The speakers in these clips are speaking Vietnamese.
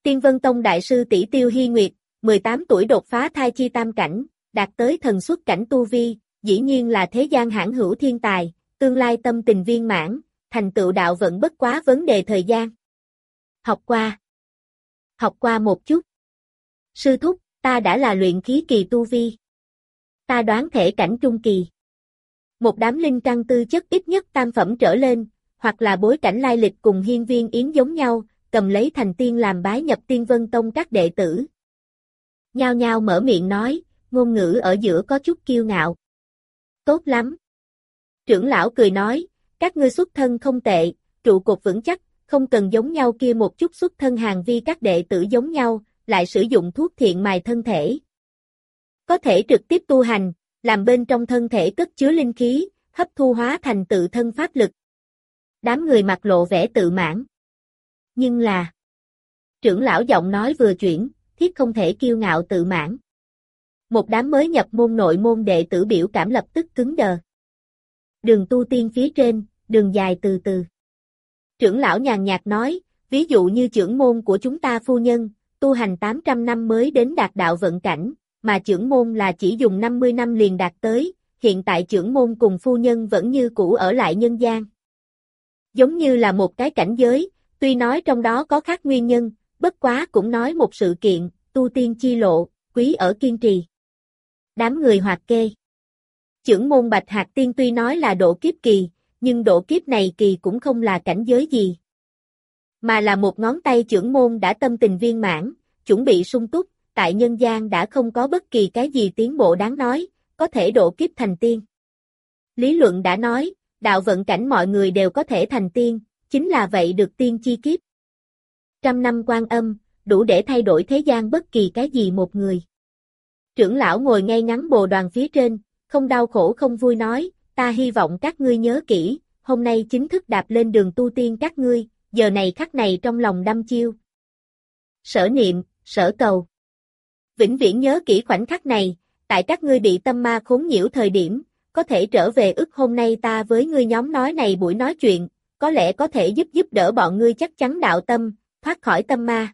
Tiên Vân Tông đại sư tỷ Tiêu Hy Nguyệt, 18 tuổi đột phá thai chi tam cảnh, đạt tới thần xuất cảnh tu vi, dĩ nhiên là thế gian hãn hữu thiên tài, tương lai tâm tình viên mãn, thành tựu đạo vẫn bất quá vấn đề thời gian. Học qua một chút. Sư thúc, ta đã là luyện khí kỳ tu vi. Ta đoán thể cảnh trung kỳ. Một đám linh căn tư chất ít nhất tam phẩm trở lên, hoặc là bối cảnh lai lịch cùng Hiên Viên Yến giống nhau, cầm lấy thành tiên làm bái nhập Tiên Vân Tông các đệ tử. Nhao nhao mở miệng nói, ngôn ngữ ở giữa có chút kiêu ngạo. Tốt lắm. Trưởng lão cười nói, các ngươi xuất thân không tệ, trụ cột vững chắc, không cần giống nhau kia một chút xuất thân hàng vi các đệ tử giống nhau, lại sử dụng thuốc thiện mài thân thể. Có thể trực tiếp tu hành, làm bên trong thân thể cất chứa linh khí, hấp thu hóa thành tự thân pháp lực. Đám người mặt lộ vẻ tự mãn. Nhưng là, trưởng lão giọng nói vừa chuyển, thiết không thể kiêu ngạo tự mãn. Một đám mới nhập môn nội môn đệ tử biểu cảm lập tức cứng đờ. Đường tu tiên phía trên, đường dài từ từ. Trưởng lão nhàn nhạt nói, ví dụ như trưởng môn của chúng ta phu nhân, tu hành 800 năm mới đến đạt đạo vận cảnh, mà trưởng môn là chỉ dùng 50 năm liền đạt tới, hiện tại trưởng môn cùng phu nhân vẫn như cũ ở lại nhân gian. Giống như là một cái cảnh giới, tuy nói trong đó có khác nguyên nhân, bất quá cũng nói một sự kiện, tu tiên chi lộ, quý ở kiên trì. Đám người hoạt kê. Chưởng môn Bạch Hạc Tiên tuy nói là độ kiếp kỳ, nhưng độ kiếp này kỳ cũng không là cảnh giới gì. Mà là một ngón tay chưởng môn đã tâm tình viên mãn, chuẩn bị sung túc, tại nhân gian đã không có bất kỳ cái gì tiến bộ đáng nói, có thể độ kiếp thành tiên. Lý luận đã nói, đạo vận cảnh mọi người đều có thể thành tiên, chính là vậy được tiên chi kiếp. 100 năm Quan Âm, đủ để thay đổi thế gian bất kỳ cái gì một người. Trưởng lão ngồi ngay ngắn bồ đoàn phía trên, không đau khổ không vui nói, ta hy vọng các ngươi nhớ kỹ, hôm nay chính thức đạp lên đường tu tiên các ngươi, giờ này khắc này trong lòng đăm chiêu. Sở niệm, sở cầu. Vĩnh viễn nhớ kỹ khoảnh khắc này, tại các ngươi bị tâm ma khốn nhiễu thời điểm, có thể trở về ức hôm nay ta với ngươi nhóm nói này buổi nói chuyện, có lẽ có thể giúp đỡ bọn ngươi chắc chắn đạo tâm, thoát khỏi tâm ma.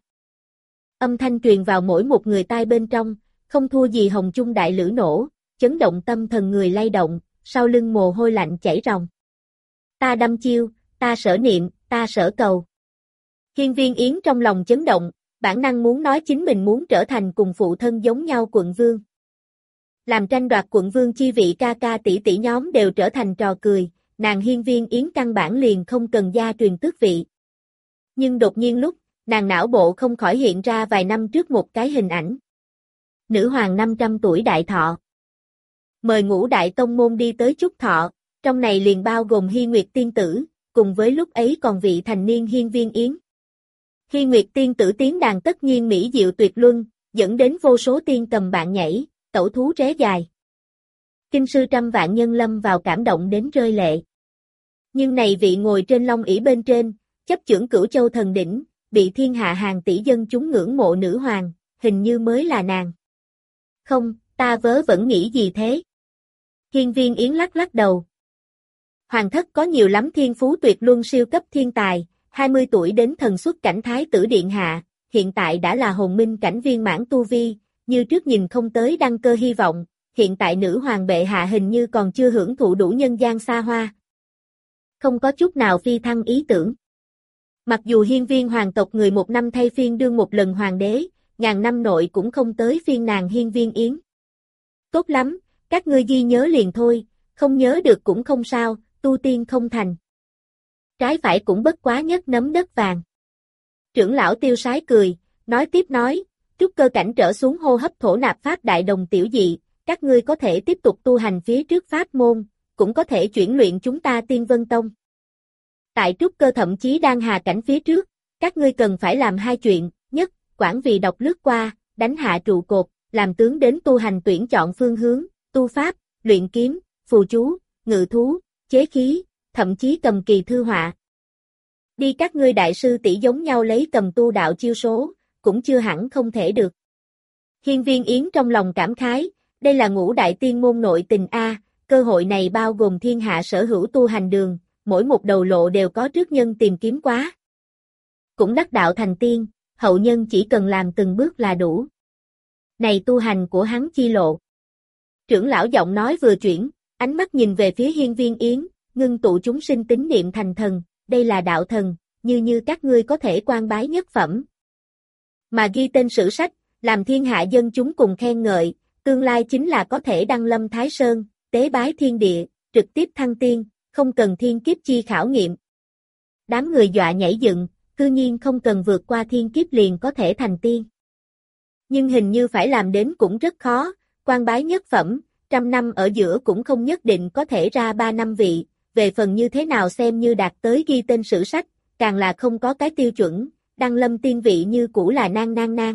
Âm thanh truyền vào mỗi một người tai bên trong, không thua gì hồng chung đại lửa nổ, chấn động tâm thần người lay động, sau lưng mồ hôi lạnh chảy ròng. Ta đâm chiêu, ta sở niệm, ta sở cầu. Hiên Viên Yến trong lòng chấn động, bản năng muốn nói chính mình muốn trở thành cùng phụ thân giống nhau quận vương. Làm tranh đoạt quận vương chi vị ca ca tỷ tỷ nhóm đều trở thành trò cười, nàng Hiên Viên Yến căn bản liền không cần gia truyền tước vị. Nhưng đột nhiên lúc, nàng não bộ không khỏi hiện ra vài năm trước một cái hình ảnh. Nữ hoàng 500 tuổi đại thọ. Mời ngũ đại tông môn đi tới chúc thọ, trong này liền bao gồm Hy Nguyệt tiên tử, cùng với lúc ấy còn vị thành niên Hiên Viên Yến. Hy Nguyệt tiên tử tiến đàn tất nhiên mỹ diệu tuyệt luân, dẫn đến vô số tiên cầm bạn nhảy, tẩu thú ré dài. Kinh sư trăm vạn nhân lâm vào cảm động đến rơi lệ. Nhưng này vị ngồi trên long ỷ bên trên, chấp chưởng Cửu Châu thần đỉnh, bị thiên hạ hàng tỷ dân chúng ngưỡng mộ nữ hoàng, hình như mới là nàng. Không, ta vớ vẩn nghĩ gì thế? Hiên Viên Yến lắc lắc đầu. Hoàng thất có nhiều lắm thiên phú tuyệt luân siêu cấp thiên tài, 20 tuổi đến thần xuất cảnh thái tử điện hạ, hiện tại đã là hồn minh cảnh viên mãn tu vi, như trước nhìn không tới đăng cơ hy vọng, hiện tại nữ hoàng bệ hạ hình như còn chưa hưởng thụ đủ nhân gian xa hoa. Không có chút nào phi thăng ý tưởng. Mặc dù hiên viên hoàng tộc người một năm thay phiên đương một lần hoàng đế, ngàn năm nội cũng không tới phiên nàng Hiên Viên Yến. Tốt lắm, các ngươi ghi nhớ liền thôi, không nhớ được cũng không sao, tu tiên không thành. Trái phải cũng bất quá nhất nấm đất vàng. Trưởng lão tiêu sái cười, nói tiếp nói, trúc cơ cảnh trở xuống hô hấp thổ nạp pháp đại đồng tiểu dị, các ngươi có thể tiếp tục tu hành phía trước pháp môn, cũng có thể chuyển luyện chúng ta Tiên Vân Tông. Tại trúc cơ thậm chí đang hà cảnh phía trước, các ngươi cần phải làm hai chuyện, nhất, quản vì đọc lướt qua, đánh hạ trụ cột, làm tướng đến tu hành tuyển chọn phương hướng, tu pháp, luyện kiếm, phù chú, ngự thú, chế khí, thậm chí cầm kỳ thư họa. Đi các ngươi đại sư tỷ giống nhau lấy cầm tu đạo chiêu số, cũng chưa hẳn không thể được. Hiên Viên Yến trong lòng cảm khái, đây là ngũ đại tiên môn nội tình A, cơ hội này bao gồm thiên hạ sở hữu tu hành đường, mỗi một đầu lộ đều có trước nhân tìm kiếm quá. Cũng đắc đạo thành tiên, hậu nhân chỉ cần làm từng bước là đủ. Này tu hành của hắn chi lộ. Trưởng lão giọng nói vừa chuyển, ánh mắt nhìn về phía Hiên Viên Yến, ngưng tụ chúng sinh tín niệm thành thần, đây là đạo thần, như các ngươi có thể quan bái nhất phẩm. Mà ghi tên sử sách, làm thiên hạ dân chúng cùng khen ngợi, tương lai chính là có thể đăng lâm Thái Sơn, tế bái thiên địa, trực tiếp thăng tiên, không cần thiên kiếp chi khảo nghiệm. Đám người dọa nhảy dựng, cư nhiên không cần vượt qua thiên kiếp liền có thể thành tiên. Nhưng hình như phải làm đến cũng rất khó, quan bái nhất phẩm, 100 năm ở giữa cũng không nhất định có thể ra 3 năm vị, về phần như thế nào xem như đạt tới ghi tên sử sách, càng là không có cái tiêu chuẩn, đăng lâm tiên vị như cũ là nan.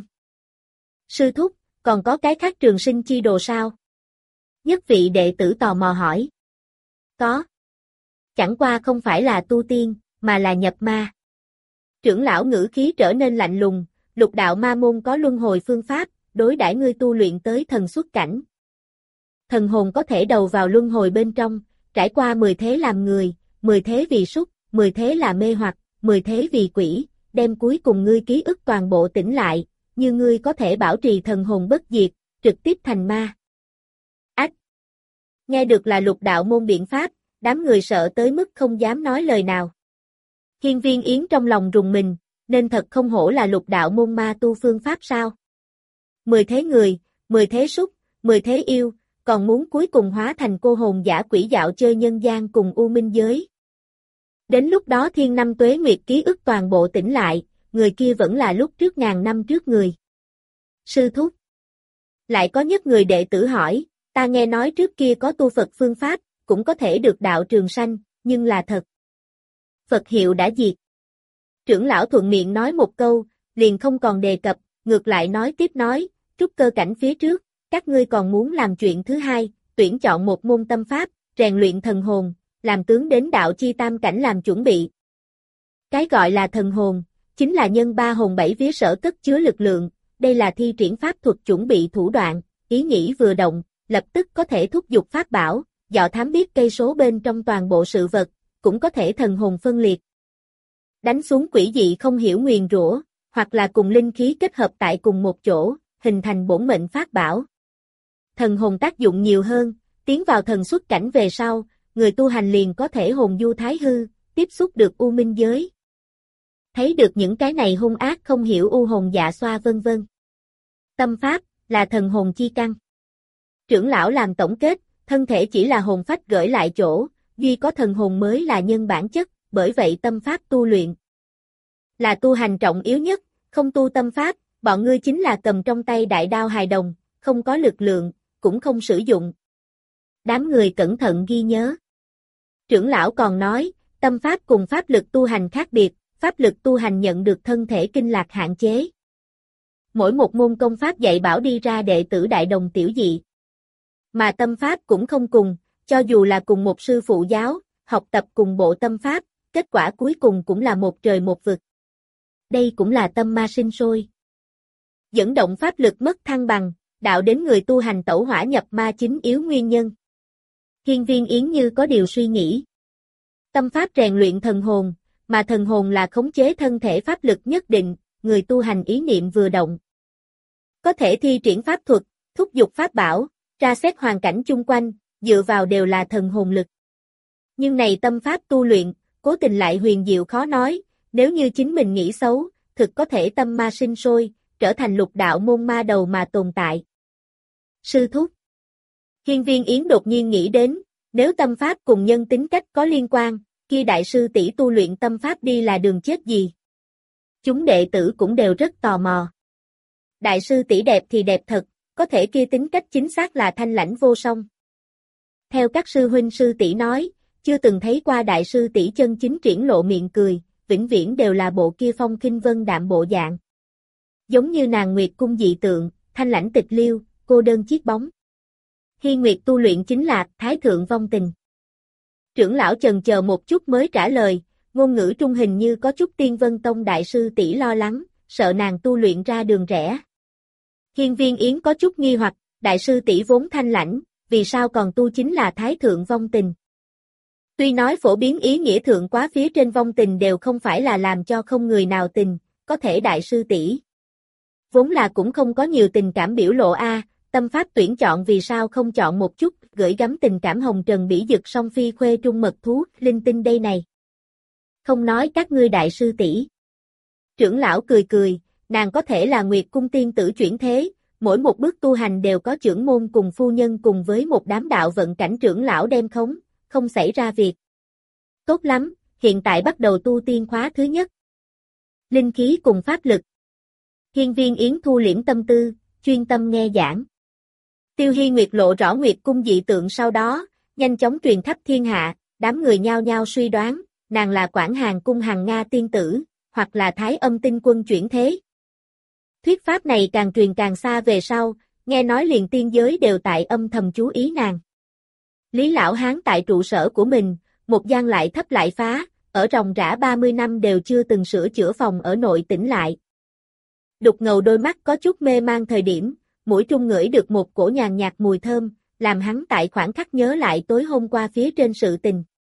Sư thúc, còn có cái khác trường sinh chi đồ sao? Nhất vị đệ tử tò mò hỏi. Có. Chẳng qua không phải là tu tiên, mà là nhập ma. Trưởng lão ngữ khí trở nên lạnh lùng, lục đạo ma môn có luân hồi phương pháp, đối đãi ngươi tu luyện tới thần xuất cảnh. Thần hồn có thể đầu vào luân hồi bên trong, trải qua 10 thế làm người, 10 thế vì súc, 10 thế là mê hoặc, 10 thế vì quỷ, đem cuối cùng ngươi ký ức toàn bộ tỉnh lại, như ngươi có thể bảo trì thần hồn bất diệt, trực tiếp thành ma. Ách! Nghe được là lục đạo môn biện pháp, đám người sợ tới mức không dám nói lời nào. Hiên Viên Yến trong lòng rùng mình, nên thật không hổ là lục đạo môn ma tu phương pháp sao? 10 thế người, 10 thế súc, 10 thế yêu, còn muốn cuối cùng hóa thành cô hồn dã quỷ dạo chơi nhân gian cùng u minh giới. Đến lúc đó thiên năm tuế nguyệt ký ức toàn bộ tỉnh lại, người kia vẫn là lúc trước ngàn năm trước người. Sư thúc. Lại có nhất người đệ tử hỏi, ta nghe nói trước kia có tu Phật phương pháp, cũng có thể được đạo trường sanh, nhưng là thật. Phật hiệu đã diệt. Trưởng lão thuận miệng nói một câu, liền không còn đề cập, ngược lại nói tiếp nói, trúc cơ cảnh phía trước, các ngươi còn muốn làm chuyện thứ hai, tuyển chọn một môn tâm pháp, rèn luyện thần hồn, làm tướng đến đạo chi tam cảnh làm chuẩn bị. Cái gọi là thần hồn, chính là nhân ba hồn bảy vía sở cất chứa lực lượng, đây là thi triển pháp thuật chuẩn bị thủ đoạn, ý nghĩ vừa động, lập tức có thể thúc giục pháp bảo, dò thám biết cây số bên trong toàn bộ sự vật, cũng có thể thần hồn phân liệt. Đánh xuống quỷ dị không hiểu nguyền rủa, hoặc là cùng linh khí kết hợp tại cùng một chỗ, hình thành bổn mệnh pháp bảo. Thần hồn tác dụng nhiều hơn, tiến vào thần xuất cảnh về sau, người tu hành liền có thể hồn du thái hư, tiếp xúc được u minh giới. Thấy được những cái này hung ác không hiểu u hồn dạ xoa vân vân. Tâm pháp, là thần hồn chi căn. Trưởng lão làm tổng kết, thân thể chỉ là hồn phách gửi lại chỗ, duy có thần hồn mới là nhân bản chất, bởi vậy tâm pháp tu luyện là tu hành trọng yếu nhất, không tu tâm pháp, bọn ngươi chính là cầm trong tay đại đao hài đồng, không có lực lượng, cũng không sử dụng. Đám người cẩn thận ghi nhớ. Trưởng lão còn nói, tâm pháp cùng pháp lực tu hành khác biệt, pháp lực tu hành nhận được thân thể kinh lạc hạn chế. Mỗi một môn công pháp dạy bảo đi ra đệ tử đại đồng tiểu dị. Mà tâm pháp cũng không cùng, cho dù là cùng một sư phụ giáo, học tập cùng bộ tâm pháp, kết quả cuối cùng cũng là một trời một vực. Đây cũng là tâm ma sinh sôi. Dẫn động pháp lực mất thăng bằng, đạo đến người tu hành tẩu hỏa nhập ma chính yếu nguyên nhân. Hiên Viên Yến như có điều suy nghĩ. Tâm pháp rèn luyện thần hồn, mà thần hồn là khống chế thân thể pháp lực nhất định, người tu hành ý niệm vừa động. Có thể thi triển pháp thuật, thúc giục pháp bảo, tra xét hoàn cảnh chung quanh, dựa vào đều là thần hồn lực. Nhưng này tâm pháp tu luyện, cố tình lại huyền diệu khó nói, nếu như chính mình nghĩ xấu, thực có thể tâm ma sinh sôi, trở thành lục đạo môn ma đầu mà tồn tại. Sư thúc. Hiên Viên Yến đột nhiên nghĩ đến, nếu tâm pháp cùng nhân tính cách có liên quan, kia đại sư tỷ tu luyện tâm pháp đi là đường chết gì? Chúng đệ tử cũng đều rất tò mò. Đại sư tỷ đẹp thì đẹp thật, có thể kia tính cách chính xác là thanh lãnh vô song. Theo các sư huynh sư tỷ nói, chưa từng thấy qua đại sư tỷ chân chính triển lộ miệng cười, vĩnh viễn đều là bộ kia phong khinh vân đạm bộ dạng. Giống như nàng Nguyệt cung dị tượng, thanh lãnh tịch liêu, cô đơn chiếc bóng. Hi Nguyệt tu luyện chính là Thái Thượng Vong Tình. Trưởng lão chần chờ một chút mới trả lời, ngôn ngữ trung hình như có chút Tiên Vân Tông đại sư tỷ lo lắng, sợ nàng tu luyện ra đường rẽ. Hiên Viên Yến có chút nghi hoặc, đại sư tỷ vốn thanh lãnh, vì sao còn tu chính là Thái Thượng Vong Tình. Tuy nói phổ biến ý nghĩa thượng quá phía trên vong tình đều không phải là làm cho không người nào tình, có thể đại sư tỷ vốn là cũng không có nhiều tình cảm biểu lộ tâm pháp tuyển chọn vì sao không chọn một chút, gửi gắm tình cảm hồng trần bỉ dực song phi khuê trung mật thú, linh tinh đây này. Không nói các ngươi đại sư tỷ. Trưởng lão cười cười, nàng có thể là Nguyệt cung tiên tử chuyển thế, mỗi một bước tu hành đều có trưởng môn cùng phu nhân cùng với một đám đạo vận cảnh trưởng lão đem khống, không xảy ra việc. Tốt lắm, hiện tại bắt đầu tu tiên khóa thứ nhất. Linh khí cùng pháp lực. Hiên Viên Yến thu liễm tâm tư, chuyên tâm nghe giảng. Tiêu Hi Nguyệt lộ rõ Nguyệt cung dị tượng sau đó, nhanh chóng truyền khắp thiên hạ, đám người nhao nhao suy đoán, nàng là Quảng Hàn cung Hằng Nga tiên tử, hoặc là Thái Âm tinh quân chuyển thế. Thuyết pháp này càng truyền càng xa về sau, nghe nói liền tiên giới đều tại âm thầm chú ý nàng. Lý Lão Hán tại trụ sở của mình, một gian lại thấp lại phá, ở ròng rã 30 năm đều chưa từng sửa chữa phòng ở nội tỉnh lại. Đục ngầu đôi mắt có chút mê man thời điểm, mũi trung ngửi được một cổ nhàn nhạt mùi thơm, làm hắn tại khoảnh khắc nhớ lại tối hôm qua phía trên sự tình.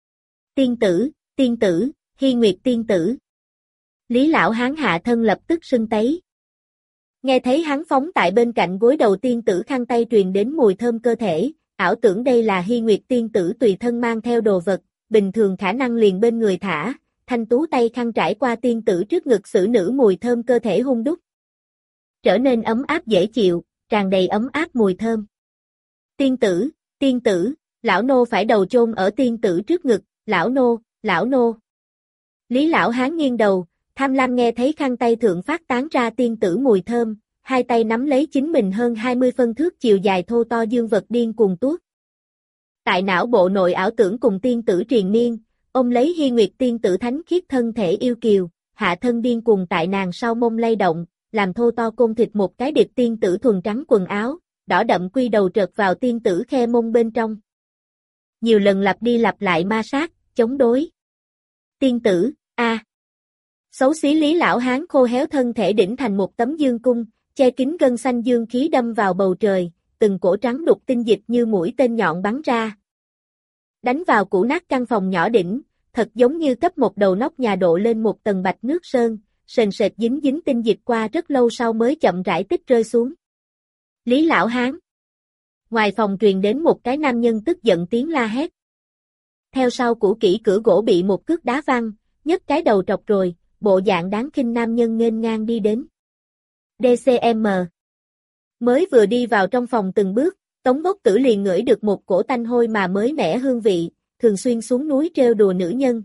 Tiên tử, Hi Nguyệt tiên tử. Lý Lão Hán hạ thân lập tức sưng tấy. Nghe thấy hắn phóng tại bên cạnh gối đầu tiên tử khăn tay truyền đến mùi thơm cơ thể, ảo tưởng đây là Hi Nguyệt tiên tử tùy thân mang theo đồ vật, bình thường khả năng liền bên người thả, thanh tú tay khăn trải qua tiên tử trước ngực xử nữ mùi thơm cơ thể hung đúc. Trở nên ấm áp dễ chịu, tràn đầy ấm áp mùi thơm. Tiên tử, lão nô phải đầu chôn ở tiên tử trước ngực, lão nô. Lý Lão Hán nghiêng đầu, tham lam nghe thấy khăn tay thượng phát tán ra tiên tử mùi thơm, hai tay nắm lấy chính mình hơn 20 phân thước chiều dài thô to dương vật điên cuồng tuốt. Tại não bộ nội ảo tưởng cùng tiên tử triền miên, ôm lấy Hi Nguyệt tiên tử thánh khiết thân thể yêu kiều, hạ thân điên cuồng tại nàng sau mông lay động, làm thô to côn thịt một cái điệp tiên tử thuần trắng quần áo, đỏ đậm quy đầu trợt vào tiên tử khe mông bên trong. Nhiều lần lặp đi lặp lại ma sát, chống đối. Tiên tử, xấu xí Lý Lão Hán khô héo thân thể đỉnh thành một tấm dương cung, che kín gân xanh dương khí đâm vào bầu trời, từng cổ trắng đục tinh dịch như mũi tên nhọn bắn ra. Đánh vào cũ nát căn phòng nhỏ đỉnh, thật giống như cấp một đầu nóc nhà độ lên một tầng bạch nước sơn, sền sệt dính dính tinh dịch qua rất lâu sau mới chậm rãi tích rơi xuống. Lý Lão Hán. Ngoài phòng truyền đến một cái nam nhân tức giận tiếng la hét. Theo sau cũ kỹ cửa gỗ bị một cước đá văng, nhấc cái đầu trọc rồi, bộ dạng đáng khinh nam nhân nghênh ngang đi đến. DCM. Mới vừa đi vào trong phòng từng bước, Tống Bốc Tử liền ngửi được một cổ tanh hôi mà mới mẻ hương vị, thường xuyên xuống núi trêu đùa nữ nhân.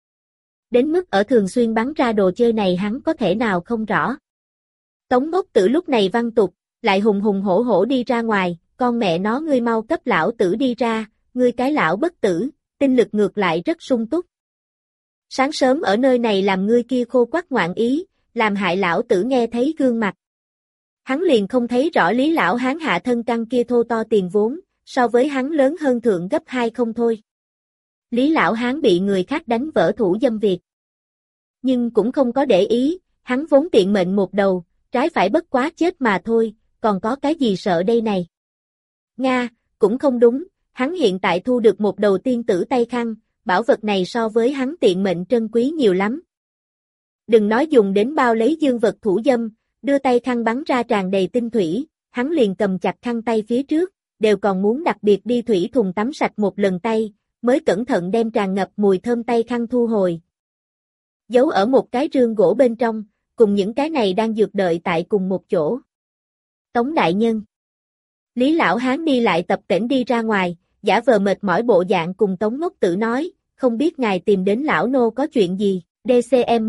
Đến mức ở thường xuyên bắn ra đồ chơi này hắn có thể nào không rõ. Tống Bốc Tử lúc này văn tục, lại hùng hùng hổ hổ đi ra ngoài, con mẹ nó ngươi mau cấp lão tử đi ra, ngươi cái lão bất tử, tinh lực ngược lại rất sung túc. Sáng sớm ở nơi này làm ngươi kia khô quắc ngoạn ý, làm hại lão tử nghe thấy gương mặt. Hắn liền không thấy rõ Lý Lão Hán hạ thân căn kia thô to tiền vốn, so với hắn lớn hơn thượng gấp 2 không thôi. Lý Lão Hán bị người khác đánh vỡ thủ dâm việc. Nhưng cũng không có để ý, hắn vốn tiện mệnh một đầu, trái phải bất quá chết mà thôi, còn có cái gì sợ đây này. Nga, cũng không đúng, hắn hiện tại thu được một đầu tiên tử tay khăn, bảo vật này so với hắn tiện mệnh trân quý nhiều lắm. Đừng nói dùng đến bao lấy dương vật thủ dâm, đưa tay khăn bắn ra tràn đầy tinh thủy, hắn liền cầm chặt khăn tay phía trước, đều còn muốn đặc biệt đi thủy thùng tắm sạch một lần tay, mới cẩn thận đem tràn ngập mùi thơm tay khăn thu hồi. Giấu ở một cái rương gỗ bên trong, cùng những cái này đang dược đợi tại cùng một chỗ. Tống đại nhân. Lý Lão Hán đi lại tập tễnh đi ra ngoài, giả vờ mệt mỏi bộ dạng cùng Tống Ngốc Tử nói, không biết ngài tìm đến lão nô có chuyện gì, DCM.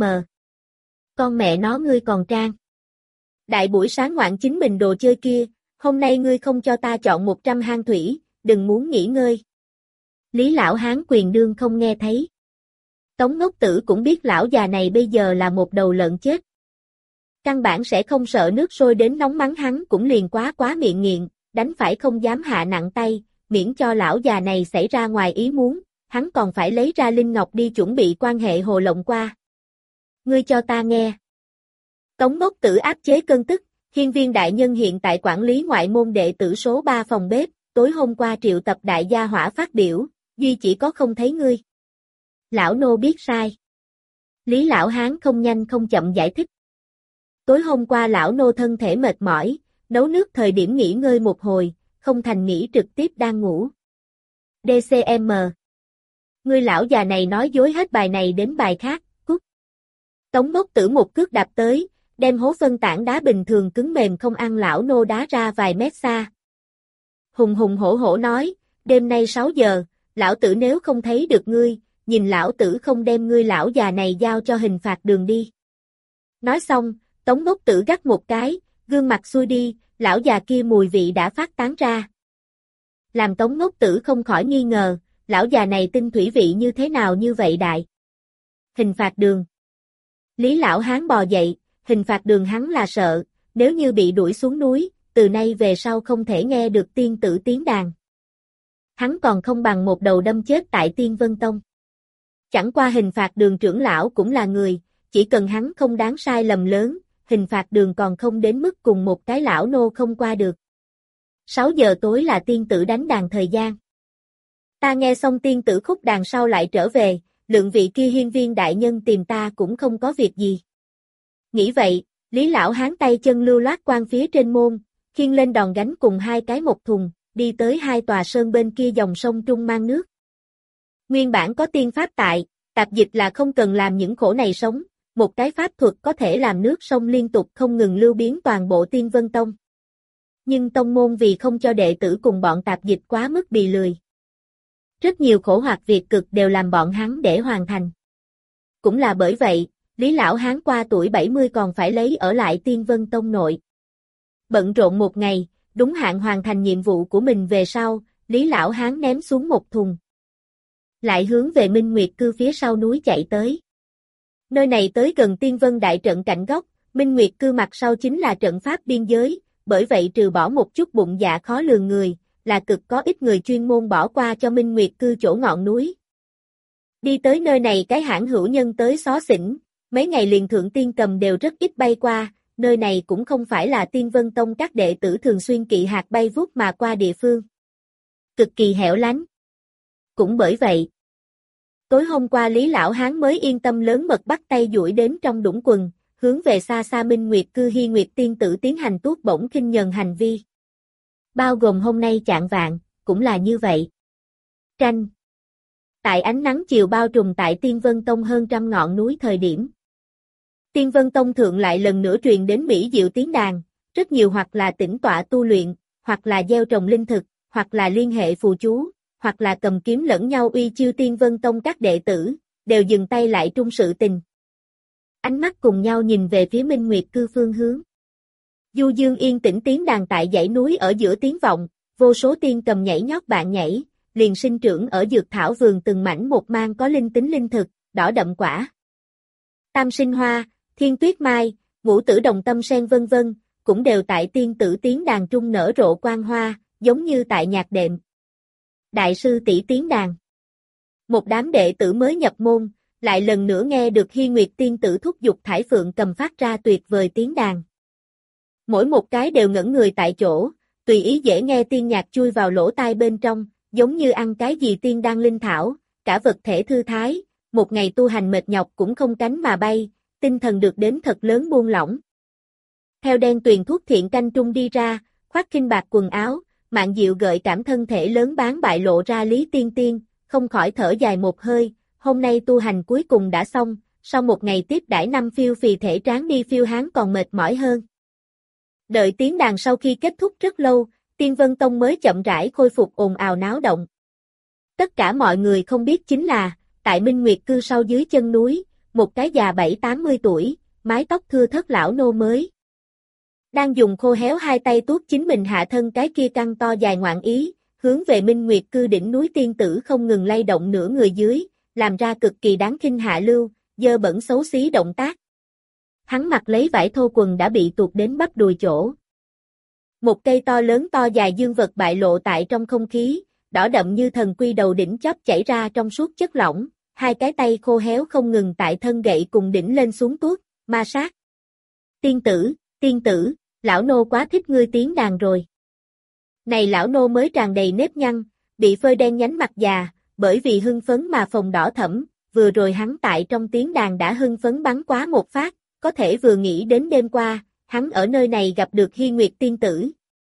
Con mẹ nó ngươi còn trang. Đại buổi sáng ngoạn chính mình đồ chơi kia, hôm nay ngươi không cho ta chọn 100 hang thủy, đừng muốn nghỉ ngơi. Lý Lão Hán quyền đương không nghe thấy. Tống Ngốc Tử cũng biết lão già này bây giờ là một đầu lợn chết. Căn bản sẽ không sợ nước sôi đến nóng mắng hắn cũng liền quá miệng nghiện, đánh phải không dám hạ nặng tay, miễn cho lão già này xảy ra ngoài ý muốn, hắn còn phải lấy ra Linh Ngọc đi chuẩn bị quan hệ hồ lộng qua. Ngươi cho ta nghe. Tống Ngốc Tử áp chế cơn tức, Hiên Viên đại nhân hiện tại quản lý ngoại môn đệ tử số 3 phòng bếp, tối hôm qua triệu tập đại gia hỏa phát biểu, duy chỉ có không thấy ngươi. Lão nô biết sai. Lý Lão Hán không nhanh không chậm giải thích. Tối hôm qua lão nô thân thể mệt mỏi, nấu nước thời điểm nghỉ ngơi một hồi, không thành nghĩ trực tiếp đang ngủ. DCM. Ngươi lão già này nói dối hết bài này đến bài khác, cút. Tống Ngốc Tử một cước đạp tới, đem hố phân tảng đá bình thường cứng mềm không ăn lão nô đá ra vài mét xa. Hùng hùng hổ hổ nói, đêm nay 6 giờ, lão tử nếu không thấy được ngươi, nhìn lão tử không đem ngươi lão già này giao cho hình phạt đường đi. Nói xong, Tống Ngốc Tử gắt một cái, gương mặt xuôi đi, lão già kia mùi vị đã phát tán ra. Làm Tống Ngốc Tử không khỏi nghi ngờ, lão già này tinh thủy vị như thế nào như vậy đại. Hình phạt đường. Lý lão hán bò dậy, hình phạt đường hắn là sợ, nếu như bị đuổi xuống núi, từ nay về sau không thể nghe được tiên tử tiếng đàn. Hắn còn không bằng một đầu đâm chết tại Tiên Vân Tông. Chẳng qua hình phạt đường trưởng lão cũng là người, chỉ cần hắn không đáng sai lầm lớn, hình phạt đường còn không đến mức cùng một cái lão nô không qua được. 6 giờ tối là tiên tử đánh đàn thời gian. Ta nghe xong tiên tử khúc đàn sau lại trở về, lượng vị kia hiên viên đại nhân tìm ta cũng không có việc gì. Nghĩ vậy, Lý lão hán tay chân lưu loát quan phía trên môn, khiêng lên đòn gánh cùng 2 cái một thùng, đi tới 2 tòa sơn bên kia dòng sông Trung mang nước. Nguyên bản có tiên pháp tại, tạp dịch là không cần làm những khổ này sống, một cái pháp thuật có thể làm nước sông liên tục không ngừng lưu biến toàn bộ Tiên Vân Tông. Nhưng tông môn vì không cho đệ tử cùng bọn tạp dịch quá mức bì lười. Rất nhiều khổ hoặc việc cực đều làm bọn hắn để hoàn thành. Cũng là bởi vậy, Lý lão hán qua tuổi 70 còn phải lấy ở lại Tiên Vân Tông nội. Bận rộn một ngày, đúng hạn hoàn thành nhiệm vụ của mình về sau, Lý lão hán ném xuống một thùng. Lại hướng về Minh Nguyệt Cư phía sau núi chạy tới. Nơi này tới gần Tiên Vân đại trận cạnh góc, Minh Nguyệt Cư mặt sau chính là trận pháp biên giới, bởi vậy trừ bỏ một chút bụng dạ khó lường người, là cực có ít người chuyên môn bỏ qua cho Minh Nguyệt Cư chỗ ngọn núi. Đi tới nơi này cái hãng hữu nhân tới xó xỉnh, mấy ngày liền thượng tiên cầm đều rất ít bay qua, nơi này cũng không phải là Tiên Vân Tông các đệ tử thường xuyên kỵ hạt bay vút mà qua địa phương. Cực kỳ hẻo lánh. Cũng bởi vậy, tối hôm qua Lý lão hán mới yên tâm lớn mật bắt tay duỗi đến trong đũng quần, hướng về xa xa Minh Nguyệt Cư Hy Nguyệt tiên tử tiến hành tuốt bổng khinh nhờn hành vi. Bao gồm hôm nay chạng vạng, cũng là như vậy. Tranh. Tại ánh nắng chiều bao trùm tại Tiên Vân Tông hơn 100 ngọn núi thời điểm. Tiên Vân Tông thượng lại lần nữa truyền đến mỹ diệu tiếng đàn, rất nhiều hoặc là tĩnh tọa tu luyện, hoặc là gieo trồng linh thực, hoặc là liên hệ phù chú, hoặc là cầm kiếm lẫn nhau uy chiêu Tiên Vân Tông các đệ tử, đều dừng tay lại trung sự tình. Ánh mắt cùng nhau nhìn về phía Minh Nguyệt Cư phương hướng. Du dương yên tĩnh tiếng đàn tại dãy núi ở giữa tiếng vọng, vô số tiên cầm nhảy nhót bạn nhảy, liền sinh trưởng ở dược thảo vườn từng mảnh một mang có linh tính linh thực, đỏ đậm quả. Tam sinh hoa, thiên tuyết mai, ngũ tử đồng tâm sen vân vân, cũng đều tại tiên tử tiếng đàn trung nở rộ quang hoa, giống như tại nhạc đệm. Đại sư tỷ tiếng đàn. Một đám đệ tử mới nhập môn, lại lần nữa nghe được Hy Nguyệt tiên tử thúc giục thải phượng cầm phát ra tuyệt vời tiếng đàn. Mỗi một cái đều ngẩn người tại chỗ, tùy ý dễ nghe tiên nhạc chui vào lỗ tai bên trong, giống như ăn cái gì tiên đan linh thảo, cả vật thể thư thái, một ngày tu hành mệt nhọc cũng không cánh mà bay, tinh thần được đến thật lớn buông lỏng. Theo đen tuyền thuốc thiện canh trung đi ra, khoác kinh bạc quần áo, mạn diệu gợi cảm thân thể lớn bán bại lộ ra Lý Tiên Tiên, không khỏi thở dài một hơi, hôm nay tu hành cuối cùng đã xong, sau một ngày tiếp đãi năm phiêu phì thể tráng đi phiêu hán còn mệt mỏi hơn. Đợi tiếng đàn sau khi kết thúc rất lâu, Tiên Vân Tông mới chậm rãi khôi phục ồn ào náo động. Tất cả mọi người không biết chính là, tại Minh Nguyệt Cư sau dưới chân núi, một cái già 70-80 tuổi, mái tóc thưa thớt lão nô mới. Đang dùng khô héo hai tay tuốt chính mình hạ thân cái kia căng to dài ngoạn ý, hướng về Minh Nguyệt Cư đỉnh núi tiên tử không ngừng lay động nửa người dưới, làm ra cực kỳ đáng khinh hạ lưu, dơ bẩn xấu xí động tác. Hắn mặc lấy vải thô quần đã bị tuột đến bắp đùi chỗ. Một cây to lớn to dài dương vật bại lộ tại trong không khí, đỏ đậm như thần quy đầu đỉnh chóp chảy ra trong suốt chất lỏng, hai cái tay khô héo không ngừng tại thân gậy cùng đỉnh lên xuống tuốt, ma sát. Tiên tử, lão nô quá thích ngươi tiếng đàn rồi. Này lão nô mới tràn đầy nếp nhăn, bị phơi đen nhánh mặt già, bởi vì hưng phấn mà phồng đỏ thẫm, vừa rồi hắn tại trong tiếng đàn đã hưng phấn bắn quá một phát, có thể vừa nghĩ đến đêm qua, hắn ở nơi này gặp được Hy Nguyệt tiên tử.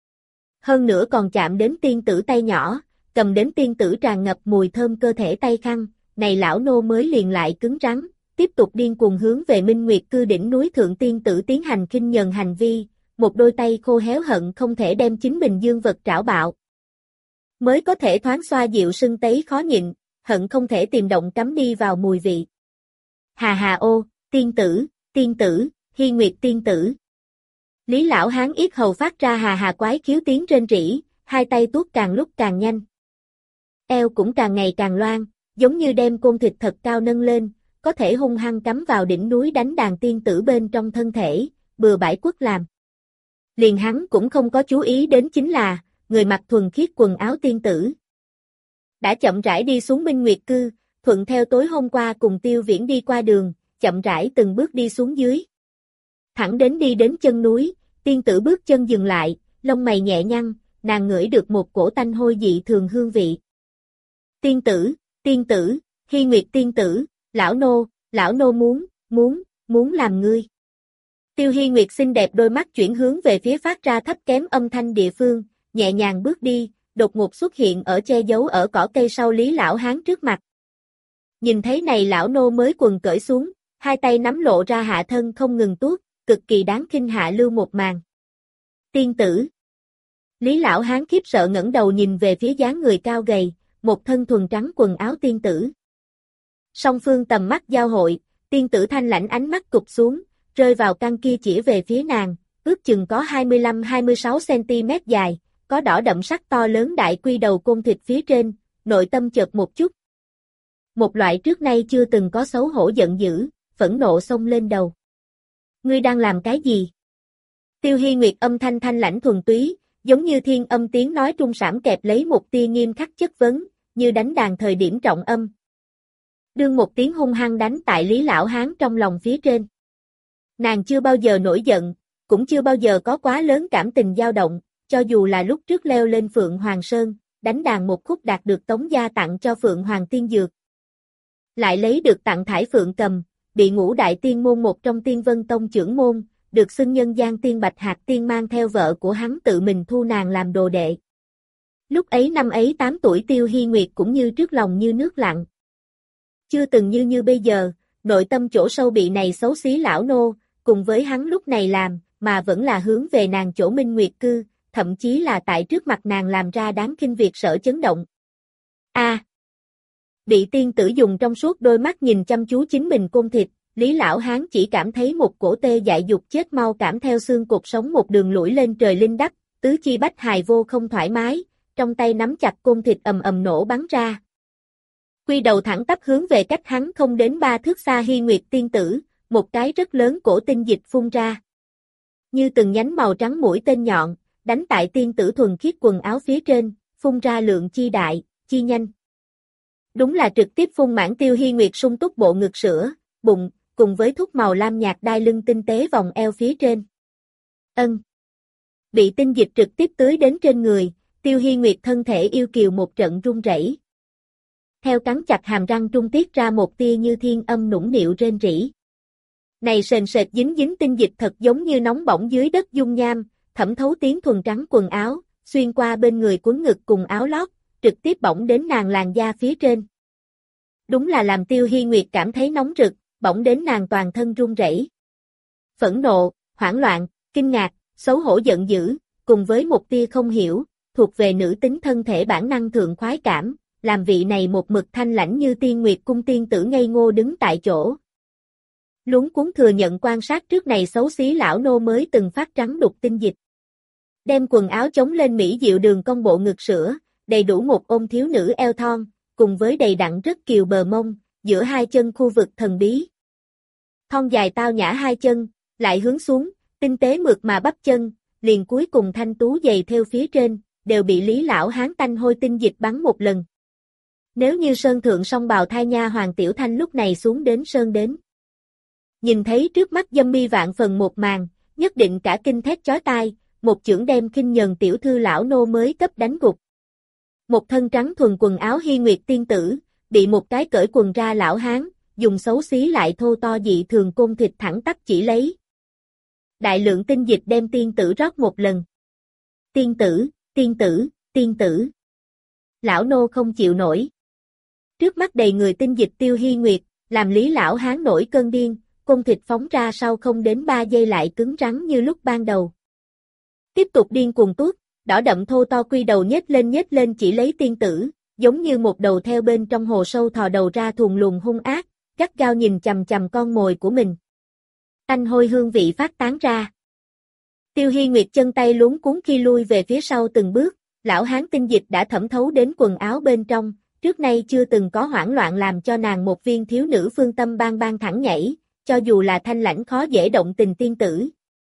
Hơn nữa còn chạm đến tiên tử tay nhỏ, cầm đến tiên tử tràn ngập mùi thơm cơ thể tay khăn, này lão nô mới liền lại cứng rắn, tiếp tục điên cuồng hướng về Minh Nguyệt cư đỉnh núi thượng tiên tử tiến hành khinh nhờn hành vi, một đôi tay khô héo hận không thể đem chính mình dương vật trảo bạo. Mới có thể thoáng xoa dịu sưng tấy khó nhịn, hận không thể tìm động cắm đi vào mùi vị. Hà hà ô, tiên tử, Hy Nguyệt tiên tử. Lý lão hán yết hầu phát ra hà hà quái khiếu tiếng rên rỉ, hai tay tuốt càng lúc càng nhanh. Eo cũng càng ngày càng loan, giống như đem côn thịt thật cao nâng lên, có thể hung hăng cắm vào đỉnh núi đánh đàn tiên tử bên trong thân thể, bừa bãi quất làm. Liền hắn cũng không có chú ý đến chính là, người mặc thuần khiết quần áo tiên tử. Đã chậm rãi đi xuống Minh Nguyệt cư, thuận theo tối hôm qua cùng Tiêu Viễn đi qua đường, chậm rãi từng bước đi xuống dưới. Thẳng đến đi đến chân núi, tiên tử bước chân dừng lại, lông mày nhẹ nhăn, nàng ngửi được một cổ tanh hôi dị thường hương vị. Tiên tử, Hy Nguyệt tiên tử, lão nô muốn làm ngươi. Tiêu Hy Nguyệt xinh đẹp đôi mắt chuyển hướng về phía phát ra thấp kém âm thanh địa phương, nhẹ nhàng bước đi, đột ngột xuất hiện ở che giấu ở cỏ cây sau Lý lão hán trước mặt. Nhìn thấy này lão nô mới quần cởi xuống, hai tay nắm lộ ra hạ thân không ngừng tuốt, cực kỳ đáng khinh hạ lưu một màn. Tiên tử. Lý lão hán khiếp sợ ngẩng đầu nhìn về phía dáng người cao gầy, một thân thuần trắng quần áo tiên tử. Song phương tầm mắt giao hội, tiên tử thanh lãnh ánh mắt cụp xuống, rơi vào căn kia chỉ về phía nàng, ước chừng có 25-26 cm dài, có đỏ đậm sắc to lớn đại quy đầu côn thịt phía trên, nội tâm chợt một chút. Một loại trước nay chưa từng có xấu hổ giận dữ, phẫn nộ xông lên đầu. Ngươi đang làm cái gì? Tiêu Hy Nguyệt âm thanh thanh lãnh thuần túy, giống như thiên âm tiếng nói trung sảm kẹp lấy một tia nghiêm khắc chất vấn, như đánh đàn thời điểm trọng âm. Đương một tiếng hung hăng đánh tại Lý lão hán trong lòng phía trên. Nàng chưa bao giờ nổi giận, cũng chưa bao giờ có quá lớn cảm tình dao động, cho dù là lúc trước leo lên Phượng Hoàng Sơn, đánh đàn một khúc đạt được Tống gia tặng cho Phượng Hoàng Tiên Dược. Lại lấy được tặng thải Phượng Cầm, bị Ngũ Đại Tiên môn một trong Tiên Vân Tông trưởng môn, được xưng nhân gian tiên Bạch Hạc Tiên mang theo vợ của hắn tự mình thu nàng làm đồ đệ. Lúc ấy năm ấy 8 tuổi Tiêu Hy Nguyệt cũng như trước lòng như nước lặng. Chưa từng như bây giờ, nội tâm chỗ sâu bị này xấu xí lão nô, cùng với hắn lúc này làm, mà vẫn là hướng về nàng chỗ Minh Nguyệt cư, thậm chí là tại trước mặt nàng làm ra đáng kinh việc sợ chấn động. Bị tiên tử dùng trong suốt đôi mắt nhìn chăm chú chính mình côn thịt, Lý lão hán chỉ cảm thấy một cổ tê dại dục chết mau cảm theo xương cột sống một đường lũi lên trời linh đắp, tứ chi bách hài vô không thoải mái, trong tay nắm chặt côn thịt ầm ầm nổ bắn ra. Quy đầu thẳng tắp hướng về cách hắn không đến 3 thước xa Hy Nguyệt tiên tử, một cái rất lớn cổ tinh dịch phun ra. Như từng nhánh màu trắng mũi tên nhọn, đánh tại tiên tử thuần khiết quần áo phía trên, phun ra lượng chi đại, chi nhanh. Đúng là trực tiếp phun mãn Tiêu Hy Nguyệt sung túc bộ ngực sữa, bụng, cùng với thúc màu lam nhạt đai lưng tinh tế vòng eo phía trên. Bị tinh dịch trực tiếp tưới đến trên người, Tiêu Hy Nguyệt thân thể yêu kiều một trận run rẩy. Theo cắn chặt hàm răng trung tiết ra một tia như thiên âm nũng nịu rên rỉ. Này sền sệt dính dính tinh dịch thật giống như nóng bỏng dưới đất dung nham, thẩm thấu tiếng thuần trắng quần áo, xuyên qua bên người quấn ngực cùng áo lót, trực tiếp bỏng đến nàng làn da phía trên. Đúng là làm Tiêu Hy Nguyệt cảm thấy nóng rực, bỏng đến nàng toàn thân run rẩy. Phẫn nộ, hoảng loạn, kinh ngạc, xấu hổ giận dữ, cùng với một tia không hiểu, thuộc về nữ tính thân thể bản năng thượng khoái cảm, làm vị này một mực thanh lãnh như tiên nguyệt cung tiên tử ngây ngô đứng tại chỗ. Luống cuống thừa nhận quan sát trước này xấu xí lão nô mới từng phát trắng đục tinh dịch. Đem quần áo chống lên mỹ diệu đường cong bộ ngực sữa, đầy đủ một ôm thiếu nữ eo thon, cùng với đầy đặn rất kiều bờ mông, giữa hai chân khu vực thần bí. Thon dài tao nhã hai chân, lại hướng xuống, tinh tế mượt mà bắp chân, liền cuối cùng thanh tú giày theo phía trên, đều bị Lý lão hán tanh hôi tinh dịch bắn một lần. Nếu như sơn thượng song bào thai nha hoàng tiểu thanh lúc này xuống đến sơn đến. Nhìn thấy trước mắt dâm mi vạn phần một màn, nhất định cả kinh thét chói tai, một chưởng đem khinh nhờn tiểu thư lão nô mới cấp đánh gục. Một thân trắng thuần quần áo Hy Nguyệt tiên tử, bị một cái cởi quần ra lão hán, dùng xấu xí lại thô to dị thường côn thịt thẳng tắp chỉ lấy. Đại lượng tinh dịch đem tiên tử rót một lần. Tiên tử, tiên tử, tiên tử. Lão nô không chịu nổi. Trước mắt đầy người tinh dịch Tiêu Hi Nguyệt, làm Lý lão hán nổi cơn điên, côn thịt phóng ra sau không đến 3 giây lại cứng rắn như lúc ban đầu. Tiếp tục điên cuồng tuốt, đỏ đậm thô to quy đầu nhếch lên chỉ lấy tiên tử, giống như một đầu theo bên trong hồ sâu thò đầu ra thuần luồng hung ác, gắt gao nhìn chằm chằm con mồi của mình. Tanh hôi hương vị phát tán ra. Tiêu Hi Nguyệt chân tay luống cuống khi lui về phía sau từng bước, lão hán tinh dịch đã thẩm thấu đến quần áo bên trong, trước nay chưa từng có hoảng loạn làm cho nàng một viên thiếu nữ phương tâm bang bang thẳng nhảy, cho dù là thanh lãnh khó dễ động tình tiên tử.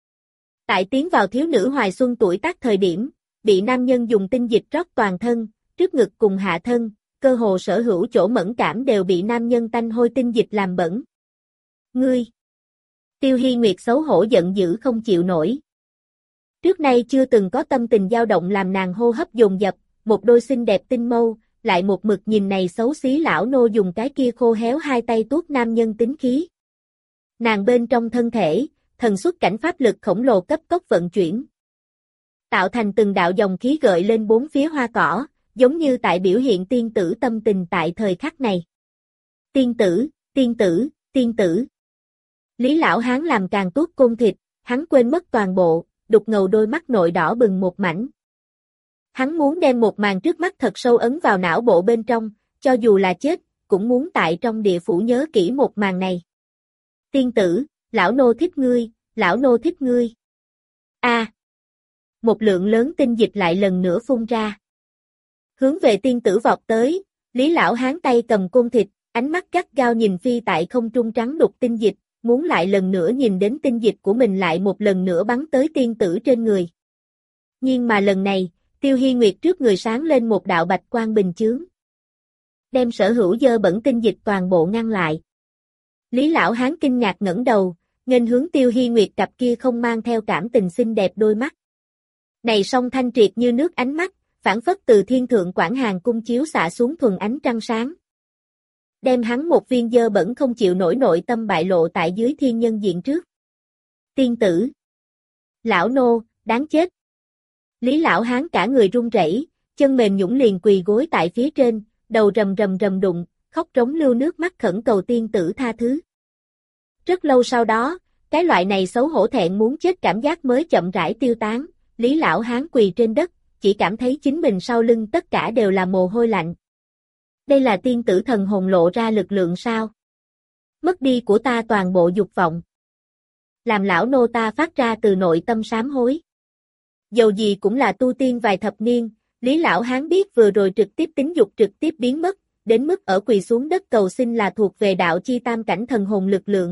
Tại tiến vào thiếu nữ hoài xuân tuổi tác thời điểm, bị nam nhân dùng tinh dịch rót toàn thân, trước ngực cùng hạ thân, cơ hồ sở hữu chỗ mẫn cảm đều bị nam nhân tanh hôi tinh dịch làm bẩn. Ngươi! Tiêu Hi Nguyệt xấu hổ giận dữ không chịu nổi. Trước nay chưa từng có tâm tình dao động làm nàng hô hấp dồn dập, một đôi xinh đẹp tinh mâu, lại một mực nhìn này xấu xí lão nô dùng cái kia khô héo hai tay tuốt nam nhân tính khí. Nàng bên trong thân thể, thần xuất cảnh pháp lực khổng lồ cấp tốc vận chuyển. Tạo thành từng đạo dòng khí gợi lên bốn phía hoa cỏ, giống như tại biểu hiện tiên tử tâm tình tại thời khắc này. Tiên tử, tiên tử, tiên tử. Lý lão hán làm càng tuốt côn thịt, hắn quên mất toàn bộ, đục ngầu đôi mắt nội đỏ bừng một mảnh. Hắn muốn đem một màn trước mắt thật sâu ấn vào não bộ bên trong, cho dù là chết, cũng muốn tại trong địa phủ nhớ kỹ một màn này. Tiên tử, lão nô thích ngươi, lão nô thích ngươi. A. Một lượng lớn tinh dịch lại lần nữa phun ra. Hướng về tiên tử vọt tới, Lý lão hán tay cầm côn thịt, ánh mắt gắt gao nhìn phi tại không trung trắng đục tinh dịch, muốn lại lần nữa nhìn đến tinh dịch của mình lại một lần nữa bắn tới tiên tử trên người. Nhưng mà lần này, Tiêu Hi Nguyệt trước người sáng lên một đạo bạch quang bình chướng. Đem sở hữu dơ bẩn tinh dịch toàn bộ ngăn lại. Lý lão hán kinh ngạc ngẩng đầu, nghênh hướng Tiêu Hi Nguyệt cặp kia không mang theo cảm tình xinh đẹp đôi mắt. Này song thanh triệt như nước ánh mắt, phảng phất từ thiên thượng quảng hàng cung chiếu xạ xuống thuần ánh trăng sáng. Đem hắn một viên dơ bẩn không chịu nổi nội tâm bại lộ tại dưới thiên nhân diện trước. Tiên tử. Lão nô, đáng chết. Lý lão hán cả người run rẩy, chân mềm nhũn liền quỳ gối tại phía trên, đầu rầm rầm rầm đụng, khóc trống lưu nước mắt khẩn cầu tiên tử tha thứ. Rất lâu sau đó, cái loại này xấu hổ thẹn muốn chết cảm giác mới chậm rãi tiêu tán, Lý lão hán quỳ trên đất, chỉ cảm thấy chính mình sau lưng tất cả đều là mồ hôi lạnh. Đây là tiên tử thần hồn lộ ra lực lượng sao? Mất đi của ta toàn bộ dục vọng. Làm lão nô ta phát ra từ nội tâm sám hối. Dầu gì cũng là tu tiên vài thập niên, Lý lão hán biết vừa rồi trực tiếp tính dục trực tiếp biến mất, đến mức ở quỳ xuống đất cầu xin là thuộc về đạo chi tam cảnh thần hồn lực lượng.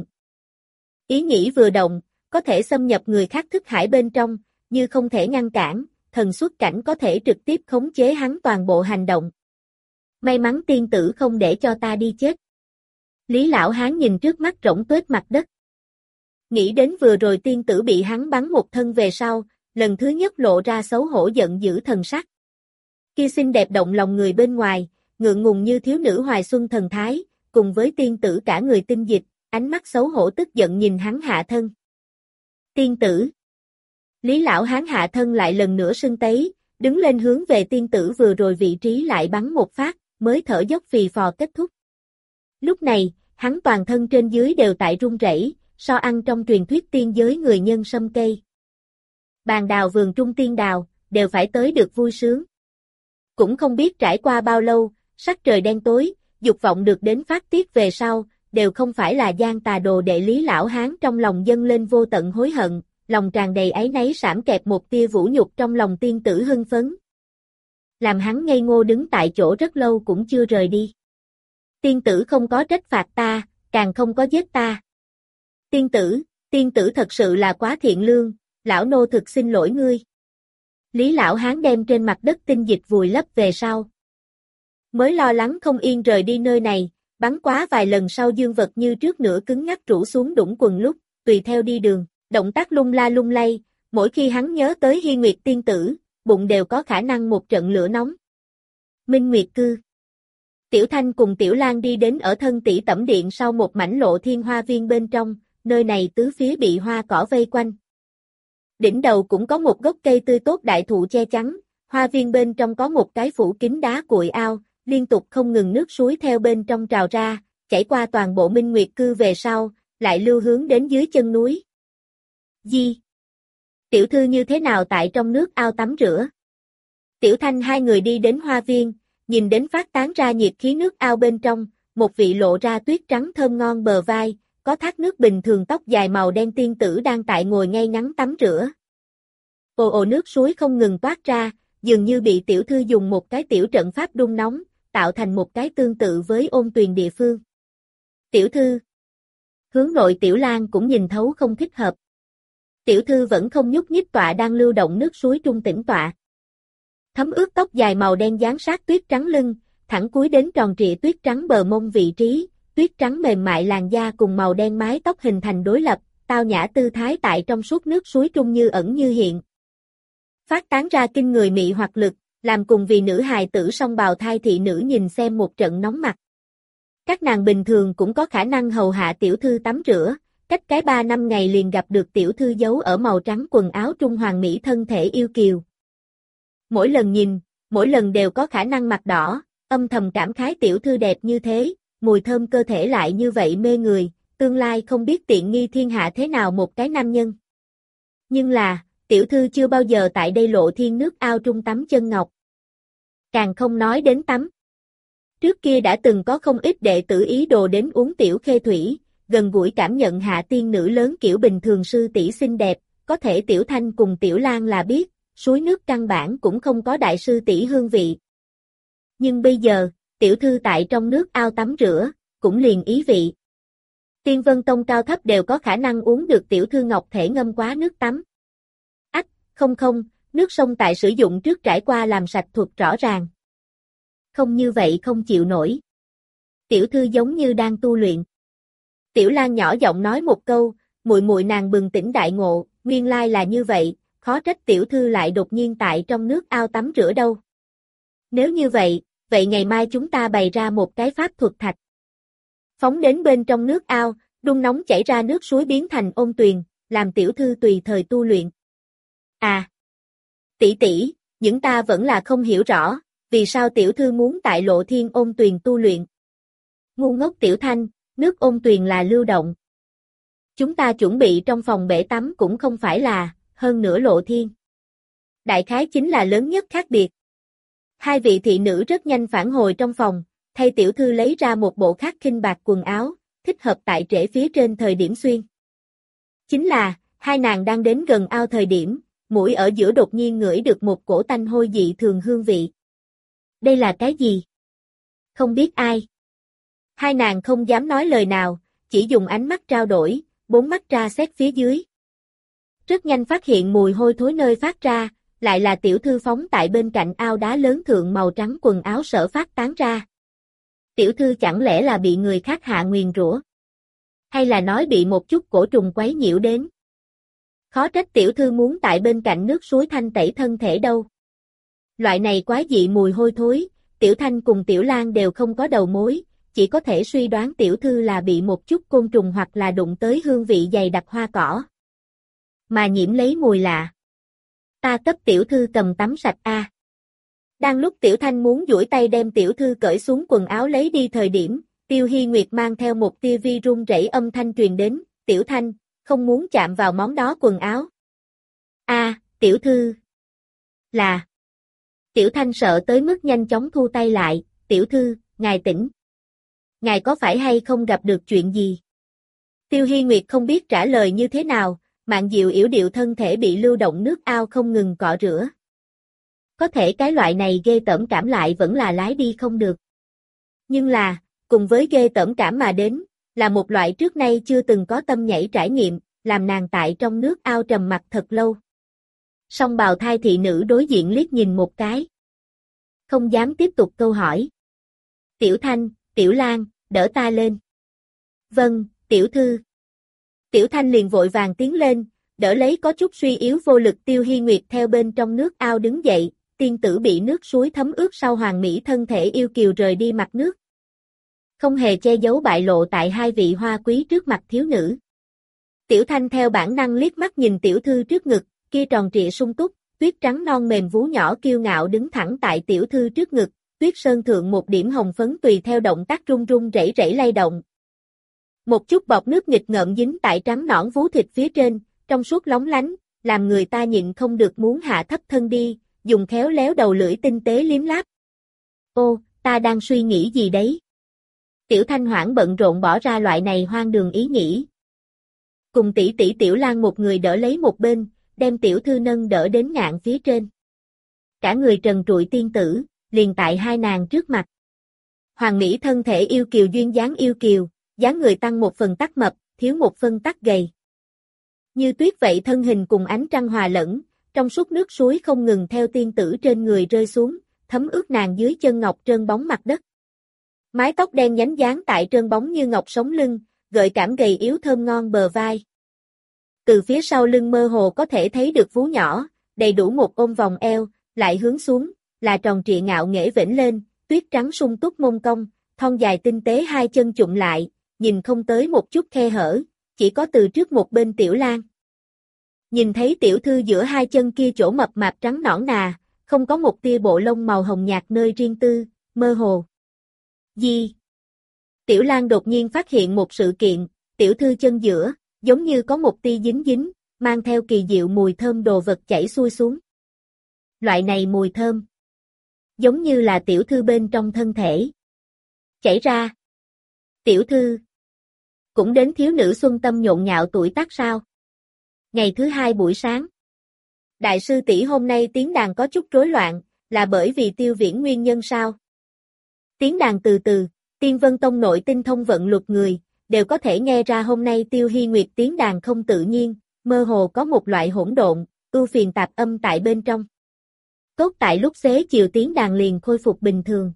Ý nghĩ vừa động, có thể xâm nhập người khác thức hải bên trong, như không thể ngăn cản, thần xuất cảnh có thể trực tiếp khống chế hắn toàn bộ hành động. May mắn tiên tử không để cho ta đi chết. Lý lão hán nhìn trước mắt rỗng tuếch mặt đất. Nghĩ đến vừa rồi tiên tử bị hắn bắn một thân về sau, lần thứ nhất lộ ra xấu hổ giận dữ thần sắc. Kia xinh đẹp động lòng người bên ngoài, ngượng ngùng như thiếu nữ hoài xuân thần thái, cùng với tiên tử cả người tinh dịch, ánh mắt xấu hổ tức giận nhìn hắn hạ thân. Tiên tử. Lý lão hán hạ thân lại lần nữa sưng tấy, đứng lên hướng về tiên tử vừa rồi vị trí lại bắn một phát, mới thở dốc phì phò kết thúc. Lúc này, hắn toàn thân trên dưới đều tại run rẩy, so ăn trong truyền thuyết tiên giới người nhân sâm cây. Bàn đào vườn trung tiên đào, đều phải tới được vui sướng. Cũng không biết trải qua bao lâu, sắc trời đen tối, dục vọng được đến phát tiết về sau, đều không phải là gian tà đồ đệ Lý lão hán trong lòng dâng lên vô tận hối hận, lòng tràn đầy áy náy sảm kẹp một tia vũ nhục trong lòng tiên tử hưng phấn. Làm hắn ngây ngô đứng tại chỗ rất lâu cũng chưa rời đi. Tiên tử không có trách phạt ta, càng không có giết ta. Tiên tử thật sự là quá thiện lương, lão nô thực xin lỗi ngươi. Lý lão hán đem trên mặt đất tinh dịch vùi lấp về sau. Mới lo lắng không yên rời đi nơi này, bắn quá vài lần sau dương vật như trước nửa cứng ngắc rũ xuống đũng quần lúc, tùy theo đi đường, động tác lung la lung lay, mỗi khi hắn nhớ tới Hi Nguyệt tiên tử, bụng đều có khả năng một trận lửa nóng. Minh Nguyệt cư. Tiểu Thanh cùng Tiểu Lan đi đến ở thân tỷ tẩm điện sau một mảnh lộ thiên hoa viên bên trong, nơi này tứ phía bị hoa cỏ vây quanh. Đỉnh đầu cũng có một gốc cây tươi tốt đại thụ che chắn, hoa viên bên trong có một cái phủ kín đá cuội ao, liên tục không ngừng nước suối theo bên trong trào ra, chảy qua toàn bộ Minh Nguyệt Cư về sau, lại lưu hướng đến dưới chân núi. Di. Tiểu thư như thế nào tại trong nước ao tắm rửa? Tiểu Thanh hai người đi đến hoa viên, nhìn đến phát tán ra nhiệt khí nước ao bên trong, một vị lộ ra tuyết trắng thơm ngon bờ vai, có thác nước bình thường tóc dài màu đen tiên tử đang tại ngồi ngay ngắn tắm rửa. Ồ ồ nước suối không ngừng toát ra, dường như bị tiểu thư dùng một cái tiểu trận pháp đun nóng, tạo thành một cái tương tự với ôn tuyền địa phương. Tiểu thư. Hướng nội Tiểu Lan cũng nhìn thấu không thích hợp. Tiểu thư vẫn không nhúc nhích tọa đang lưu động nước suối trung tĩnh tọa. Thấm ướt tóc dài màu đen dán sát tuyết trắng lưng, thẳng cúi đến tròn trịa tuyết trắng bờ mông vị trí, tuyết trắng mềm mại làn da cùng màu đen mái tóc hình thành đối lập, tao nhã tư thái tại trong suốt nước suối trung như ẩn như hiện. Phát tán ra kinh người mị hoặc lực, làm cùng vì nữ hài tử song bào thai thị nữ nhìn xem một trận nóng mặt. Các nàng bình thường cũng có khả năng hầu hạ tiểu thư tắm rửa, cách cái 3 năm ngày liền gặp được tiểu thư giấu ở màu trắng quần áo trung hoàng mỹ thân thể yêu kiều. Mỗi lần nhìn, mỗi lần đều có khả năng mặt đỏ, âm thầm cảm khái tiểu thư đẹp như thế, mùi thơm cơ thể lại như vậy mê người, tương lai không biết tiện nghi thiên hạ thế nào một cái nam nhân. Nhưng là, tiểu thư chưa bao giờ tại đây lộ thiên nước ao trung tắm chân ngọc. Càng không nói đến tắm. Trước kia đã từng có không ít đệ tử ý đồ đến uống tiểu khê thủy, gần gũi cảm nhận hạ tiên nữ lớn kiểu bình thường sư tỷ xinh đẹp, có thể Tiểu Thanh cùng Tiểu Lan là biết, suối nước căn bản cũng không có đại sư tỷ hương vị. Nhưng bây giờ, tiểu thư tại trong nước ao tắm rửa, cũng liền ý vị. Tiên Vân Tông cao thấp đều có khả năng uống được tiểu thư ngọc thể ngâm quá nước tắm. Ách, không, nước sông tại sử dụng trước trải qua làm sạch thuật rõ ràng. Không như vậy không chịu nổi. Tiểu thư giống như đang tu luyện. Tiểu Lan nhỏ giọng nói một câu, muội muội nàng bừng tỉnh đại ngộ, nguyên lai là như vậy, khó trách tiểu thư lại đột nhiên tại trong nước ao tắm rửa đâu. Nếu như vậy, vậy ngày mai chúng ta bày ra một cái pháp thuật thạch. Phóng đến bên trong nước ao, đun nóng chảy ra nước suối biến thành ôn tuyền, làm tiểu thư tùy thời tu luyện. À! Tỷ tỷ, những ta vẫn là không hiểu rõ, vì sao tiểu thư muốn tại lộ thiên ôn tuyền tu luyện. Ngu ngốc Tiểu Thanh, nước ôn tuyền là lưu động. Chúng ta chuẩn bị trong phòng bể tắm cũng không phải là, hơn nữa lộ thiên. Đại khái chính là lớn nhất khác biệt. Hai vị thị nữ rất nhanh phản hồi trong phòng, thay tiểu thư lấy ra một bộ khắc khinh bạc quần áo, thích hợp tại trễ phía trên thời điểm xuyên. Chính là, hai nàng đang đến gần ao thời điểm, mũi ở giữa đột nhiên ngửi được một cổ tanh hôi dị thường hương vị. Đây là cái gì? Không biết ai. Hai nàng không dám nói lời nào, chỉ dùng ánh mắt trao đổi, bốn mắt tra xét phía dưới. Rất nhanh phát hiện mùi hôi thối nơi phát ra, lại là tiểu thư phóng tại bên cạnh ao đá lớn thượng màu trắng quần áo sở phát tán ra. Tiểu thư chẳng lẽ là bị người khác hạ nguyền rủa? Hay là nói bị một chút cổ trùng quấy nhiễu đến? Khó trách tiểu thư muốn tại bên cạnh nước suối thanh tẩy thân thể đâu. Loại này quái dị mùi hôi thối, Tiểu Thanh cùng Tiểu Lan đều không có đầu mối, chỉ có thể suy đoán tiểu thư là bị một chút côn trùng hoặc là đụng tới hương vị dày đặc hoa cỏ. Mà nhiễm lấy mùi lạ. Ta cấp tiểu thư cầm tắm sạch a. Đang lúc Tiểu Thanh muốn duỗi tay đem tiểu thư cởi xuống quần áo lấy đi thời điểm, Tiêu Hy Nguyệt mang theo một tia vi run rẩy âm thanh truyền đến, Tiểu Thanh, không muốn chạm vào món đó quần áo. A, tiểu thư. Là. Tiểu Thanh sợ tới mức nhanh chóng thu tay lại, tiểu thư, ngài tỉnh. Ngài có phải hay không gặp được chuyện gì? Tiêu Hy Nguyệt không biết trả lời như thế nào, Mạn Diệu yểu điệu thân thể bị lưu động nước ao không ngừng cọ rửa. Có thể cái loại này ghê tởm cảm lại vẫn là lái đi không được. Nhưng là, cùng với ghê tởm cảm mà đến, là một loại trước nay chưa từng có tâm nhảy trải nghiệm, làm nàng tại trong nước ao trầm mặc thật lâu. Song bào thai thị nữ đối diện liếc nhìn một cái. Không dám tiếp tục câu hỏi. Tiểu Thanh, Tiểu Lan, đỡ ta lên. Vâng, tiểu thư. Tiểu Thanh liền vội vàng tiến lên, đỡ lấy có chút suy yếu vô lực Tiêu Hy Nguyệt theo bên trong nước ao đứng dậy, tiên tử bị nước suối thấm ướt sau hoàng mỹ thân thể yêu kiều rời đi mặt nước, Không hề che giấu bại lộ tại hai vị hoa quý trước mặt thiếu nữ. Tiểu Thanh theo bản năng liếc mắt nhìn tiểu thư trước ngực, kia tròn trịa sung túc, tuyết trắng non mềm vú nhỏ kiêu ngạo đứng thẳng tại tiểu thư trước ngực, tuyết sơn thượng một điểm hồng phấn tùy theo động tác run run rẩy rẩy lay động. Một chút bọt nước nghịch ngợm dính tại trắng nõn vú thịt phía trên, trong suốt lóng lánh, làm người ta nhịn không được muốn hạ thấp thân đi, dùng khéo léo đầu lưỡi tinh tế liếm láp. Ô, ta đang suy nghĩ gì đấy? Tiểu Thanh hoảng bận rộn bỏ ra loại này hoang đường ý nghĩ. Cùng tỷ tỷ Tiểu Lan một người đỡ lấy một bên, đem tiểu thư nâng đỡ đến ngạn phía trên. Cả người trần trụi tiên tử, liền tại hai nàng trước mặt. Hoàng mỹ thân thể yêu kiều duyên dáng yêu kiều, dáng người tăng một phần tắc mập, thiếu một phân tắc gầy. Như tuyết vậy thân hình cùng ánh trăng hòa lẫn, trong suốt nước suối không ngừng theo tiên tử trên người rơi xuống, thấm ướt nàng dưới chân ngọc trơn bóng mặt đất. Mái tóc đen nhánh dáng tại trơn bóng như ngọc sống lưng, gợi cảm gầy yếu thơm ngon bờ vai. Từ phía sau lưng mơ hồ có thể thấy được vú nhỏ, đầy đủ một ôm vòng eo, lại hướng xuống, là tròn trịa ngạo nghễ vểnh lên, tuyết trắng sung túc mông cong, thon dài tinh tế hai chân chụm lại, nhìn không tới một chút khe hở, chỉ có từ trước một bên Tiểu Lan. Nhìn thấy tiểu thư giữa hai chân kia chỗ mập mạp trắng nõn nà, không có một tia bộ lông màu hồng nhạt nơi riêng tư, mơ hồ. Gì? Tiểu Lan đột nhiên phát hiện một sự kiện, tiểu thư chân giữa, giống như có một tia dính dính, mang theo kỳ diệu mùi thơm đồ vật chảy xuôi xuống. Loại này mùi thơm, giống như là tiểu thư bên trong thân thể. Chảy ra. Tiểu thư. Cũng đến thiếu nữ xuân tâm nhộn nhạo tuổi tác sao? Ngày thứ hai buổi sáng. Đại sư tỷ hôm nay tiếng đàn có chút rối loạn, là bởi vì Tiêu Viễn nguyên nhân sao? Tiếng đàn từ từ, Tiên Vân Tông nội tinh thông vận luật người, đều có thể nghe ra hôm nay Tiêu Hy Nguyệt tiếng đàn không tự nhiên, mơ hồ có một loại hỗn độn, ưu phiền tạp âm tại bên trong. Tốt tại lúc xế chiều tiếng đàn liền khôi phục bình thường.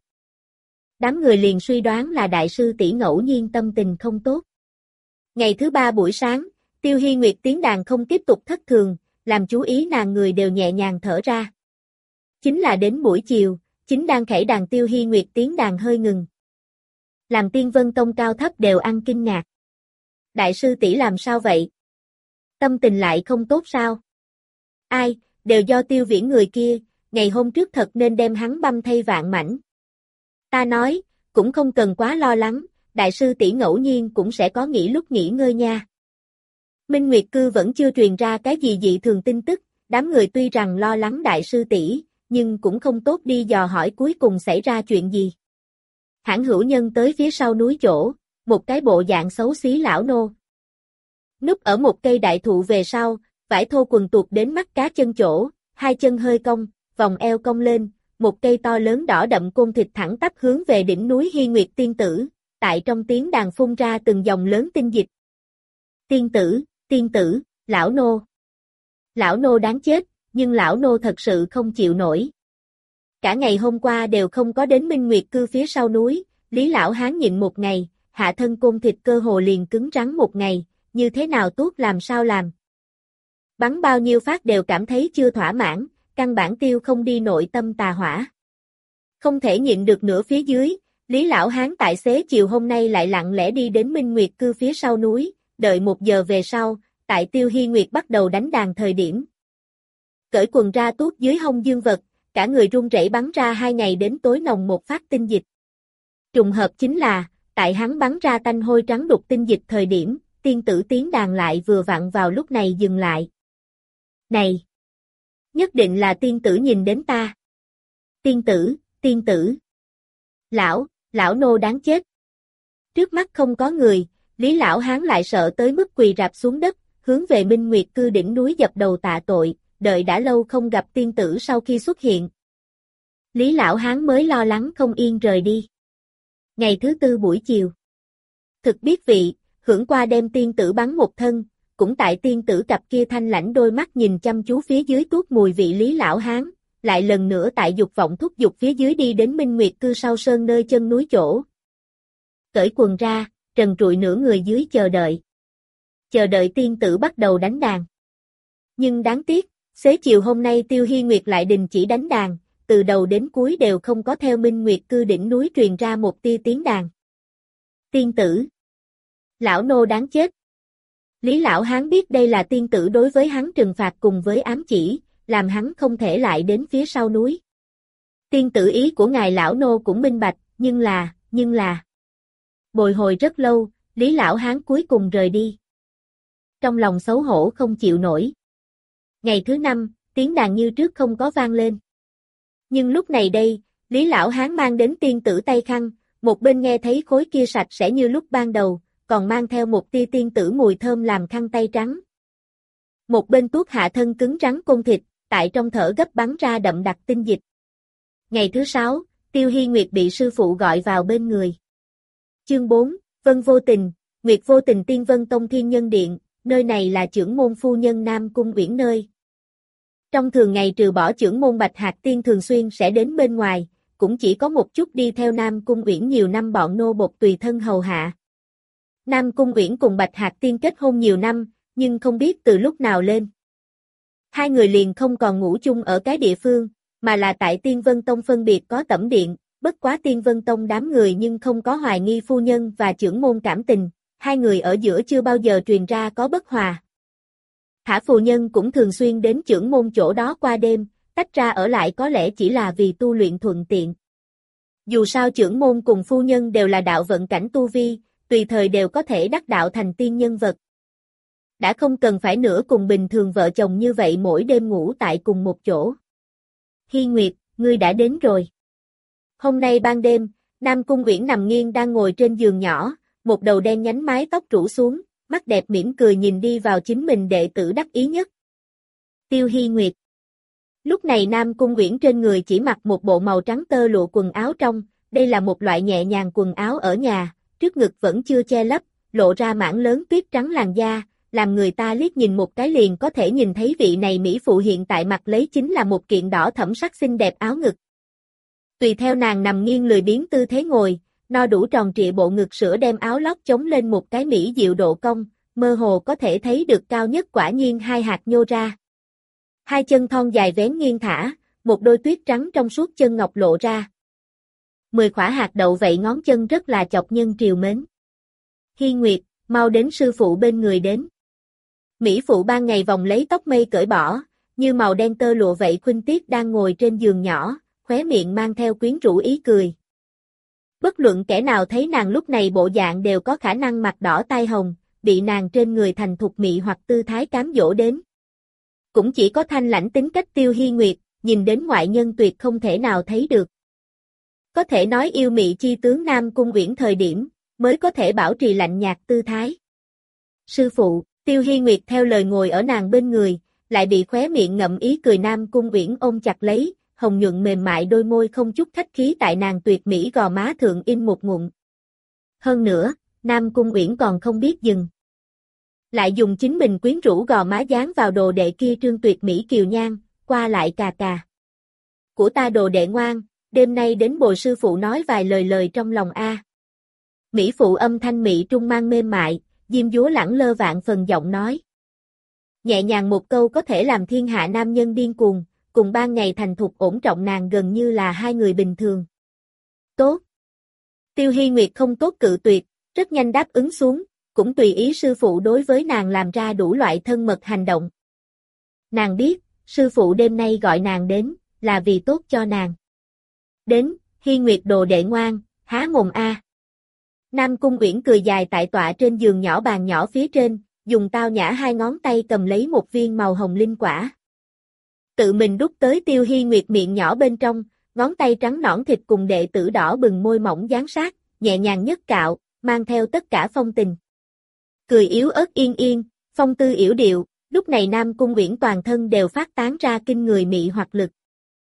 Đám người liền suy đoán là đại sư tỷ ngẫu nhiên tâm tình không tốt. Ngày thứ ba buổi sáng, Tiêu Hy Nguyệt tiếng đàn không tiếp tục thất thường, làm chú ý nàng người đều nhẹ nhàng thở ra. Chính là đến buổi chiều, chính đang khẩy đàn Tiêu Hy Nguyệt tiếng đàn hơi ngừng. Làm Tiên Vân Tông cao thấp đều ăn kinh ngạc. Đại sư tỷ làm sao vậy? Tâm tình lại không tốt sao? Ai, đều do Tiêu Viễn người kia, ngày hôm trước thật nên đem hắn băm thay vạn mảnh. Ta nói, cũng không cần quá lo lắng, đại sư tỷ ngẫu nhiên cũng sẽ có nghỉ lúc nghỉ ngơi nha. Minh Nguyệt Cư vẫn chưa truyền ra cái gì dị thường tin tức, đám người tuy rằng lo lắng đại sư tỷ, nhưng cũng không tốt đi dò hỏi cuối cùng xảy ra chuyện gì. Hãn hữu nhân tới phía sau núi chỗ, một cái bộ dạng xấu xí lão nô. Núp ở một cây đại thụ về sau, vải thô quần tuột đến mắt cá chân chỗ, hai chân hơi cong, vòng eo cong lên, một cây to lớn đỏ đậm côn thịt thẳng tắp hướng về đỉnh núi Hy Nguyệt tiên tử, tại trong tiếng đàn phun ra từng dòng lớn tinh dịch. Tiên tử, lão nô. Lão nô đáng chết, nhưng lão nô thật sự không chịu nổi. Cả ngày hôm qua đều không có đến Minh Nguyệt Cư phía sau núi, Lý lão hán nhịn một ngày, hạ thân côn thịt cơ hồ liền cứng rắn một ngày, như thế nào tuốt làm sao làm. Bắn bao nhiêu phát đều cảm thấy chưa thỏa mãn, căn bản tiêu không đi nội tâm tà hỏa. Không thể nhịn được nữa phía dưới, Lý lão hán tại xế chiều hôm nay lại lặng lẽ đi đến Minh Nguyệt Cư phía sau núi, đợi 1 giờ về sau, tại Tiêu Hy Nguyệt bắt đầu đánh đàn thời điểm. Cởi quần ra tuốt dưới hông dương vật, cả người run rẩy bắn ra 2 ngày đến tối nồng một phát tinh dịch. Trùng hợp chính là, tại hắn bắn ra tanh hôi trắng đục tinh dịch thời điểm, tiên tử tiếng đàn lại vừa vặn vào lúc này dừng lại. Này! Nhất định là tiên tử nhìn đến ta. Tiên tử. Lão nô đáng chết. Trước mắt không có người, Lý lão hán lại sợ tới mức quỳ rạp xuống đất, hướng về Minh Nguyệt Cư đỉnh núi dập đầu tạ tội, đợi đã lâu không gặp tiên tử sau khi xuất hiện. Lý lão hán mới lo lắng không yên rời đi. Ngày thứ tư buổi chiều. Thực biết vị, hưởng qua đem tiên tử bắn một thân, cũng tại tiên tử cặp kia thanh lãnh đôi mắt nhìn chăm chú phía dưới tuốt mùi vị Lý lão hán, lại lần nữa tại dục vọng thúc giục phía dưới đi đến Minh Nguyệt Cư sau sơn nơi chân núi chỗ. Cởi quần ra, trần trụi nửa người dưới chờ đợi. Chờ đợi tiên tử bắt đầu đánh đàn. Nhưng đáng tiếc, xế chiều hôm nay Tiêu Hy Nguyệt lại đình chỉ đánh đàn, từ đầu đến cuối đều không có theo Minh Nguyệt Cư đỉnh núi truyền ra một tia tiếng đàn. Tiên tử. Lão nô đáng chết. Lý lão hán biết đây là tiên tử đối với hắn trừng phạt cùng với ám chỉ, làm hắn không thể lại đến phía sau núi. Tiên tử ý của ngài lão nô cũng minh bạch, nhưng là. Bồi hồi rất lâu, Lý lão hán cuối cùng rời đi. Trong lòng xấu hổ không chịu nổi. Ngày thứ 5, tiếng đàn như trước không có vang lên. Nhưng lúc này đây, Lý lão hán mang đến tiên tử tay khăn, một bên nghe thấy khối kia sạch sẽ như lúc ban đầu, còn mang theo một tia tiên tử mùi thơm làm khăn tay trắng. Một bên tuốt hạ thân cứng rắn côn thịt, tại trong thở gấp bắn ra đậm đặc tinh dịch. Ngày thứ 6, Tiêu Hy Nguyệt bị sư phụ gọi vào bên người. Chương 4, Vân Vô Tình, Nguyệt Vô Tình Tiên Vân Tông Thiên Nhân Điện, nơi này là trưởng môn phu nhân Nam Cung Uyển nơi. Trong thường ngày trừ bỏ trưởng môn Bạch Hạc Tiên thường xuyên sẽ đến bên ngoài, cũng chỉ có một chút đi theo Nam Cung Uyển nhiều năm bọn nô bộc tùy thân hầu hạ. Nam Cung Uyển cùng Bạch Hạc Tiên kết hôn nhiều năm, nhưng không biết từ lúc nào lên. Hai người liền không còn ngủ chung ở cái địa phương, mà là tại Tiên Vân Tông phân biệt có tẩm điện, bất quá Tiên Vân Tông đám người nhưng không có hoài nghi phu nhân và trưởng môn cảm tình, hai người ở giữa chưa bao giờ truyền ra có bất hòa. Thả phu nhân cũng thường xuyên đến trưởng môn chỗ đó qua đêm, tách ra ở lại có lẽ chỉ là vì tu luyện thuận tiện. Dù sao trưởng môn cùng phu nhân đều là đạo vận cảnh tu vi, tùy thời đều có thể đắc đạo thành tiên nhân vật. Đã không cần phải nữa cùng bình thường vợ chồng như vậy mỗi đêm ngủ tại cùng một chỗ. Hy Nguyệt, ngươi đã đến rồi. Hôm nay ban đêm, Nam Cung Uyển nằm nghiêng đang ngồi trên giường nhỏ, một đầu đen nhánh mái tóc rủ xuống, mắt đẹp mỉm cười nhìn đi vào chính mình đệ tử đắc ý nhất. Tiêu Hy Nguyệt. Lúc này Nam Cung Uyển trên người chỉ mặc một bộ màu trắng tơ lụa quần áo trong, đây là một loại nhẹ nhàng quần áo ở nhà, trước ngực vẫn chưa che lấp, lộ ra mảng lớn tuyết trắng làn da, làm người ta liếc nhìn một cái liền có thể nhìn thấy vị này mỹ phụ hiện tại mặc lấy chính là một kiện đỏ thẫm sắc xinh đẹp áo ngực. Tùy theo nàng nằm nghiêng lười biếng tư thế ngồi, no đủ tròn trịa bộ ngực sữa đem áo lót chống lên một cái mỹ diệu độ cong, mơ hồ có thể thấy được cao nhất quả nhiên hai hạt nhô ra. Hai chân thon dài vén nghiêng thả, một đôi tuyết trắng trong suốt chân ngọc lộ ra. 10 khỏa hạt đậu vậy ngón chân rất là chọc nhân triều mến. Hy Nguyệt, mau đến sư phụ bên người đến. Mỹ phụ ban ngày vòng lấy tóc mây cởi bỏ, như màu đen tơ lụa vậy khuynh tiết đang ngồi trên giường nhỏ, khóe miệng mang theo quyến rũ ý cười. Bất luận kẻ nào thấy nàng lúc này bộ dạng đều có khả năng mặt đỏ tai hồng, bị nàng trên người thành thục mị hoặc tư thái cám dỗ đến. Cũng chỉ có thanh lãnh tính cách Tiêu Hy Nguyệt, nhìn đến ngoại nhân tuyệt không thể nào thấy được. Có thể nói yêu mị chi tướng Nam Cung Uyển thời điểm, mới có thể bảo trì lạnh nhạt tư thái. Sư phụ, Tiêu Hy Nguyệt theo lời ngồi ở nàng bên người, lại bị khóe miệng ngậm ý cười Nam Cung Uyển ôm chặt lấy, hồng nhuận mềm mại đôi môi không chút khách khí tại nàng tuyệt mỹ gò má thượng in một ngụm. Hơn nữa, Nam Cung Uyển còn không biết dừng. Lại dùng chính mình quyến rũ gò má dán vào đồ đệ kia trương tuyệt mỹ kiều nhan, qua lại cà cà. Của ta đồ đệ ngoan, đêm nay đến bồi sư phụ nói vài lời trong lòng a. Mỹ phụ âm thanh mị trung mang mềm mại, diêm dúa lẳng lơ vạn phần giọng nói. Nhẹ nhàng một câu có thể làm thiên hạ nam nhân điên cuồng, cùng ban ngày thành thục ổn trọng nàng gần như là hai người bình thường. Tốt. Tiêu Hy Nguyệt không tốt cự tuyệt, rất nhanh đáp ứng xuống, cũng tùy ý sư phụ đối với nàng làm ra đủ loại thân mật hành động. Nàng biết, sư phụ đêm nay gọi nàng đến, là vì tốt cho nàng. Đến, Hy Nguyệt đồ đệ ngoan, há mồm a. Nam Cung Uyển cười dài tại tọa trên giường nhỏ bàn nhỏ phía trên, dùng tao nhã hai ngón tay cầm lấy một viên màu hồng linh quả. Tự mình đút tới Tiêu Hy Nguyệt miệng nhỏ bên trong, ngón tay trắng nõn thịt cùng đệ tử đỏ bừng môi mỏng dán sát, nhẹ nhàng nhất cạo, mang theo tất cả phong tình. Cười yếu ớt yên yên, phong tư yểu điệu, lúc này Nam Cung Uyển toàn thân đều phát tán ra kinh người mị hoặc lực.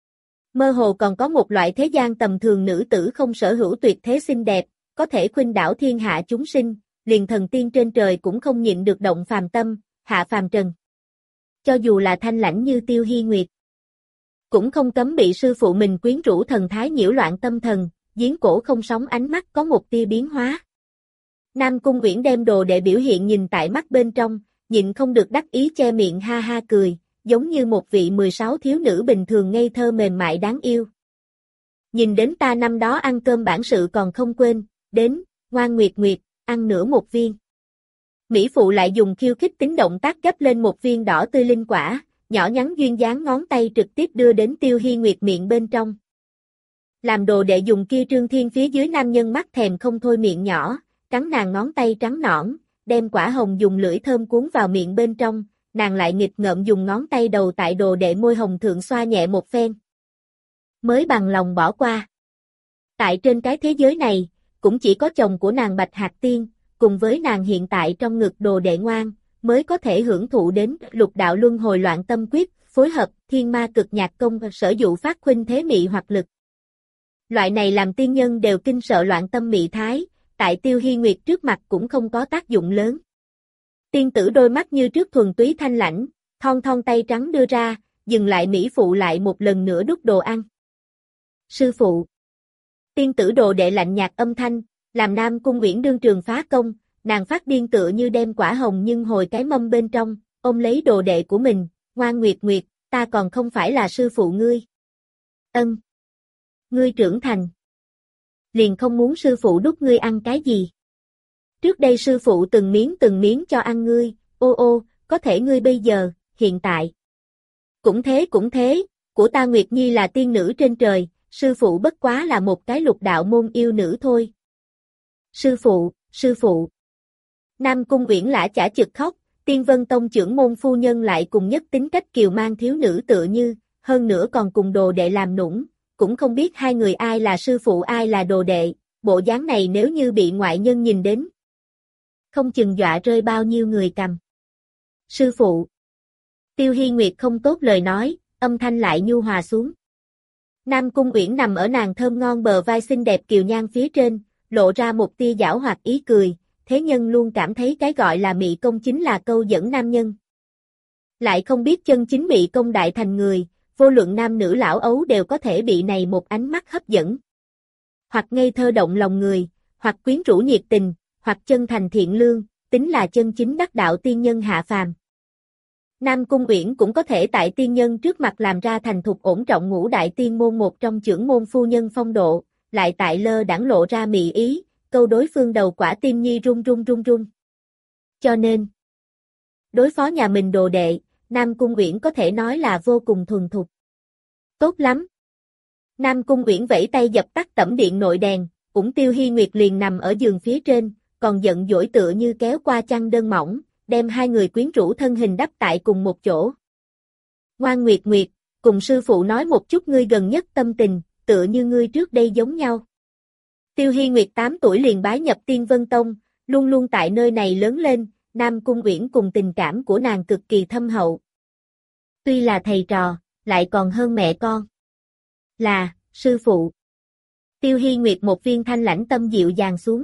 Mơ hồ còn có một loại thế gian tầm thường nữ tử không sở hữu tuyệt thế xinh đẹp, có thể khuynh đảo thiên hạ chúng sinh, liền thần tiên trên trời cũng không nhịn được động phàm tâm, hạ phàm trần. Cho dù là thanh lãnh như Tiêu Hy Nguyệt, cũng không cấm bị sư phụ mình quyến rũ thần thái nhiễu loạn tâm thần, giếng cổ không sóng ánh mắt có một tia biến hóa. Nam Cung Uyển đem đồ đệ biểu hiện nhìn tại mắt bên trong, nhịn không được đắc ý che miệng ha ha cười, giống như một vị 16 thiếu nữ bình thường ngây thơ mềm mại đáng yêu. Nhìn đến ta năm đó ăn cơm bản sự còn không quên, đến, Ngoan Nguyệt Nguyệt, ăn nửa một viên. Mỹ phụ lại dùng khiêu khích tính động tác gấp lên một viên đỏ tươi linh quả, nhỏ nhắn duyên dáng ngón tay trực tiếp đưa đến Tiêu Hi Nguyệt miệng bên trong. Làm đồ đệ dùng kia Trương Thiên phía dưới nam nhân mắt thèm không thôi miệng nhỏ, cắn nàng ngón tay trắng nõn, đem quả hồng dùng lưỡi thơm cuốn vào miệng bên trong, nàng lại nghịch ngợm dùng ngón tay đầu tại đồ đệ môi hồng thượng xoa nhẹ một phen. Mới bằng lòng bỏ qua. Tại trên cái thế giới này, cũng chỉ có chồng của nàng Bạch Hạc Tiên, cùng với nàng hiện tại trong ngực đồ đệ ngoan, mới có thể hưởng thụ đến lục đạo luân hồi loạn tâm quyết, phối hợp thiên ma cực nhạc công sở dụ phát khuynh thế mị hoặc lực. Loại này làm tiên nhân đều kinh sợ loạn tâm mị thái, tại Tiêu Hi Nguyệt trước mặt cũng không có tác dụng lớn. Tiên tử đôi mắt như trước thuần túy thanh lãnh, thon thon tay trắng đưa ra, dừng lại Mỹ phụ lại một lần nữa đút đồ ăn. Sư phụ. Tiên tử đồ đệ lạnh nhạt âm thanh, làm Nam Cung Uyển đương trường phá công, nàng phát điên tựa như đem quả hồng nhưng hồi cái mâm bên trong, ôm lấy đồ đệ của mình, ngoan Nguyệt Nguyệt, ta còn không phải là sư phụ ngươi. Ân. Ngươi trưởng thành. Liền không muốn sư phụ đút ngươi ăn cái gì. Trước đây sư phụ từng miếng cho ăn ngươi, ô, có thể ngươi bây giờ, hiện tại. Cũng thế, của ta Nguyệt Nhi là tiên nữ trên trời, sư phụ bất quá là một cái lục đạo môn yêu nữ thôi. Sư phụ. Nam Cung Uyển lã chả chực khóc, Tiên Vân Tông trưởng môn phu nhân lại cùng nhất tính cách kiều mang thiếu nữ tựa như, hơn nữa còn cùng đồ đệ làm nũng, cũng không biết hai người ai là sư phụ ai là đồ đệ, bộ dáng này nếu như bị ngoại nhân nhìn đến. Không chừng dọa rơi bao nhiêu người cầm. Sư phụ. Tiêu Hi Nguyệt không tốt lời nói, âm thanh lại nhu hòa xuống. Nam Cung Uyển nằm ở nàng thơm ngon bờ vai xinh đẹp kiều nhan phía trên, lộ ra một tia giảo hoạt ý cười, thế nhân luôn cảm thấy cái gọi là mị công chính là câu dẫn nam nhân. Lại không biết chân chính mị công đại thành người, vô luận nam nữ lão ấu đều có thể bị này một ánh mắt hấp dẫn. Hoặc ngây thơ động lòng người, hoặc quyến rũ nhiệt tình, hoặc chân thành thiện lương, tính là chân chính đắc đạo tiên nhân hạ phàm. Nam Cung Uyển cũng có thể tại tiên nhân trước mặt làm ra thành thục ổn trọng ngũ đại tiên môn một trong trưởng môn phu nhân phong độ, lại tại lơ đãng lộ ra mị ý, câu đối phương đầu quả tim nhi run. Cho nên, đối phó nhà mình đồ đệ, Nam Cung Uyển có thể nói là vô cùng thuần thục. Tốt lắm. Nam Cung Uyển vẫy tay dập tắt tẩm điện nội đèn, Tiêu Hi Nguyệt liền nằm ở giường phía trên, còn giận dỗi tựa như kéo qua chăn đơn mỏng, đem hai người quyến rũ thân hình đắp tại cùng một chỗ. Ngoan Nguyệt Nguyệt, cùng sư phụ nói một chút ngươi gần nhất tâm tình, tựa như ngươi trước đây giống nhau. Tiêu Hi Nguyệt 8 tuổi liền bái nhập Tiên Vân Tông, luôn luôn tại nơi này lớn lên, Nam Cung Uyển cùng tình cảm của nàng cực kỳ thâm hậu. Tuy là thầy trò, lại còn hơn mẹ con. Là, sư phụ. Tiêu Hi Nguyệt một viên thanh lãnh tâm dịu dàng xuống.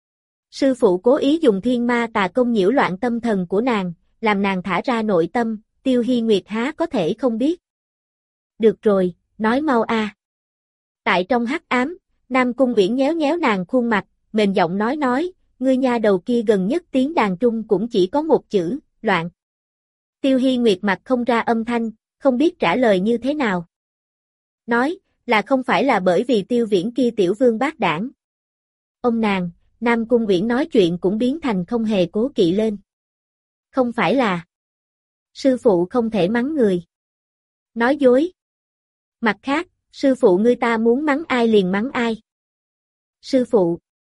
Sư phụ cố ý dùng thiên ma tà công nhiễu loạn tâm thần của nàng, làm nàng thả ra nội tâm, Tiêu Hi Nguyệt há có thể không biết. Được rồi, nói mau a. Tại trong hắc ám, Nam Cung Uyển nhéo nhéo nàng khuôn mặt, mềm giọng nói, ngươi nha đầu kia gần nhất tiếng đàn trung cũng chỉ có một chữ, loạn. Tiêu Hi Nguyệt mặt không ra âm thanh, không biết trả lời như thế nào. Nói, là không phải là bởi vì Tiêu Viễn kia tiểu vương bát đảng. Ông nàng, Nam Cung Uyển nói chuyện cũng biến thành không hề cố kỵ lên. Không phải là. Sư phụ không thể mắng người. Nói dối. Mặt khác, sư phụ ngươi ta muốn mắng ai liền mắng ai. Sư phụ.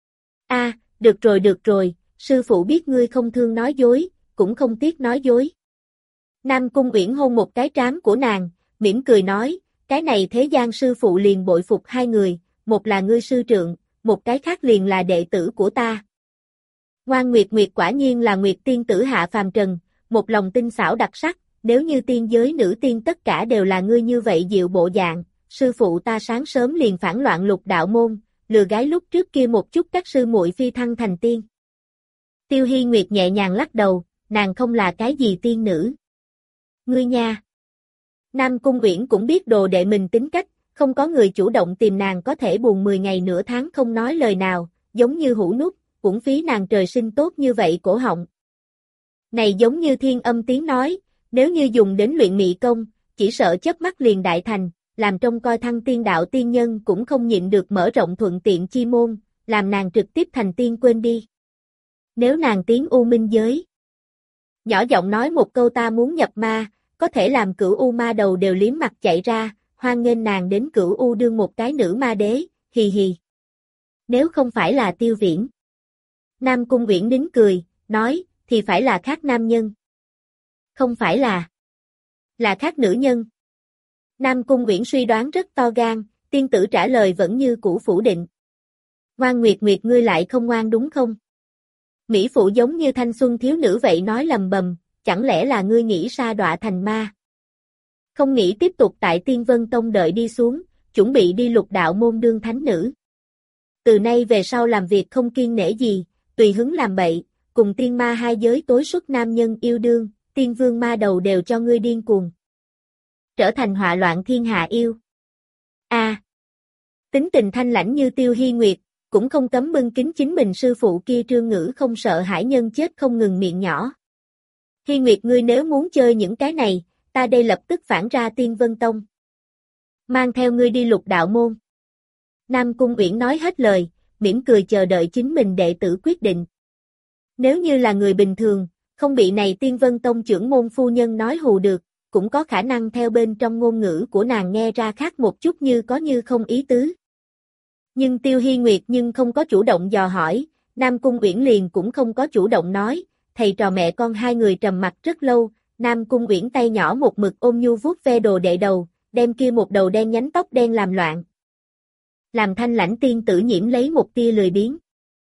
Được rồi, sư phụ biết ngươi không thương nói dối, cũng không tiếc nói dối. Nam Cung Uyển hôn một cái trán của nàng, mỉm cười nói, cái này thế gian sư phụ liền bội phục hai người, một là ngươi sư trượng, một cái khác liền là đệ tử của ta. Ngoan Nguyệt Nguyệt quả nhiên là Nguyệt tiên tử hạ phàm trần, một lòng tinh xảo đặc sắc, nếu như tiên giới nữ tiên tất cả đều là ngươi như vậy dịu bộ dạng, sư phụ ta sáng sớm liền phản loạn lục đạo môn, lừa gái lúc trước kia một chút các sư muội phi thăng thành tiên. Tiêu Hi Nguyệt nhẹ nhàng lắc đầu, nàng không là cái gì tiên nữ. Ngươi nha. Nam Cung Uyển cũng biết đồ đệ mình tính cách, không có người chủ động tìm nàng có thể buồn 10 ngày nửa tháng không nói lời nào, giống như hũ nút, cũng phí nàng trời sinh tốt như vậy cổ họng. Này giống như thiên âm tiếng nói, nếu như dùng đến luyện mị công, chỉ sợ chớp mắt liền đại thành, làm trông coi thăng tiên đạo tiên nhân cũng không nhịn được mở rộng thuận tiện chi môn, làm nàng trực tiếp thành tiên quên đi. Nếu nàng tiến U Minh giới. Nhỏ giọng nói một câu ta muốn nhập ma, có thể làm Cửu U ma đầu đều liếm mặt chạy ra, hoan nghênh nàng đến Cửu U đương một cái nữ ma đế, hì hì. Nếu không phải là Tiêu Viễn. Nam Cung Uyển nín cười, nói, thì phải là khác nam nhân. Không phải là khác nữ nhân. Nam Cung Uyển suy đoán rất to gan, tiên tử trả lời vẫn như cũ phủ định. Ngoan Nguyệt Nguyệt ngươi lại không ngoan đúng không? Mỹ phụ giống như thanh xuân thiếu nữ vậy nói lầm bầm, chẳng lẽ là ngươi nghĩ sa đọa thành ma? Không nghĩ tiếp tục tại Tiên Vân Tông đợi đi xuống, chuẩn bị đi lục đạo môn đương thánh nữ. Từ nay về sau làm việc không kiêng nể gì, tùy hứng làm bậy, cùng tiên ma hai giới tối xuất nam nhân yêu đương, tiên vương ma đầu đều cho ngươi điên cuồng. Trở thành họa loạn thiên hạ yêu. Tính tình thanh lãnh như Tiêu Hi Nguyệt, cũng không cấm bưng kính chính mình sư phụ kia Trương Ngữ không sợ hãi nhân chết không ngừng miệng nhỏ. Hi Nguyệt ngươi nếu muốn chơi những cái này, ta đây lập tức phản ra Tiên Vân Tông. Mang theo ngươi đi lục đạo môn. Nam Cung Uyển nói hết lời, mỉm cười chờ đợi chính mình đệ tử quyết định. Nếu như là người bình thường, không bị này Tiên Vân Tông trưởng môn phu nhân nói hù được, cũng có khả năng theo bên trong ngôn ngữ của nàng nghe ra khác một chút như có như không ý tứ. Nhưng Tiêu Hi Nguyệt nhưng không có chủ động dò hỏi, Nam Cung Uyển liền cũng không có chủ động nói, thầy trò mẹ con hai người trầm mặc rất lâu, Nam Cung Uyển tay nhỏ một mực ôm nhu vuốt ve đồ đệ đầu, đem kia một đầu đen nhánh tóc đen làm loạn. Làm thanh lãnh tiên tử nhiễm lấy một tia lười biếng.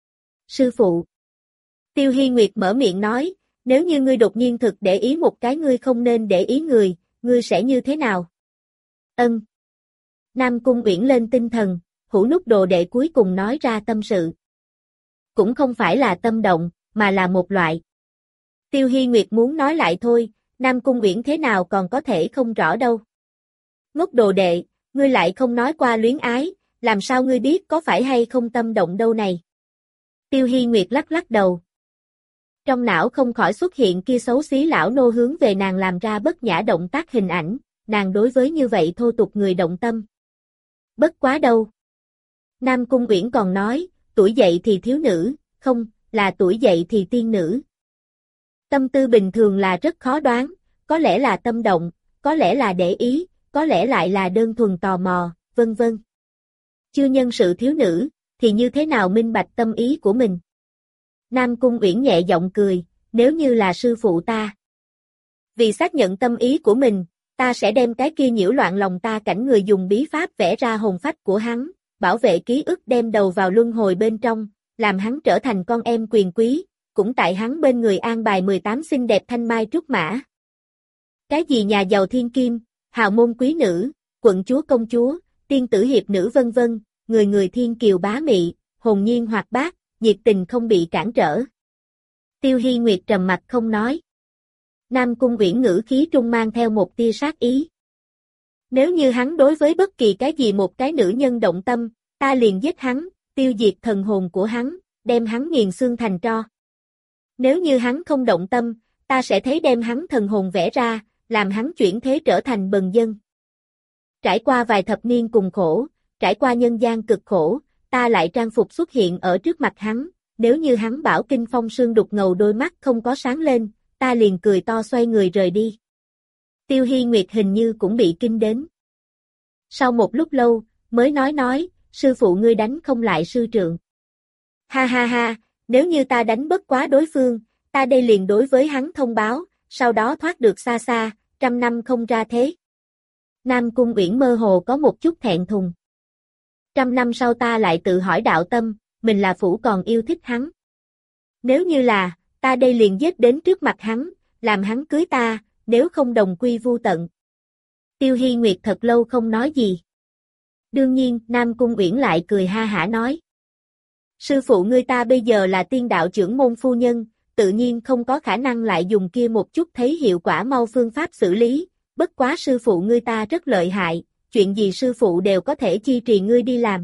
Sư phụ. Tiêu Hi Nguyệt mở miệng nói, nếu như ngươi đột nhiên thực để ý một cái ngươi không nên để ý người, ngươi sẽ như thế nào? Ân. Nam Cung Uyển lên tinh thần, hũ nút đồ đệ cuối cùng nói ra tâm sự. Cũng không phải là tâm động, mà là một loại. Tiêu Hi Nguyệt muốn nói lại thôi, Nam Cung Uyển thế nào còn có thể không rõ đâu. Ngốc đồ đệ, ngươi lại không nói qua luyến ái, làm sao ngươi biết có phải hay không tâm động đâu này? Tiêu Hi Nguyệt lắc lắc đầu. Trong não không khỏi xuất hiện kia xấu xí lão nô hướng về nàng làm ra bất nhã động tác hình ảnh, nàng đối với như vậy thô tục người động tâm. Bất quá đâu. Nam Cung Uyển còn nói, tuổi dậy thì thiếu nữ, không, là tuổi dậy thì tiên nữ. Tâm tư bình thường là rất khó đoán, có lẽ là tâm động, có lẽ là để ý, có lẽ lại là đơn thuần tò mò, vân vân. Chưa nhân sự thiếu nữ, thì như thế nào minh bạch tâm ý của mình? Nam Cung Uyển nhẹ giọng cười, nếu như là sư phụ ta. Vì xác nhận tâm ý của mình, ta sẽ đem cái kia nhiễu loạn lòng ta cảnh người dùng bí pháp vẽ ra hồn phách của hắn, bảo vệ ký ức đem đầu vào luân hồi bên trong, làm hắn trở thành con em quyền quý, cũng tại hắn bên người an bài 18 xinh đẹp thanh mai trúc mã. Cái gì nhà giàu thiên kim, hào môn quý nữ, quận chúa công chúa, tiên tử hiệp nữ vân vân, người người thiên kiều bá mị, hồn nhiên hoạt bát, nhiệt tình không bị cản trở. Tiêu Hi Nguyệt trầm mặt không nói. Nam Cung Uyển ngữ khí trung mang theo một tia sát ý. Nếu như hắn đối với bất kỳ cái gì một cái nữ nhân động tâm, ta liền giết hắn, tiêu diệt thần hồn của hắn, đem hắn nghiền xương thành tro. Nếu như hắn không động tâm, ta sẽ thấy đem hắn thần hồn vẽ ra, làm hắn chuyển thế trở thành bần dân. Trải qua vài thập niên cùng khổ, trải qua nhân gian cực khổ, ta lại trang phục xuất hiện ở trước mặt hắn, nếu như hắn bảo kinh phong sương đục ngầu đôi mắt không có sáng lên, ta liền cười to xoay người rời đi. Tiêu Hi Nguyệt hình như cũng bị kinh đến. Sau một lúc lâu, mới nói, sư phụ ngươi đánh không lại sư trượng. Ha ha ha, nếu như ta đánh bất quá đối phương, ta đây liền đối với hắn thông báo, sau đó thoát được xa xa, 100 năm không ra thế. Nam Cung Uyển mơ hồ có một chút thẹn thùng. 100 năm sau ta lại tự hỏi đạo tâm, mình là phủ còn yêu thích hắn. Nếu như là, ta đây liền giết đến trước mặt hắn, làm hắn cưới ta, nếu không đồng quy vu tận. Tiêu Hi Nguyệt thật lâu không nói gì. Đương nhiên, Nam Cung Uyển lại cười ha hả nói. Sư phụ ngươi ta bây giờ là tiên đạo trưởng môn phu nhân, tự nhiên không có khả năng lại dùng kia một chút thấy hiệu quả mau phương pháp xử lý, bất quá sư phụ ngươi ta rất lợi hại, chuyện gì sư phụ đều có thể chi trì ngươi đi làm.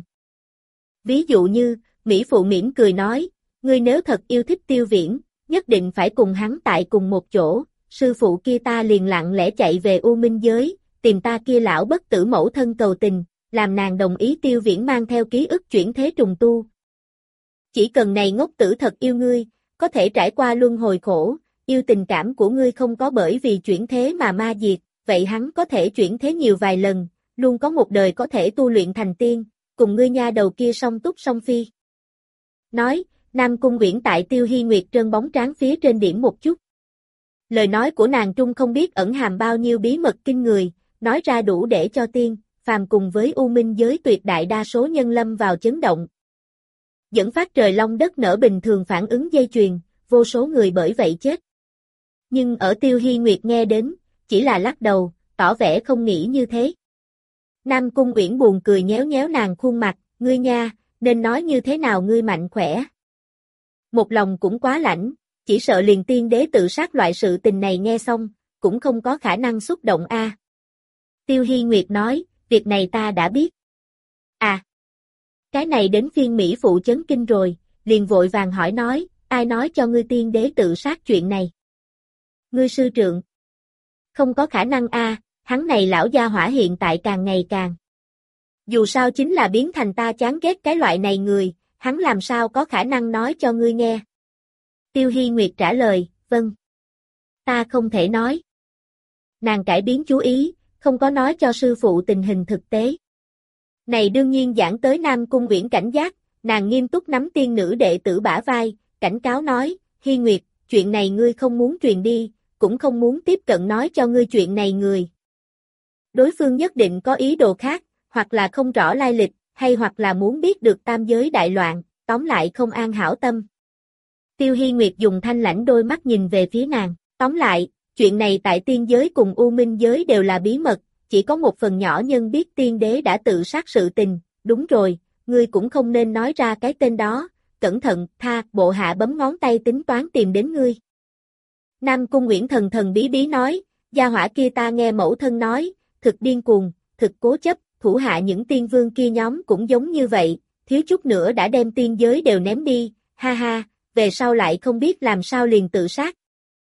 Ví dụ như, Mỹ phụ mỉm cười nói, ngươi nếu thật yêu thích Tiêu Viễn, nhất định phải cùng hắn tại cùng một chỗ, sư phụ kia ta liền lặng lẽ chạy về U Minh giới, tìm ta kia lão bất tử mẫu thân cầu tình, làm nàng đồng ý Tiêu Viễn mang theo ký ức chuyển thế trùng tu. Chỉ cần này ngốc tử thật yêu ngươi, có thể trải qua luân hồi khổ, yêu tình cảm của ngươi không có bởi vì chuyển thế mà ma diệt, vậy hắn có thể chuyển thế nhiều vài lần, luôn có một đời có thể tu luyện thành tiên, cùng ngươi nha đầu kia song túc song phi. Nói, Nam Cung Uyển tại Tiêu Hi Nguyệt trơn bóng trán phía trên điểm một chút. Lời nói của nàng trung không biết ẩn hàm bao nhiêu bí mật kinh người, nói ra đủ để cho tiên, phàm cùng với U Minh giới tuyệt đại đa số nhân lâm vào chấn động. Dẫn phát trời long đất nở bình thường phản ứng dây chuyền, vô số người bởi vậy chết. Nhưng ở Tiêu Hi Nguyệt nghe đến, chỉ là lắc đầu, tỏ vẻ không nghĩ như thế. Nam Cung Uyển buồn cười nhéo nhéo nàng khuôn mặt, ngươi nha, nên nói như thế nào ngươi mạnh khỏe. Một lòng cũng quá lãnh, chỉ sợ liền tiên đế tự sát loại sự tình này nghe xong, cũng không có khả năng xúc động a. Tiêu Hi Nguyệt nói, việc này ta đã biết. À, cái này đến phiên Mỹ phụ chấn kinh rồi, liền vội vàng hỏi nói, ai nói cho ngươi tiên đế tự sát chuyện này? Ngươi sư trượng. Không có khả năng a, hắn này lão gia hỏa hiện tại càng ngày càng. Dù sao chính là biến thành ta chán ghét cái loại này người, hắn làm sao có khả năng nói cho ngươi nghe. Tiêu Hi Nguyệt trả lời, vâng. Ta không thể nói. Nàng cải biến chú ý, không có nói cho sư phụ tình hình thực tế. Này đương nhiên giảng tới Nam Cung Uyển cảnh giác, nàng nghiêm túc nắm tiên nữ đệ tử bả vai, cảnh cáo nói, Hi Nguyệt, chuyện này ngươi không muốn truyền đi, cũng không muốn tiếp cận nói cho ngươi chuyện này người. Đối phương nhất định có ý đồ khác, hoặc là không rõ lai lịch, hay hoặc là muốn biết được tam giới đại loạn, tóm lại không an hảo tâm. Tiêu Hi Nguyệt dùng thanh lãnh đôi mắt nhìn về phía nàng, tóm lại, chuyện này tại tiên giới cùng U Minh giới đều là bí mật, chỉ có một phần nhỏ nhân biết tiên đế đã tự sát sự tình, đúng rồi, ngươi cũng không nên nói ra cái tên đó, cẩn thận, bộ hạ bấm ngón tay tính toán tìm đến ngươi. Nam Cung Uyển thần thần bí bí nói, gia hỏa kia ta nghe mẫu thân nói, thực điên cuồng, thực cố chấp, thủ hạ những tiên vương kia nhóm cũng giống như vậy, thiếu chút nữa đã đem tiên giới đều ném đi, ha ha, về sau lại không biết làm sao liền tự sát.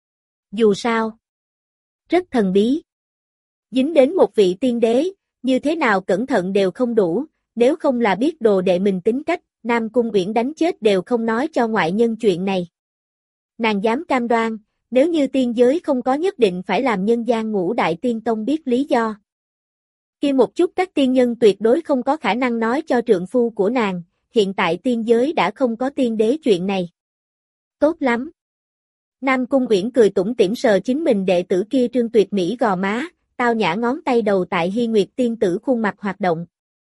Dù sao, rất thần bí. Dính đến một vị tiên đế, như thế nào cẩn thận đều không đủ, nếu không là biết đồ đệ mình tính cách, Nam Cung Uyển đánh chết đều không nói cho ngoại nhân chuyện này. Nàng dám cam đoan, nếu như tiên giới không có nhất định phải làm nhân gian ngũ đại tiên tông biết lý do. Kia một chút các tiên nhân tuyệt đối không có khả năng nói cho trượng phu của nàng, hiện tại tiên giới đã không có tiên đế chuyện này. Tốt lắm. Nam Cung Uyển cười tủm tỉm sờ chính mình đệ tử kia trương tuyệt mỹ gò má, tao nhã ngón tay đầu tại Hi Nguyệt tiên tử khuôn mặt hoạt động.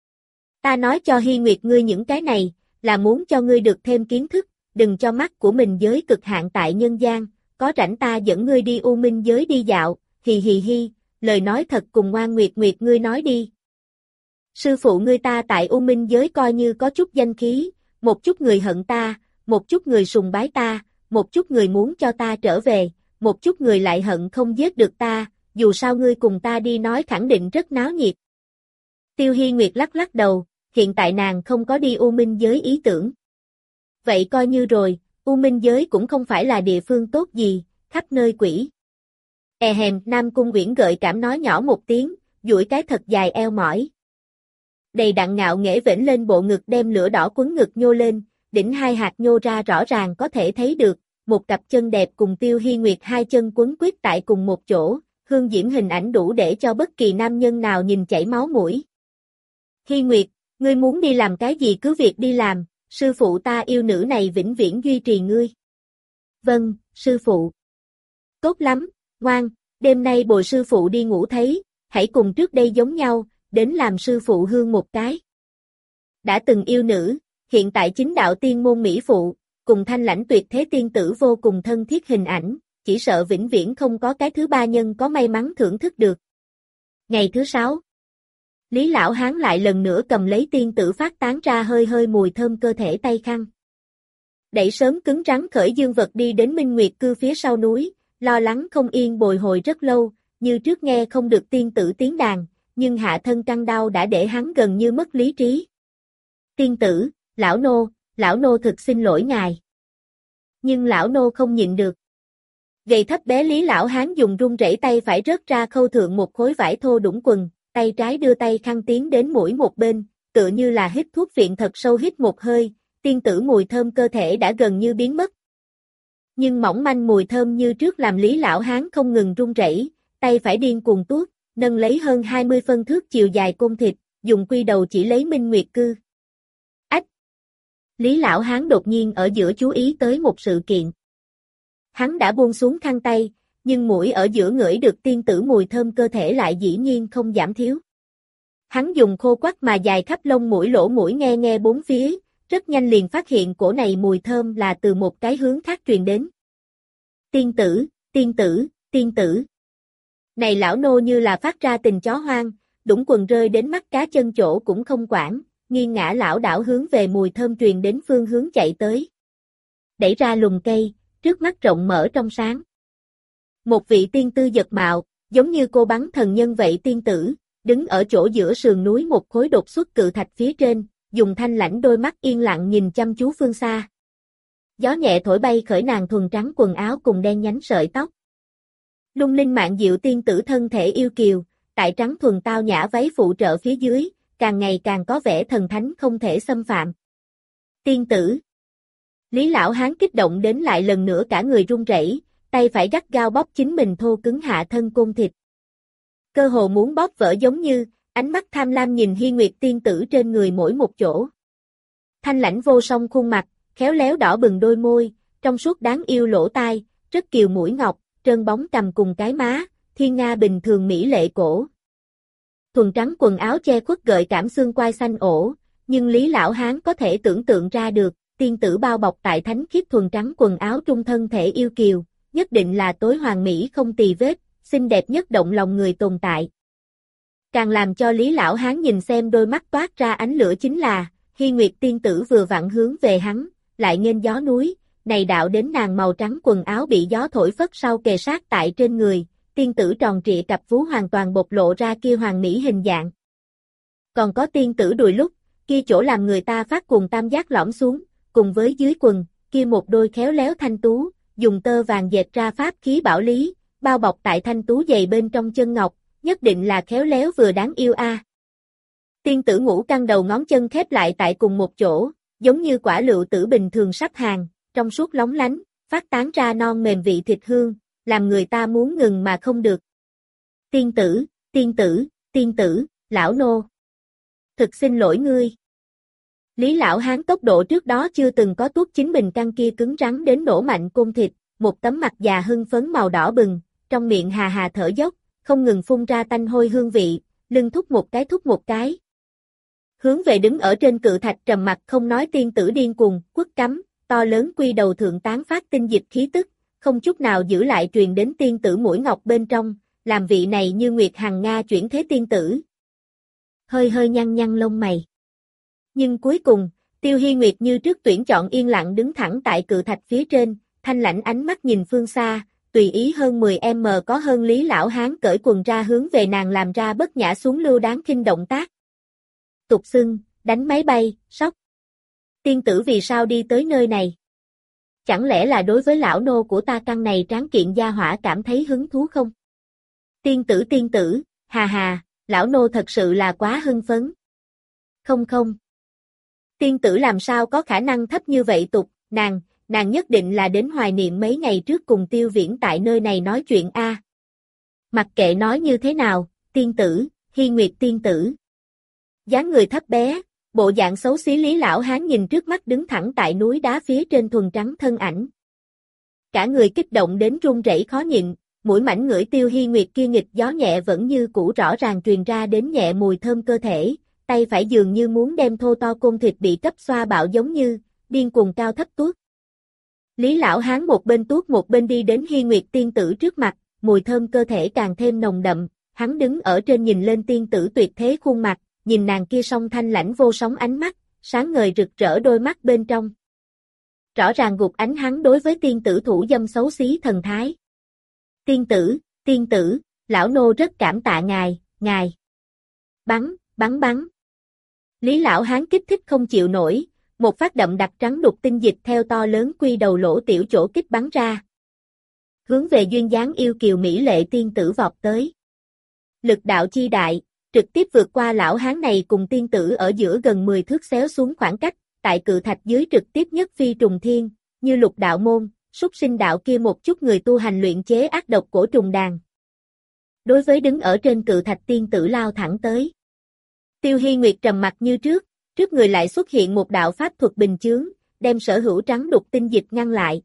Ta nói cho Hi Nguyệt ngươi những cái này, là muốn cho ngươi được thêm kiến thức, đừng cho mắt của mình giới cực hạn tại nhân gian, có rảnh ta dẫn ngươi đi U Minh giới đi dạo, hì hì hi, lời nói thật cùng Ngoan Nguyệt Nguyệt ngươi nói đi. Sư phụ ngươi ta tại U Minh giới coi như có chút danh khí, một chút người hận ta, một chút người sùng bái ta, một chút người muốn cho ta trở về, một chút người lại hận không giết được ta, dù sao ngươi cùng ta đi nói khẳng định rất náo nhiệt. Tiêu Hi Nguyệt lắc lắc đầu, hiện tại nàng không có đi U Minh giới ý tưởng. Vậy coi như rồi, U Minh giới cũng không phải là địa phương tốt gì, khắp nơi quỷ. Nam Cung Uyển gợi cảm nói nhỏ một tiếng, duỗi cái thật dài eo mỏi. Đầy đặn ngạo nghễ vểnh lên bộ ngực đem lửa đỏ quấn ngực nhô lên, đỉnh hai hạt nhô ra rõ ràng có thể thấy được, một cặp chân đẹp cùng Tiêu Hi Nguyệt hai chân quấn quýt tại cùng một chỗ, hương diễm hình ảnh đủ để cho bất kỳ nam nhân nào nhìn chảy máu mũi. Hi Nguyệt, ngươi muốn đi làm cái gì cứ việc đi làm, sư phụ ta yêu nữ này vĩnh viễn duy trì ngươi. Vâng, sư phụ. Tốt lắm, ngoan, đêm nay bồi sư phụ đi ngủ thấy, hãy cùng trước đây giống nhau, đến làm sư phụ hương một cái. Đã từng yêu nữ, hiện tại chính đạo tiên môn mỹ phụ, cùng thanh lãnh tuyệt thế tiên tử vô cùng thân thiết hình ảnh, chỉ sợ vĩnh viễn không có cái thứ ba nhân có may mắn thưởng thức được. Ngày thứ 6, Lý Lão Hán lại lần nữa cầm lấy tiên tử phát tán ra hơi hơi mùi thơm cơ thể tay khăn. Đẩy sớm cứng rắn khởi dương vật đi đến Minh Nguyệt cư phía sau núi, lo lắng không yên bồi hồi rất lâu, như trước nghe không được tiên tử tiếng đàn, nhưng hạ thân căng đau đã để hắn gần như mất lý trí. Tiên tử, lão nô thực xin lỗi ngài. Nhưng lão nô không nhịn được. Gầy thấp bé Lý Lão Hán dùng run rẩy tay phải rớt ra khâu thượng một khối vải thô đũng quần, tay trái đưa tay khăn tiến đến mũi một bên, tựa như là hít thuốc viện thật sâu hít một hơi, tiên tử mùi thơm cơ thể đã gần như biến mất. Nhưng mỏng manh mùi thơm như trước làm Lý Lão Hán không ngừng run rẩy, tay phải điên cuồng tuốt, nâng lấy hơn 20 phân thước chiều dài côn thịt, dùng quy đầu chỉ lấy Minh Nguyệt Cư. Ách! Lý Lão Hán đột nhiên ở giữa chú ý tới một sự kiện. Hắn đã buông xuống khăn tay, nhưng mũi ở giữa ngửi được tiên tử mùi thơm cơ thể lại dĩ nhiên không giảm thiếu. Hắn dùng khô quắt mà dài khắp lông mũi lỗ mũi nghe nghe bốn phía, rất nhanh liền phát hiện cổ này mùi thơm là từ một cái hướng khác truyền đến. Tiên tử, tiên tử, tiên tử. Này lão nô như là phát ra tình chó hoang, đũng quần rơi đến mắt cá chân chỗ cũng không quản, nghiêng ngã lão đảo hướng về mùi thơm truyền đến phương hướng chạy tới. Đẩy ra lùm cây, trước mắt rộng mở trong sáng. Một vị tiên tư giật mạo, giống như cô bắn thần nhân vậy tiên tử, đứng ở chỗ giữa sườn núi một khối đột xuất cự thạch phía trên, dùng thanh lãnh đôi mắt yên lặng nhìn chăm chú phương xa. Gió nhẹ thổi bay khởi nàng thuần trắng quần áo cùng đen nhánh sợi tóc. Lung linh mạn diệu tiên tử thân thể yêu kiều, tại trắng thuần tao nhã váy phụ trợ phía dưới, càng ngày càng có vẻ thần thánh không thể xâm phạm. Tiên tử. Lý Lão Hán kích động đến lại lần nữa cả người run rẩy, tay phải gắt gao bóp chính mình thô cứng hạ thân côn thịt. Cơ hồ muốn bóp vỡ giống như, ánh mắt tham lam nhìn Hi Nguyệt tiên tử trên người mỗi một chỗ. Thanh lãnh vô song khuôn mặt, khéo léo đỏ bừng đôi môi, trong suốt đáng yêu lỗ tai, rất kiều mũi ngọc, trơn bóng cằm cùng cái má, thiên nga bình thường mỹ lệ cổ. Thuần trắng quần áo che khuất gợi cảm xương quai xanh ổ, nhưng Lý Lão Hán có thể tưởng tượng ra được, tiên tử bao bọc tại thánh khiết thuần trắng quần áo trung thân thể yêu kiều, nhất định là tối hoàn mỹ không tì vết, xinh đẹp nhất động lòng người tồn tại. Càng làm cho Lý Lão Hán nhìn xem đôi mắt toát ra ánh lửa chính là, Hi Nguyệt tiên tử vừa vặn hướng về hắn, lại nghênh gió núi, này đạo đến nàng màu trắng quần áo bị gió thổi phất sau kề sát tại trên người, tiên tử tròn trịa cặp vú hoàn toàn bộc lộ ra kia hoàn mỹ hình dạng. Còn có tiên tử đùi lúc, kia chỗ làm người ta phát cuồng tam giác lõm xuống, cùng với dưới quần, kia một đôi khéo léo thanh tú, dùng tơ vàng dệt ra pháp khí bảo lý, bao bọc tại thanh tú dày bên trong chân ngọc, nhất định là khéo léo vừa đáng yêu a. Tiên tử ngũ căn đầu ngón chân khép lại tại cùng một chỗ, giống như quả lựu tử bình thường sắp hàng, trong suốt lóng lánh, phát tán ra non mềm vị thịt hương, làm người ta muốn ngừng mà không được. Tiên tử, tiên tử, tiên tử, lão nô. Thực xin lỗi ngươi. Lý Lão Hán tốc độ trước đó chưa từng có tuốt chính mình căn kia cứng rắn đến nổ mạnh côn thịt, một tấm mặt già hưng phấn màu đỏ bừng, trong miệng hà hà thở dốc, không ngừng phun ra tanh hôi hương vị, lưng thúc một cái. Hướng về đứng ở trên cự thạch trầm mặt không nói tiên tử điên cuồng, quất cắm, to lớn quy đầu thượng tán phát tinh dịch khí tức, không chút nào giữ lại truyền đến tiên tử mũi ngọc bên trong, làm vị này như Nguyệt Hằng Nga chuyển thế tiên tử. Hơi hơi nhăn nhăn lông mày. Nhưng cuối cùng, Tiêu Hi Nguyệt như trước tuyển chọn yên lặng đứng thẳng tại cự thạch phía trên, thanh lãnh ánh mắt nhìn phương xa, tùy ý hơn 10m có hơn Lý Lão Hán cởi quần ra hướng về nàng làm ra bất nhã xuống lưu đáng khinh động tác. Tục xưng, đánh máy bay, sóc. Tiên tử vì sao đi tới nơi này? Chẳng lẽ là đối với lão nô của ta căn này tráng kiện gia hỏa cảm thấy hứng thú không? Tiên tử, hà hà, lão nô thật sự là quá hưng phấn. Không. Tiên tử làm sao có khả năng thấp như vậy tục, nàng nhất định là đến hoài niệm mấy ngày trước cùng Tiêu Viễn tại nơi này nói chuyện a. Mặc kệ nói như thế nào, tiên tử, Hi Nguyệt tiên tử. Dáng người thấp bé, bộ dạng xấu xí Lý Lão Hán nhìn trước mắt đứng thẳng tại núi đá phía trên thuần trắng thân ảnh. Cả người kích động đến run rẩy khó nhịn, mũi mảnh ngửi Tiêu Hi Nguyệt kia nghịch gió nhẹ vẫn như cũ rõ ràng truyền ra đến nhẹ mùi thơm cơ thể, tay phải dường như muốn đem thô to côn thịt bị cấp xoa bạo giống như, điên cuồng cao thấp tuốt. Lý Lão Hán một bên tuốt một bên đi đến Hi Nguyệt tiên tử trước mặt, mùi thơm cơ thể càng thêm nồng đậm, hắn đứng ở trên nhìn lên tiên tử tuyệt thế khuôn mặt, nhìn nàng kia song thanh lãnh vô sóng ánh mắt, sáng ngời rực rỡ đôi mắt bên trong. Rõ ràng gục ánh hắn đối với tiên tử thủ dâm xấu xí thần thái. Tiên tử, lão nô rất cảm tạ ngài. Bắn. Lý Lão Hán kích thích không chịu nổi, một phát đậm đặc trắng đục tinh dịch theo to lớn quy đầu lỗ tiểu chỗ kích bắn ra. Hướng về duyên dáng yêu kiều mỹ lệ tiên tử vọt tới. Lực đạo chi đại, trực tiếp vượt qua Lão Hán này cùng tiên tử ở giữa gần 10 thước xéo xuống khoảng cách, tại cự thạch dưới trực tiếp nhất phi trùng thiên, như lục đạo môn, súc sinh đạo kia một chút người tu hành luyện chế ác độc cổ trùng đàn. Đối với đứng ở trên cự thạch tiên tử lao thẳng tới. Tiêu Hi Nguyệt trầm mặt như trước người lại xuất hiện một đạo pháp thuật bình chướng, đem sở hữu trắng đục tinh dịch ngăn lại.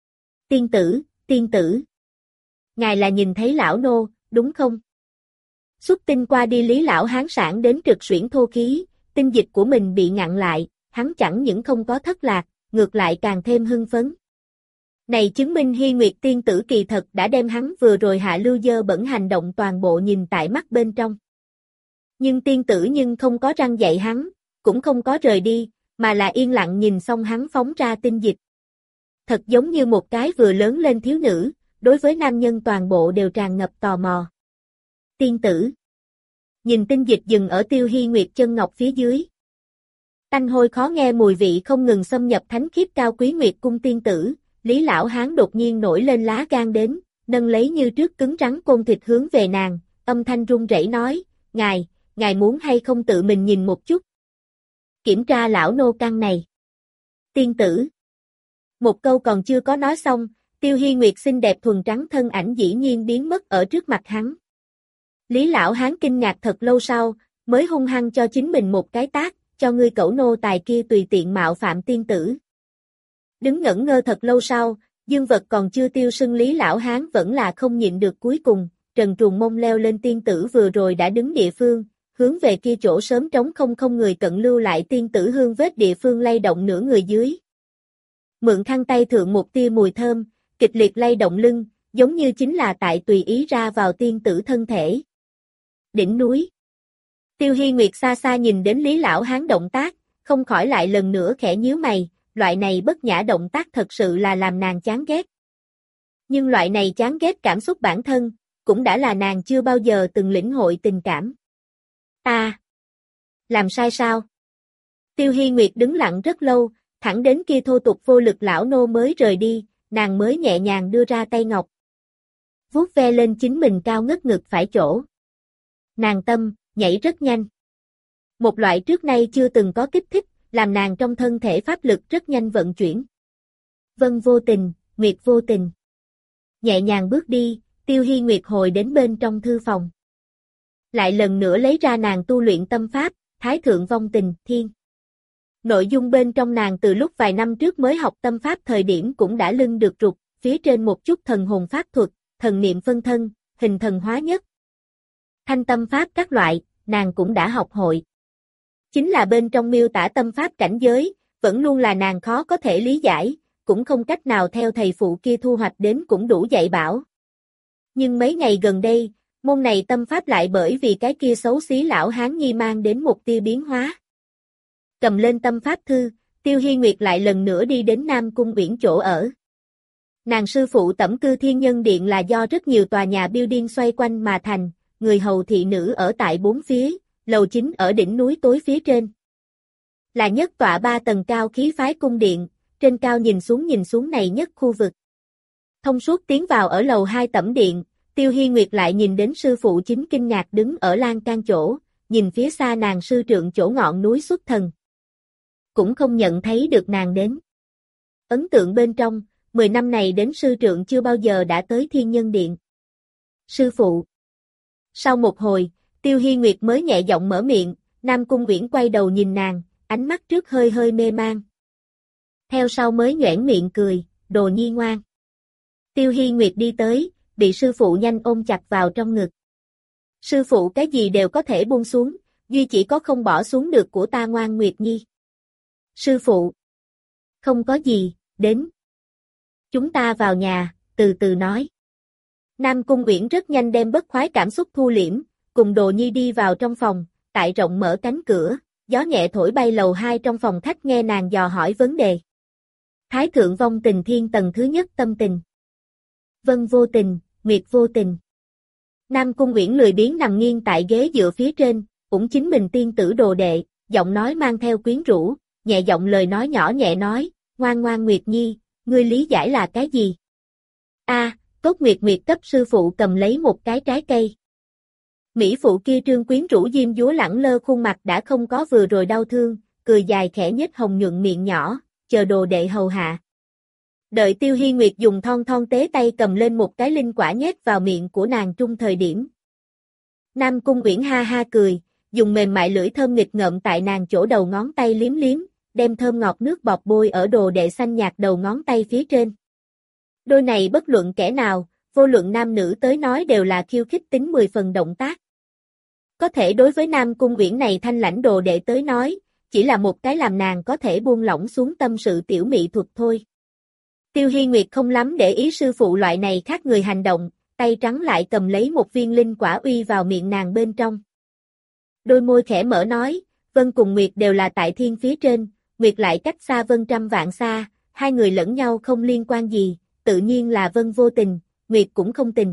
Tiên tử. Ngài là nhìn thấy lão nô, đúng không? Xuất tinh qua đi Lý lão hán sản đến trực xuyển thô khí, tinh dịch của mình bị ngặn lại, hắn chẳng những không có thất lạc, ngược lại càng thêm hưng phấn. Này chứng minh Hi Nguyệt tiên tử kỳ thật đã đem hắn vừa rồi hạ lưu dơ bẩn hành động toàn bộ nhìn tại mắt bên trong. Nhưng tiên tử không có răng dạy hắn, cũng không có rời đi, mà là yên lặng nhìn xong hắn phóng ra tinh dịch. Thật giống như một cái vừa lớn lên thiếu nữ, đối với nam nhân toàn bộ đều tràn ngập tò mò. Tiên tử. Nhìn tinh dịch dừng ở Tiêu Hi Nguyệt chân ngọc phía dưới. Tanh hôi khó nghe mùi vị không ngừng xâm nhập thánh khiết cao quý Nguyệt cung tiên tử, Lý lão hán đột nhiên nổi lên lá gan đến, nâng lấy như trước cứng rắn côn thịt hướng về nàng, âm thanh run rẩy nói, ngài muốn hay không tự mình nhìn một chút. Kiểm tra lão nô căn này. Tiên tử. Một câu còn chưa có nói xong, Tiêu Hi Nguyệt xinh đẹp thuần trắng thân ảnh dĩ nhiên biến mất ở trước mặt hắn. Lý lão hán kinh ngạc thật lâu sau, mới hung hăng cho chính mình một cái tát, cho ngươi cẩu nô tài kia tùy tiện mạo phạm tiên tử. Đứng ngẩn ngơ thật lâu sau, dương vật còn chưa tiêu sưng Lý lão hán vẫn là không nhịn được cuối cùng, trần truồng mông leo lên tiên tử vừa rồi đã đứng địa phương, hướng về kia chỗ sớm trống không người cận lưu lại tiên tử hương vết địa phương lay động nửa người dưới. Mượn khăn tay thượng một tia mùi thơm, kịch liệt lay động lưng, giống như chính là tại tùy ý ra vào tiên tử thân thể. Đỉnh núi. Tiêu Hi Nguyệt xa xa nhìn đến Lý lão hán động tác, không khỏi lại lần nữa khẽ nhíu mày, loại này bất nhã động tác thật sự là làm nàng chán ghét. Nhưng loại này chán ghét cảm xúc bản thân, cũng đã là nàng chưa bao giờ từng lĩnh hội tình cảm. Làm sai sao? Tiêu Hi Nguyệt đứng lặng rất lâu, thẳng đến kia thô tục vô lực lão nô mới rời đi, nàng mới nhẹ nhàng đưa ra tay ngọc. Vuốt ve lên chính mình cao ngất ngực phải chỗ. Nàng tâm, nhảy rất nhanh. Một loại trước nay chưa từng có kích thích, làm nàng trong thân thể pháp lực rất nhanh vận chuyển. Vân vô tình, Nguyệt vô tình. Nhẹ nhàng bước đi, Tiêu Hi Nguyệt hồi đến bên trong thư phòng. Lại lần nữa lấy ra nàng tu luyện tâm pháp, Thái Thượng Vong Tình, Thiên. Nội dung bên trong nàng từ lúc vài năm trước mới học tâm pháp thời điểm cũng đã lưng được rụt, phía trên một chút thần hồn pháp thuật, thần niệm phân thân, hình thần hóa nhất. Thanh tâm pháp các loại, nàng cũng đã học hội. Chính là bên trong miêu tả tâm pháp cảnh giới, vẫn luôn là nàng khó có thể lý giải, cũng không cách nào theo thầy phụ kia thu hoạch đến cũng đủ dạy bảo. Nhưng mấy ngày gần đây, môn này tâm pháp lại bởi vì cái kia xấu xí lão hán nhi mang đến một tia biến hóa. Cầm lên tâm pháp thư, Tiêu Hi Nguyệt lại lần nữa đi đến Nam Cung Uyển chỗ ở. Nàng sư phụ tẩm cư Thiên Nhân Điện là do rất nhiều tòa nhà building xoay quanh mà thành, người hầu thị nữ ở tại bốn phía, lầu chính ở đỉnh núi tối phía trên. Là nhất tọa 3 tầng cao khí phái cung điện, trên cao nhìn xuống này nhất khu vực. Thông suốt tiến vào ở lầu 2 tẩm điện, Tiêu Hi Nguyệt lại nhìn đến sư phụ chính kinh ngạc đứng ở lan can chỗ, nhìn phía xa nàng sư trượng chỗ ngọn núi xuất thần. Cũng không nhận thấy được nàng đến. Ấn tượng bên trong, 10 năm này đến sư trượng chưa bao giờ đã tới Thiên Nhân Điện. Sư phụ. Sau một hồi, Tiêu Hi Nguyệt mới nhẹ giọng mở miệng, Nam Cung Uyển quay đầu nhìn nàng, ánh mắt trước hơi hơi mê mang. Theo sau mới nhoẻn miệng cười, đồ nhi ngoan. Tiêu Hi Nguyệt đi tới, bị sư phụ nhanh ôm chặt vào trong ngực. Sư phụ cái gì đều có thể buông xuống, duy chỉ có không bỏ xuống được của ta ngoan Nguyệt Nhi. Sư phụ. Không có gì, đến. Chúng ta vào nhà, từ từ nói. Nam Cung Uyển rất nhanh đem bất khoái cảm xúc thu liễm, cùng Đồ Nhi đi vào trong phòng, tại rộng mở cánh cửa, gió nhẹ thổi bay lầu 2 trong phòng khách nghe nàng dò hỏi vấn đề. Thái Thượng Vong Tình Thiên tầng thứ nhất tâm tình. Vân vô tình, Nguyệt vô tình. Nam Cung Uyển lười biếng nằm nghiêng tại ghế dựa phía trên, cũng chính mình tiên tử đồ đệ, giọng nói mang theo quyến rũ, nhẹ giọng lời nói nhỏ nhẹ nói, ngoan ngoan Nguyệt Nhi, ngươi lý giải là cái gì? Tốt Nguyệt Nguyệt cấp sư phụ cầm lấy một cái trái cây. Mỹ phụ kia trương quyến rũ diêm dúa lẳng lơ khuôn mặt đã không có vừa rồi đau thương, cười dài khẽ nhếch hồng nhuận miệng nhỏ, chờ đồ đệ hầu hạ. Đợi Tiêu Hi Nguyệt dùng thon thon tế tay cầm lên một cái linh quả nhét vào miệng của nàng trung thời điểm. Nam Cung Uyển ha ha cười, dùng mềm mại lưỡi thơm nghịch ngợm tại nàng chỗ đầu ngón tay liếm liếm, đem thơm ngọt nước bọt bôi ở đồ đệ xanh nhạt đầu ngón tay phía trên. Đôi này bất luận kẻ nào, vô luận nam nữ tới nói đều là khiêu khích tính 10 phần động tác. Có thể đối với Nam Cung Uyển này thanh lãnh đồ đệ tới nói, chỉ là một cái làm nàng có thể buông lỏng xuống tâm sự tiểu mỹ thuật thôi. Tiêu Hi Nguyệt không lắm để ý sư phụ loại này khác người hành động, tay trắng lại cầm lấy một viên linh quả uy vào miệng nàng bên trong. Đôi môi khẽ mở nói, Vân cùng Nguyệt đều là tại thiên phía trên, Nguyệt lại cách xa Vân trăm vạn xa, hai người lẫn nhau không liên quan gì, tự nhiên là Vân vô tình, Nguyệt cũng không tình.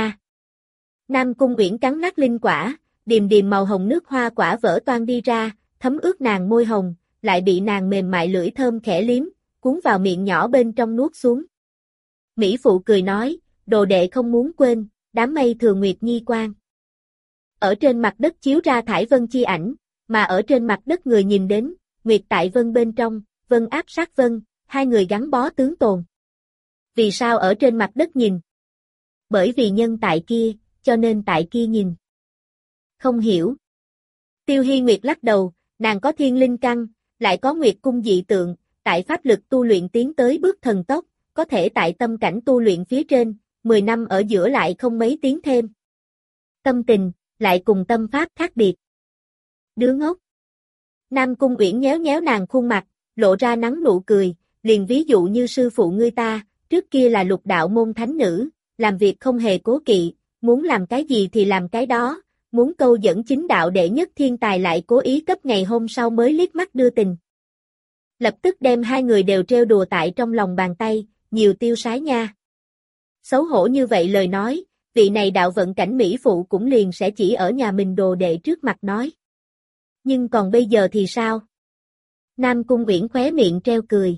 Nam Cung Uyển cắn nát linh quả, điềm điềm màu hồng nước hoa quả vỡ toang đi ra, thấm ướt nàng môi hồng, lại bị nàng mềm mại lưỡi thơm khẽ liếm, cuốn vào miệng nhỏ bên trong nuốt xuống. Mỹ phụ cười nói, đồ đệ không muốn quên, đám mây thừa Nguyệt nhi quang. Ở trên mặt đất chiếu ra thải vân chi ảnh, mà ở trên mặt đất người nhìn đến, Nguyệt tại vân bên trong, vân áp sát vân, hai người gắn bó tướng tồn. Vì sao ở trên mặt đất nhìn? Bởi vì nhân tại kia, cho nên tại kia nhìn. Không hiểu. Tiêu Hi Nguyệt lắc đầu, nàng có thiên linh căn, lại có Nguyệt cung dị tượng, tại pháp lực tu luyện tiến tới bước thần tốc, có thể tại tâm cảnh tu luyện phía trên, 10 năm ở giữa lại không mấy tiến thêm. Tâm tình, lại cùng tâm pháp khác biệt. Đứa ngốc. Nam Cung Uyển nhéo nhéo nàng khuôn mặt, lộ ra nắng nụ cười, liền ví dụ như sư phụ ngươi ta, trước kia là lục đạo môn thánh nữ, làm việc không hề cố kỵ, muốn làm cái gì thì làm cái đó, muốn câu dẫn chính đạo đệ nhất thiên tài lại cố ý cấp ngày hôm sau mới liếc mắt đưa tình. Lập tức đem hai người đều trêu đùa tại trong lòng bàn tay, nhiều tiêu sái nha. Xấu hổ như vậy lời nói, vị này đạo vận cảnh mỹ phụ cũng liền sẽ chỉ ở nhà mình đồ đệ trước mặt nói. Nhưng còn bây giờ thì sao? Nam Cung Uyển khóe miệng treo cười.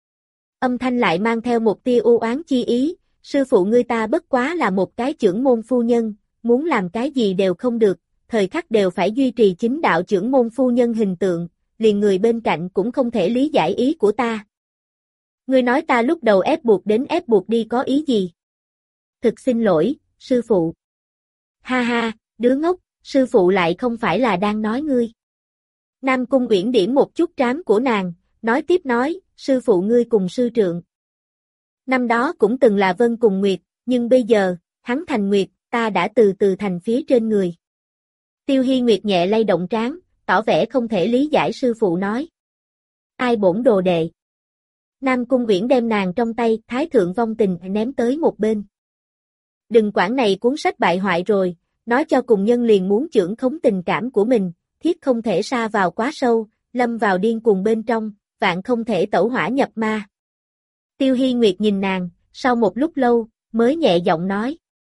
Âm thanh lại mang theo một tia u oán chi ý, sư phụ ngươi ta bất quá là một cái chưởng môn phu nhân, muốn làm cái gì đều không được, thời khắc đều phải duy trì chính đạo chưởng môn phu nhân hình tượng, liền người bên cạnh cũng không thể lý giải ý của ta. Ngươi nói ta lúc đầu ép buộc đi có ý gì? Thực xin lỗi, sư phụ. Ha ha, đứa ngốc, sư phụ lại không phải là đang nói ngươi. Nam Cung Uyển điểm một chút trán của nàng, nói tiếp nói, sư phụ ngươi cùng sư trượng. Năm đó cũng từng là Vân cùng Nguyệt, nhưng bây giờ, hắn thành Nguyệt, ta đã từ từ thành phía trên người. Tiêu Hi Nguyệt nhẹ lay động trán, tỏ vẻ không thể lý giải sư phụ nói. Ai bổn đồ đệ? Nam Cung Uyển đem nàng trong tay Thái Thượng Vong Tình ném tới một bên. Đừng quản này cuốn sách bại hoại rồi, nói cho cùng nhân liền muốn chưởng khống tình cảm của mình, thiết không thể sa vào quá sâu, lâm vào điên cuồng bên trong, vạn không thể tẩu hỏa nhập ma. Tiêu Hi Nguyệt nhìn nàng, sau một lúc lâu, mới nhẹ giọng nói.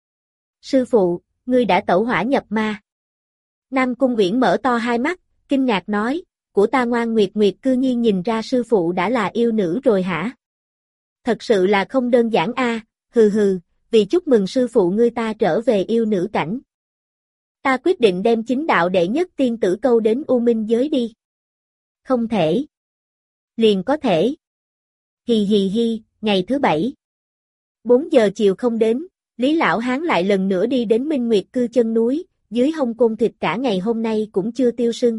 Sư phụ, ngươi đã tẩu hỏa nhập ma. Nam Cung Uyển mở to hai mắt, kinh ngạc nói, của ta ngoan Nguyệt Nguyệt cư nhiên nhìn ra sư phụ đã là yêu nữ rồi hả? Thật sự là không đơn giản a, hừ hừ, vì chúc mừng sư phụ ngươi ta trở về yêu nữ cảnh. Ta quyết định đem chính đạo đệ nhất tiên tử câu đến U Minh giới đi. Không thể. Liền có thể. Hì hì hi, ngày thứ 7. 4 giờ chiều không đến, Lý Lão Hán lại lần nữa đi đến Minh Nguyệt cư chân núi, dưới hông côn thịt cả ngày hôm nay cũng chưa tiêu sưng.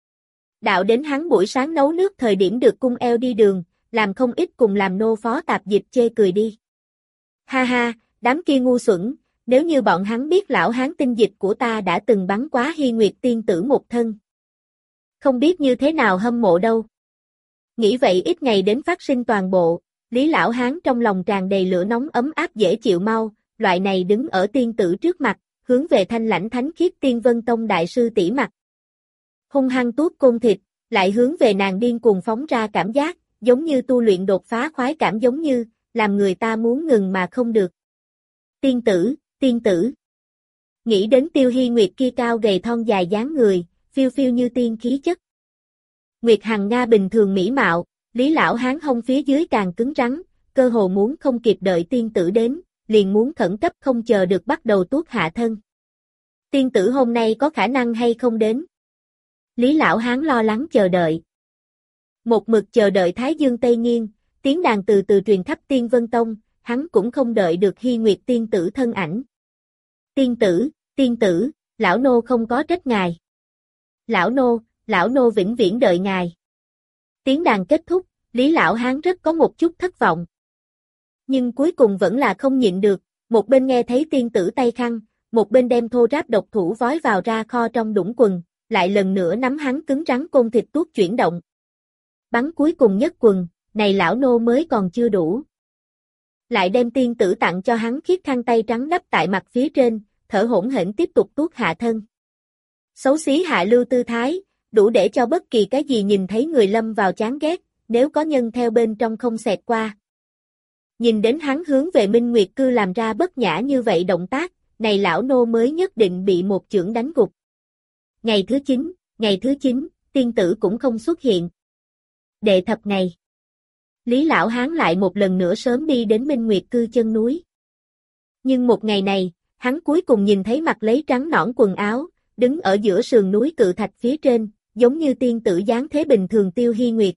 Đạo đến hắn buổi sáng nấu nước thời điểm được cung eo đi đường, làm không ít cùng làm nô phó tạp dịch chê cười đi. Ha ha, đám kia ngu xuẩn, nếu như bọn hắn biết Lão Hán tinh dịch của ta đã từng bắn quá Hi Nguyệt tiên tử một thân. Không biết như thế nào hâm mộ đâu. Nghĩ vậy ít ngày đến phát sinh toàn bộ, Lý Lão Hán trong lòng tràn đầy lửa nóng ấm áp dễ chịu mau, loại này đứng ở tiên tử trước mặt, hướng về thanh lãnh thánh khiết Tiên Vân Tông đại sư tỷ mặt. Hung hăng tuốt côn thịt, lại hướng về nàng điên cuồng phóng ra cảm giác, giống như tu luyện đột phá khoái cảm giống như, làm người ta muốn ngừng mà không được. Tiên tử, tiên tử. Nghĩ đến Tiêu Hi Nguyệt kia cao gầy thon dài dáng người, phiêu phiêu như tiên khí chất. Nguyệt Hằng Nga bình thường mỹ mạo, Lý Lão Hán hông phía dưới càng cứng rắn, cơ hồ muốn không kịp đợi tiên tử đến, liền muốn khẩn cấp không chờ được bắt đầu tuốt hạ thân. Tiên tử hôm nay có khả năng hay không đến? Lý Lão Hán lo lắng chờ đợi. Một mực chờ đợi Thái Dương Tây Nghiêng, tiếng đàn từ từ truyền khắp Tiên Vân Tông, hắn cũng không đợi được Hy Nguyệt tiên tử thân ảnh. Tiên tử, lão nô không có trách ngài. Lão nô vĩnh viễn đợi ngài. Tiếng đàn kết thúc, Lý Lão Hán rất có một chút thất vọng. Nhưng cuối cùng vẫn là không nhịn được, một bên nghe thấy tiên tử tay khăn, một bên đem thô ráp độc thủ vói vào ra kho trong đũng quần, lại lần nữa nắm hắn cứng rắn côn thịt tuốt chuyển động. Bắn cuối cùng nhất quần, này lão nô mới còn chưa đủ. Lại đem tiên tử tặng cho hắn khiết khăn tay trắng đắp tại mặt phía trên, thở hổn hển tiếp tục tuốt hạ thân. Xấu xí hạ lưu tư thái, đủ để cho bất kỳ cái gì nhìn thấy người lâm vào chán ghét, nếu có nhân theo bên trong không xẹt qua. Nhìn đến hắn hướng về Minh Nguyệt Cư làm ra bất nhã như vậy động tác, này lão nô mới nhất định bị một chưởng đánh gục. Ngày thứ 9, tiên tử cũng không xuất hiện. Đệ thập ngày. Lý Lão Hán lại một lần nữa sớm đi đến Minh Nguyệt Cư chân núi. Nhưng một ngày này, hắn cuối cùng nhìn thấy mặc lấy trắng nõn quần áo, đứng ở giữa sườn núi cự thạch phía trên, giống như tiên tử dáng thế bình thường Tiêu Hy Nguyệt.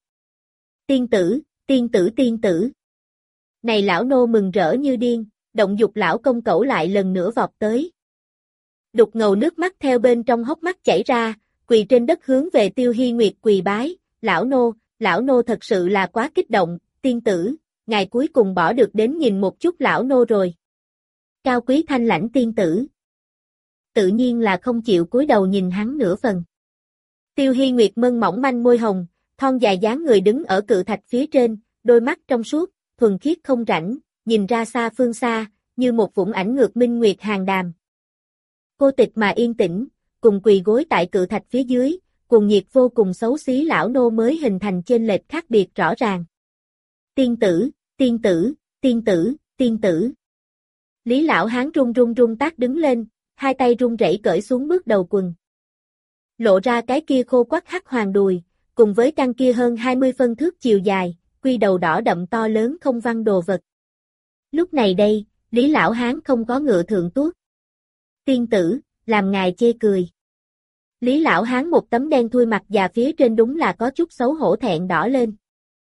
Tiên tử. Này lão nô mừng rỡ như điên, động dục lão công cẩu lại lần nữa vọt tới. Đục ngầu nước mắt theo bên trong hốc mắt chảy ra, quỳ trên đất hướng về Tiêu Hy Nguyệt quỳ bái, lão nô thật sự là quá kích động, tiên tử, ngài cuối cùng bỏ được đến nhìn một chút lão nô rồi. Cao quý thanh lãnh tiên tử. Tự nhiên là không chịu cúi đầu nhìn hắn nửa phần. Tiêu Hy Nguyệt mân mỏng manh môi hồng, thon dài dáng người đứng ở cự thạch phía trên, đôi mắt trong suốt, thuần khiết không rãnh, nhìn ra xa phương xa, như một vũng ảnh ngược minh nguyệt hàng đàm. Cô tịch mà yên tĩnh, cùng quỳ gối tại cự thạch phía dưới, cuồng nhiệt vô cùng xấu xí lão nô mới hình thành chênh lệch khác biệt rõ ràng. Tiên tử. Lý Lão Hán run tác đứng lên, hai tay run rẩy cởi xuống bước đầu quần. Lộ ra cái kia khô quắt hắc hoàng đùi, cùng với căn kia hơn 20 phân thước chiều dài, quy đầu đỏ đậm to lớn không văn đồ vật. Lúc này đây, Lý Lão Hán không có ngựa thượng tuốt. Tiên tử, làm ngài chê cười. Lý Lão Hán một tấm đen thui mặt già phía trên đúng là có chút xấu hổ thẹn đỏ lên.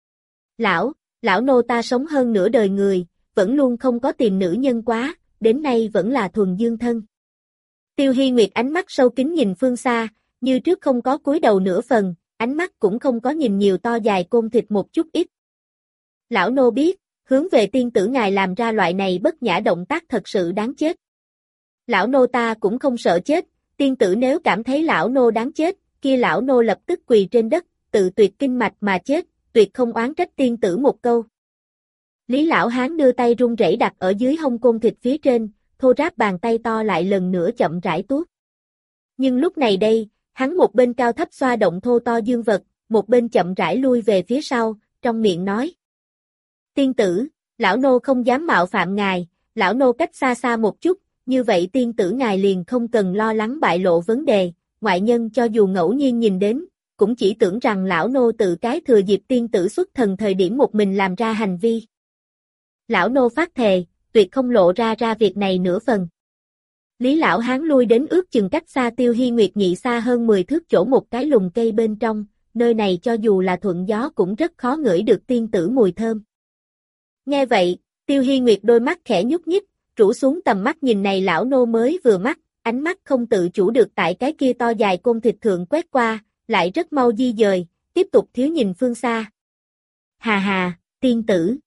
Lão nô ta sống hơn nửa đời người, vẫn luôn không có tìm nữ nhân quá, đến nay vẫn là thuần dương thân. Tiêu Hy Nguyệt ánh mắt sâu kín nhìn phương xa, như trước không có cúi đầu nửa phần, ánh mắt cũng không có nhìn nhiều to dài côn thịt một chút ít. Lão nô biết, hướng về tiên tử ngài làm ra loại này bất nhã động tác thật sự đáng chết. Lão nô ta cũng không sợ chết, tiên tử nếu cảm thấy lão nô đáng chết, kia lão nô lập tức quỳ trên đất, tự tuyệt kinh mạch mà chết, tuyệt không oán trách tiên tử một câu. Lý Lão Hán đưa tay run rẩy đặt ở dưới hông côn thịt phía trên, thô ráp bàn tay to lại lần nữa chậm rãi tuốt. Nhưng lúc này đây, hắn một bên cao thấp xoa động thô to dương vật, một bên chậm rãi lui về phía sau, trong miệng nói. Tiên tử, lão nô không dám mạo phạm ngài, lão nô cách xa xa một chút, như vậy tiên tử ngài liền không cần lo lắng bại lộ vấn đề, ngoại nhân cho dù ngẫu nhiên nhìn đến, cũng chỉ tưởng rằng lão nô tự cái thừa dịp tiên tử xuất thần thời điểm một mình làm ra hành vi. Lão nô phát thề, tuyệt không lộ ra việc này nửa phần. Lý Lão Hán lui đến ước chừng cách xa Tiêu Hy Nguyệt nhị xa hơn 10 thước chỗ một cái lùm cây bên trong, nơi này cho dù là thuận gió cũng rất khó ngửi được tiên tử mùi thơm. Nghe vậy, Tiêu Hy Nguyệt đôi mắt khẽ nhúc nhích, rũ xuống tầm mắt nhìn này lão nô mới vừa mắt, ánh mắt không tự chủ được tại cái kia to dài côn thịt thượng quét qua, lại rất mau di dời, tiếp tục thiếu nhìn phương xa. Hà, tiên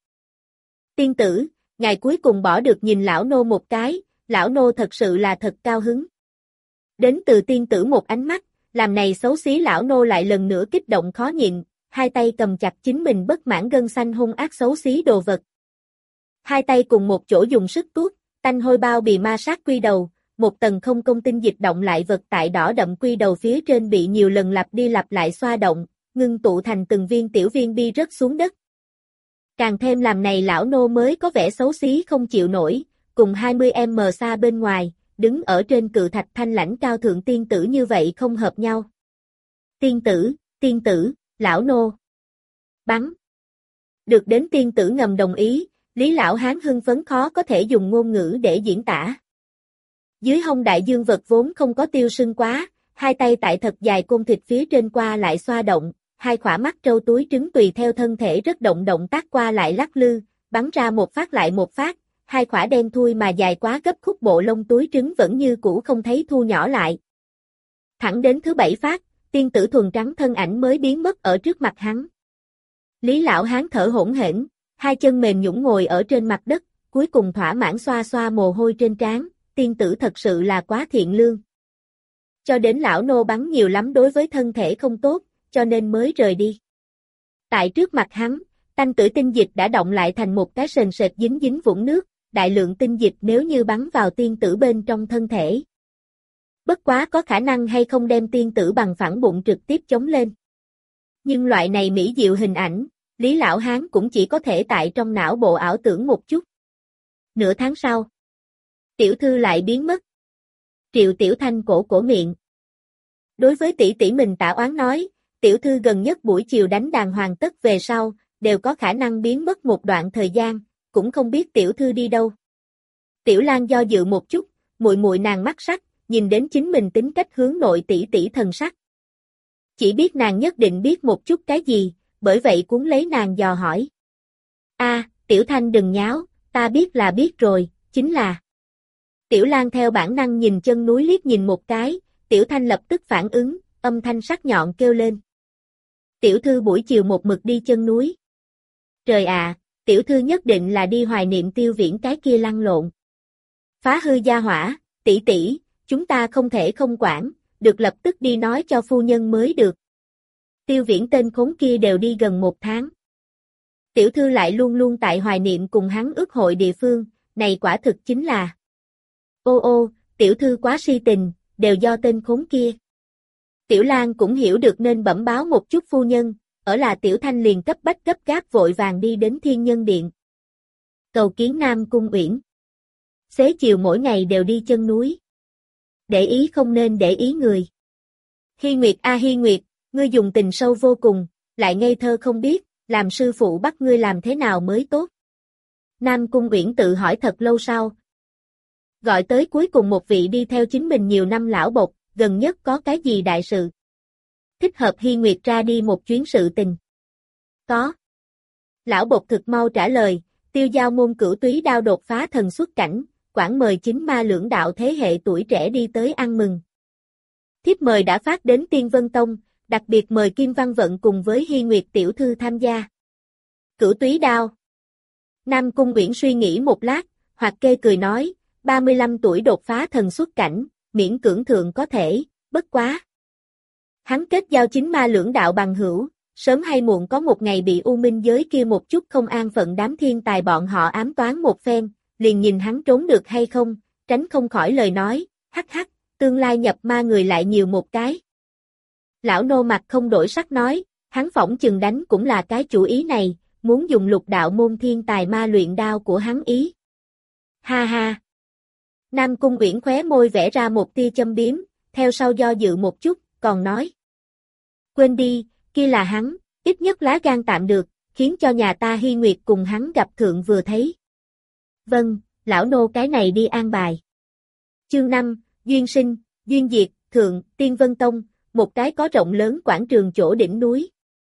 tử, ngài cuối cùng bỏ được nhìn lão nô một cái, lão nô thật sự là thật cao hứng. Đến từ tiên tử một ánh mắt, làm này xấu xí lão nô lại lần nữa kích động khó nhịn, hai tay cầm chặt chính mình bất mãn gân xanh hung ác xấu xí đồ vật. Hai tay cùng một chỗ dùng sức tuốt, tanh hôi bao bì ma sát quy đầu, một tầng không công tinh dịch động lại vật tại đỏ đậm quy đầu phía trên bị nhiều lần lặp đi lặp lại xoa động, ngưng tụ thành từng viên tiểu viên bi rớt xuống đất. Càng thêm làm này lão nô mới có vẻ xấu xí không chịu nổi, cùng 20m xa bên ngoài, đứng ở trên cự thạch thanh lãnh cao thượng tiên tử như vậy không hợp nhau. Tiên tử, lão nô. Bắn. Được đến tiên tử ngầm đồng ý, Lý Lão Hán hưng phấn khó có thể dùng ngôn ngữ để diễn tả. Dưới hông đại dương vật vốn không có tiêu sưng quá, hai tay tại thật dài côn thịt phía trên qua lại xoa động, hai khỏa mắt trâu túi trứng tùy theo thân thể rất động tác qua lại lắc lư, bắn ra một phát lại một phát, hai khỏa đen thui mà dài quá gấp khúc bộ lông túi trứng vẫn như cũ không thấy thu nhỏ lại. Thẳng đến thứ 7 phát, tiên tử thuần trắng thân ảnh mới biến mất ở trước mặt hắn. Lý lão hán thở hổn hển, hai chân mềm nhũn ngồi ở trên mặt đất, cuối cùng thỏa mãn xoa xoa mồ hôi trên trán, tiên tử thật sự là quá thiện lương. Cho đến lão nô bắn nhiều lắm đối với thân thể không tốt, cho nên mới rời đi. Tại trước mặt hắn, tanh tử tinh dịch đã động lại thành một cái sền sệt dính dính vũng nước, đại lượng tinh dịch nếu như bắn vào tiên tử bên trong thân thể. Bất quá có khả năng hay không đem tiên tử bằng phẳng bụng trực tiếp chống lên. Nhưng loại này mỹ diệu hình ảnh, Lý lão hán cũng chỉ có thể tại trong não bộ ảo tưởng một chút. Nửa tháng sau, tiểu thư lại biến mất. Triệu Tiểu Thanh cổ miệng. Đối với tỷ tỷ mình tả oán nói, tiểu thư gần nhất buổi chiều đánh đàn hoàn tất về sau, đều có khả năng biến mất một đoạn thời gian, cũng không biết tiểu thư đi đâu. Tiểu Lan do dự một chút, muội muội nàng mắt sắc, nhìn đến chính mình tính cách hướng nội tỷ tỷ thần sắc. Chỉ biết nàng nhất định biết một chút cái gì, bởi vậy cuốn lấy nàng dò hỏi. Tiểu Thanh đừng nháo, ta biết là biết rồi, chính là. Tiểu Lan theo bản năng nhìn chân núi liếc nhìn một cái, Tiểu Thanh lập tức phản ứng, âm thanh sắc nhọn kêu lên. Tiểu thư buổi chiều một mực đi chân núi. Trời ạ, tiểu thư nhất định là đi hoài niệm Tiêu Viễn cái kia lăn lộn. Phá hư gia hỏa, tỷ tỷ, chúng ta không thể không quản, được lập tức đi nói cho phu nhân mới được. Tiêu Viễn tên khốn kia đều đi gần 1 tháng. Tiểu thư lại luôn luôn tại hoài niệm cùng hắn ước hội địa phương, này quả thực chính là. Ô, tiểu thư quá si tình, đều do tên khốn kia. Tiểu Lan cũng hiểu được nên bẩm báo một chút phu nhân, ở là Tiểu Thanh liền cấp bách gấp gáp vội vàng đi đến Thiên Nhân Điện. Cầu kiến Nam Cung Uyển. Xế chiều mỗi ngày đều đi chân núi. Để ý không nên để ý người. Hi Nguyệt Hi Nguyệt, ngươi dùng tình sâu vô cùng, lại ngây thơ không biết, làm sư phụ bắt ngươi làm thế nào mới tốt. Nam Cung Uyển tự hỏi thật lâu sau. Gọi tới cuối cùng một vị đi theo chính mình nhiều năm lão bộc, gần nhất có cái gì đại sự. Thích hợp Hi Nguyệt ra đi một chuyến sự tình. Có. Lão bộc thực mau trả lời, Tiêu Giao môn cửu túy đao đột phá thần xuất cảnh, quảng mời chính ma lưỡng đạo thế hệ tuổi trẻ đi tới ăn mừng. Thiếp mời đã phát đến Tiên Vân Tông, đặc biệt mời Kim Văn Vận cùng với Hi Nguyệt tiểu thư tham gia. Cửu túy đao. Nam Cung Uyển suy nghĩ một lát, hoặc kê cười nói, 35 tuổi đột phá thần xuất cảnh, miễn cưỡng thượng có thể, bất quá. Hắn kết giao chính ma lưỡng đạo bằng hữu, sớm hay muộn có một ngày bị U Minh giới kia một chút không an phận đám thiên tài bọn họ ám toán một phen, liền nhìn hắn trốn được hay không, tránh không khỏi lời nói, hắc hắc, tương lai nhập ma người lại nhiều một cái. Lão nô mặt không đổi sắc nói, hắn phỏng chừng đánh cũng là cái chủ ý này, muốn dùng lục đạo môn thiên tài ma luyện đao của hắn ý. Ha ha. Nam Cung Uyển khóe môi vẽ ra một tia châm biếm, theo sau do dự một chút, còn nói. Quên đi, kia là hắn, ít nhất lá gan tạm được, khiến cho nhà ta Hi Nguyệt cùng hắn gặp thượng vừa thấy. Vâng, lão nô cái này đi an bài. Chương 5, Duyên Sinh, Duyên Diệt, Thượng, Tiên Vân Tông, một cái có rộng lớn quảng trường chỗ đỉnh núi.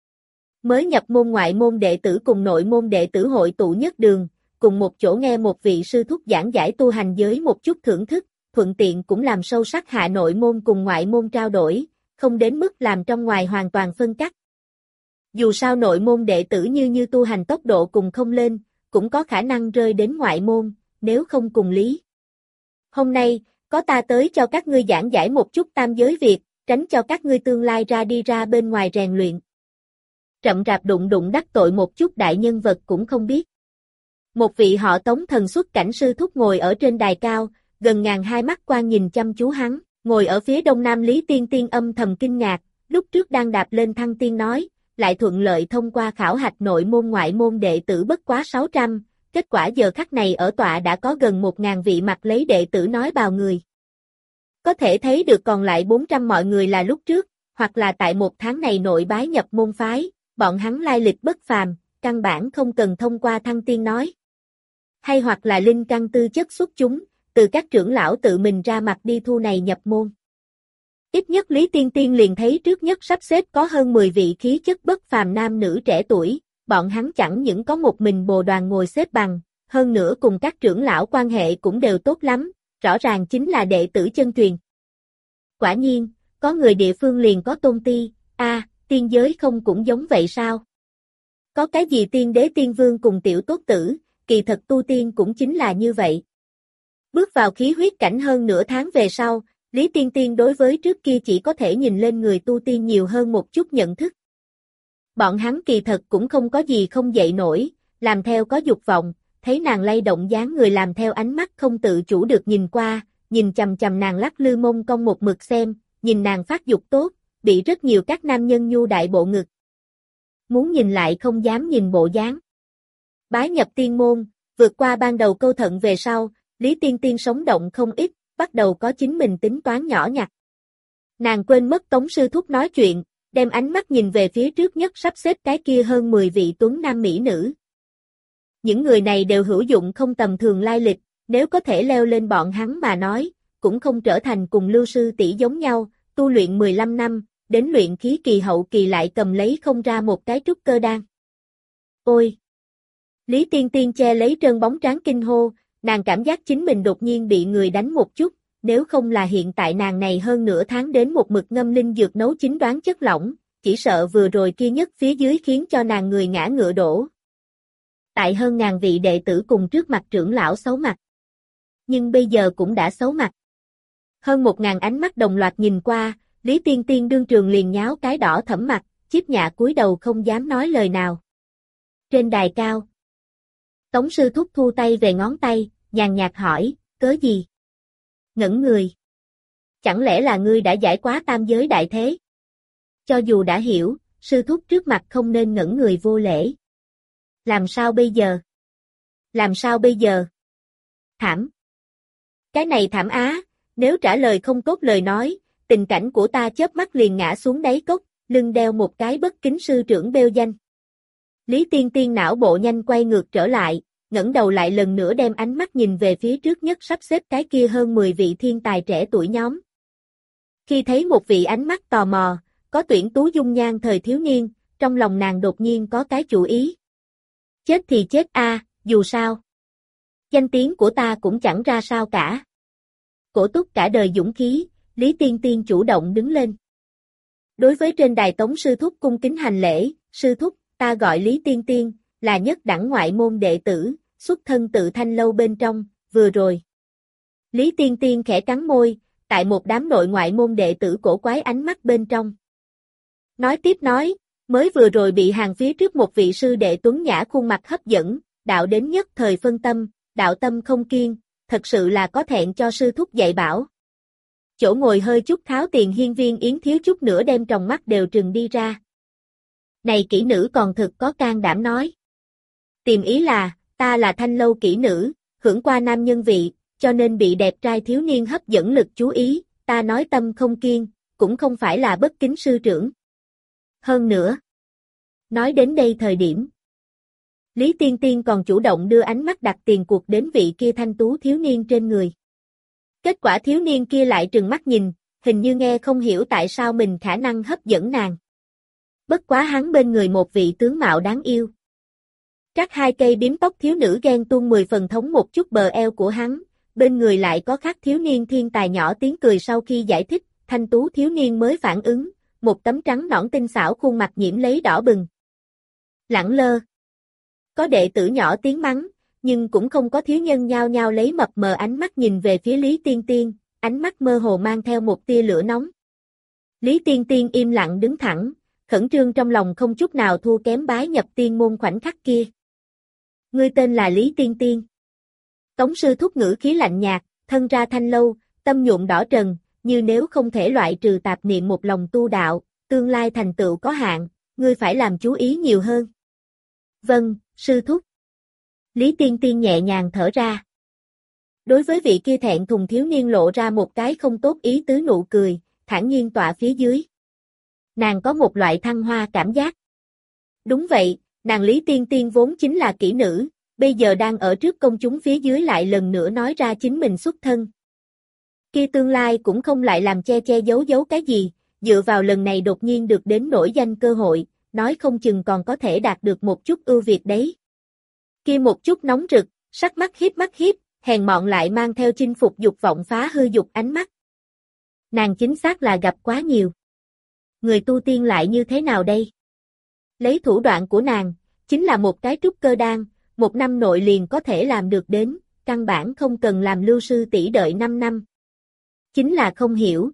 Mới nhập môn ngoại môn đệ tử cùng nội môn đệ tử hội tụ nhất đường, cùng một chỗ nghe một vị sư thúc giảng giải tu hành giới một chút thưởng thức, thuận tiện cũng làm sâu sắc hạ nội môn cùng ngoại môn trao đổi, không đến mức làm trong ngoài hoàn toàn phân cắt. Dù sao nội môn đệ tử như tu hành tốc độ cùng không lên, cũng có khả năng rơi đến ngoại môn, nếu không cùng lý. Hôm nay, có ta tới cho các ngươi giảng giải một chút tam giới việc, tránh cho các ngươi tương lai đi ra bên ngoài rèn luyện. Rậm rạp đụng đắc tội một chút đại nhân vật cũng không biết. Một vị họ Tống thần xuất cảnh sư thúc ngồi ở trên đài cao, gần ngàn hai mắt quan nhìn chăm chú hắn, ngồi ở phía đông nam Lý Tiên Tiên âm thầm kinh ngạc, lúc trước đang đạp lên thăng tiên nói, lại thuận lợi thông qua khảo hạch nội môn ngoại môn đệ tử bất quá 600, kết quả giờ khắc này ở tọa đã có gần 1000 vị mặt lấy đệ tử nói bào người. Có thể thấy được còn lại 400 mọi người là lúc trước, hoặc là tại một tháng này nội bái nhập môn phái, bọn hắn lai lịch bất phàm, căn bản không cần thông qua thăng tiên nói. Hay hoặc là linh căn tư chất xuất chúng, từ các trưởng lão tự mình ra mặt đi thu này nhập môn. Ít nhất Lý Tiên Tiên liền thấy trước nhất sắp xếp có hơn 10 vị khí chất bất phàm nam nữ trẻ tuổi, bọn hắn chẳng những có một mình bồ đoàn ngồi xếp bằng, hơn nữa cùng các trưởng lão quan hệ cũng đều tốt lắm, rõ ràng chính là đệ tử chân truyền. Quả nhiên, có người địa phương liền có tôn ti, tiên giới không cũng giống vậy sao? Có cái gì tiên đế tiên vương cùng tiểu tốt tử, kỳ thật tu tiên cũng chính là như vậy. Bước vào khí huyết cảnh hơn nửa tháng về sau, Lý Tiên Tiên đối với trước kia chỉ có thể nhìn lên người tu tiên nhiều hơn một chút nhận thức. Bọn hắn kỳ thật cũng không có gì không dậy nổi, làm theo có dục vọng, thấy nàng lay động dáng người làm theo ánh mắt không tự chủ được nhìn qua, nhìn chằm chằm nàng lắc lư mông cong một mực xem, nhìn nàng phát dục tốt, bị rất nhiều các nam nhân nhu đại bộ ngực. Muốn nhìn lại không dám nhìn bộ dáng. Bái nhập tiên môn, vượt qua ban đầu câu thận về sau, Lý Tiên Tiên sống động không ít, bắt đầu có chính mình tính toán nhỏ nhặt. Nàng quên mất Tống sư thúc nói chuyện, đem ánh mắt nhìn về phía trước nhất sắp xếp cái kia hơn 10 vị tuấn nam mỹ nữ. Những người này đều hữu dụng không tầm thường lai lịch, nếu có thể leo lên bọn hắn mà nói, cũng không trở thành cùng Lưu sư tỷ giống nhau, tu luyện 15 năm, đến luyện khí kỳ hậu kỳ lại cầm lấy không ra một cái trúc cơ đan. Ôi! Lý Tiên Tiên che lấy trơn bóng trán kinh hô, nàng cảm giác chính mình đột nhiên bị người đánh một chút, nếu không là hiện tại nàng này hơn nửa tháng đến một mực ngâm linh dược nấu chín đoán chất lỏng, chỉ sợ vừa rồi kia nhất phía dưới khiến cho nàng người ngã ngựa đổ. Tại hơn ngàn vị đệ tử cùng trước mặt trưởng lão xấu mặt. Nhưng bây giờ cũng đã xấu mặt. Hơn 1000 ánh mắt đồng loạt nhìn qua, Lý Tiên Tiên đương trường liền nháo cái đỏ thẫm mặt, Chiếp Nhạ cúi đầu không dám nói lời nào. Trên đài cao, Tống sư thúc thu tay về ngón tay, nhàn nhạt hỏi, cớ gì? Ngẩn người. Chẳng lẽ là ngươi đã giải quá tam giới đại thế? Cho dù đã hiểu, sư thúc trước mặt không nên ngẩn người vô lễ. Làm sao bây giờ? Làm sao bây giờ? Thảm. Cái này thảm á, nếu trả lời không tốt lời nói, tình cảnh của ta chớp mắt liền ngã xuống đáy cốc, lưng đeo một cái bất kính sư trưởng bêu danh. Lý Tiên Tiên não bộ nhanh quay ngược trở lại, ngẩng đầu lại lần nữa đem ánh mắt nhìn về phía trước nhất sắp xếp cái kia hơn 10 vị thiên tài trẻ tuổi nhóm. Khi thấy một vị ánh mắt tò mò, có tuyển tú dung nhan thời thiếu niên, trong lòng nàng đột nhiên có cái chủ ý. Chết thì chết dù sao. Danh tiếng của ta cũng chẳng ra sao cả. Cổ túc cả đời dũng khí, Lý Tiên Tiên chủ động đứng lên. Đối với trên đài Tống sư thúc cung kính hành lễ, sư thúc, ta gọi Lý Tiên Tiên, là nhất đẳng ngoại môn đệ tử, xuất thân tự Thanh lâu bên trong, vừa rồi. Lý Tiên Tiên khẽ cắn môi, tại một đám nội ngoại môn đệ tử cổ quái ánh mắt bên trong. Nói tiếp nói, mới vừa rồi bị hàng phía trước một vị sư đệ tuấn nhã khuôn mặt hấp dẫn, đạo đến nhất thời phân tâm, đạo tâm không kiên, thật sự là có thẹn cho sư thúc dạy bảo. Chỗ ngồi hơi chút tháo tiền hiên viên yến thiếu chút nữa đem tròng mắt đều trừng đi ra. Này kỹ nữ còn thực có can đảm nói. Tìm ý là, ta là Thanh lâu kỹ nữ, hưởng qua nam nhân vị, cho nên bị đẹp trai thiếu niên hấp dẫn lực chú ý, ta nói tâm không kiên, cũng không phải là bất kính sư trưởng. Hơn nữa, nói đến đây thời điểm, Lý Tiên Tiên còn chủ động đưa ánh mắt đặt tiền cuộc đến vị kia thanh tú thiếu niên trên người. Kết quả thiếu niên kia lại trừng mắt nhìn, hình như nghe không hiểu tại sao mình khả năng hấp dẫn nàng. Bất quá hắn bên người một vị tướng mạo đáng yêu. Trắc hai cây bím tóc thiếu nữ ghen tuông 10 phần thống một chút bờ eo của hắn, bên người lại có khác thiếu niên thiên tài nhỏ tiếng cười sau khi giải thích, thanh tú thiếu niên mới phản ứng, một tấm trắng nõn tinh xảo khuôn mặt nhiễm lấy đỏ bừng. Lẳng lơ. Có đệ tử nhỏ tiếng mắng, nhưng cũng không có thiếu nhân nhao nhao lấy mập mờ ánh mắt nhìn về phía Lý Tiên Tiên, ánh mắt mơ hồ mang theo một tia lửa nóng. Lý Tiên Tiên im lặng đứng thẳng, khẩn trương trong lòng không chút nào thua kém bái nhập tiên môn khoảnh khắc kia. Ngươi tên là Lý Tiên Tiên. Tống sư thúc ngữ khí lạnh nhạt, thân ra Thanh lâu, tâm nhuộm đỏ trần, như nếu không thể loại trừ tạp niệm một lòng tu đạo, tương lai thành tựu có hạn, ngươi phải làm chú ý nhiều hơn. Vâng, sư thúc. Lý Tiên Tiên nhẹ nhàng thở ra. Đối với vị kia thẹn thùng thiếu niên lộ ra một cái không tốt ý tứ nụ cười, thản nhiên tọa phía dưới. Nàng có một loại thăng hoa cảm giác. Đúng vậy, nàng Lý Tiên Tiên vốn chính là kỹ nữ, bây giờ đang ở trước công chúng phía dưới lại lần nữa nói ra chính mình xuất thân. Kia tương lai cũng không lại làm che che giấu giấu cái gì, dựa vào lần này đột nhiên được đến nổi danh cơ hội, nói không chừng còn có thể đạt được một chút ưu việt đấy. Kia một chút nóng rực, sắc mắt hiếp, hèn mọn lại mang theo chinh phục dục vọng phá hư dục ánh mắt. Nàng chính xác là gặp quá nhiều. Người tu tiên lại như thế nào đây? Lấy thủ đoạn của nàng, chính là một cái trúc cơ đan, 1 năm nội liền có thể làm được đến, căn bản không cần làm lưu sư tỷ đợi 5 năm. Chính là không hiểu.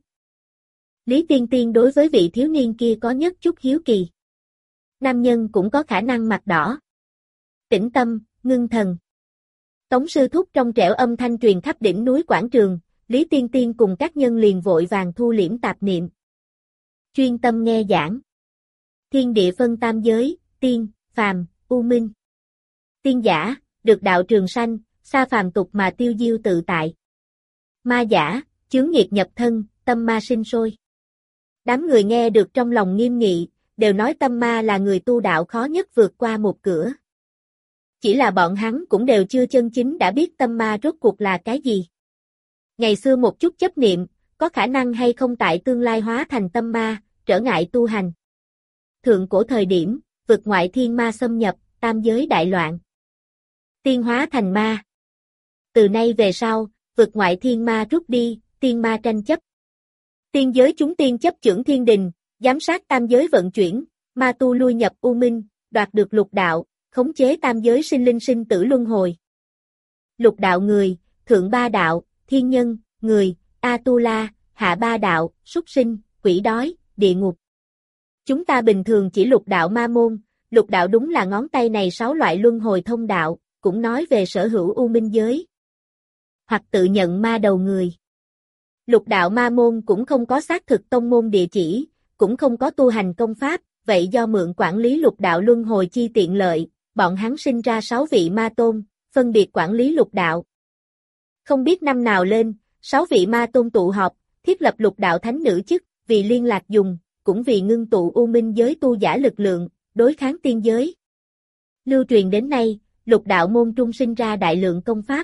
Lý Tiên Tiên đối với vị thiếu niên kia có nhất chút hiếu kỳ. Nam nhân cũng có khả năng mặt đỏ. Tĩnh tâm, ngưng thần. Tống sư thúc trong trẻo âm thanh truyền khắp đỉnh núi quảng trường, Lý Tiên Tiên cùng các nhân liền vội vàng thu liễm tạp niệm. Chuyên tâm nghe giảng. Thiên địa phân tam giới, tiên, phàm, u minh. Tiên giả, được đạo trường sanh, xa phàm tục mà tiêu diêu tự tại. Ma giả, chướng nghiệt nhập thân, tâm ma sinh sôi. Đám người nghe được trong lòng nghiêm nghị, đều nói tâm ma là người tu đạo khó nhất vượt qua một cửa. Chỉ là bọn hắn cũng đều chưa chân chính đã biết tâm ma rốt cuộc là cái gì. Ngày xưa một chút chấp niệm, có khả năng hay không tại tương lai hóa thành tâm ma, trở ngại tu hành. Thượng cổ thời điểm, vực ngoại thiên ma xâm nhập, tam giới đại loạn. Tiên hóa thành ma. Từ nay về sau, vực ngoại thiên ma rút đi, tiên ma tranh chấp. Tiên giới chúng tiên chấp chưởng thiên đình, giám sát tam giới vận chuyển, ma tu lui nhập u minh, đoạt được lục đạo, khống chế tam giới sinh linh sinh tử luân hồi. Lục đạo người, thượng ba đạo, thiên nhân, người, A-tu-la, hạ ba đạo, súc sinh, quỷ đói, địa ngục. Chúng ta bình thường chỉ lục đạo ma môn, lục đạo đúng là ngón tay này 6 loại luân hồi thông đạo, cũng nói về sở hữu u minh giới. Hoặc tự nhận ma đầu người. Lục đạo ma môn cũng không có xác thực tông môn địa chỉ, cũng không có tu hành công pháp, vậy do mượn quản lý lục đạo luân hồi chi tiện lợi, bọn hắn sinh ra 6 vị ma tôn, phân biệt quản lý lục đạo. Không biết năm nào lên, 6 vị ma tôn tụ họp, thiết lập lục đạo thánh nữ chức, vì liên lạc dùng, cũng vì ngưng tụ u minh giới tu giả lực lượng, đối kháng tiên giới. Lưu truyền đến nay, lục đạo môn trung sinh ra đại lượng công pháp.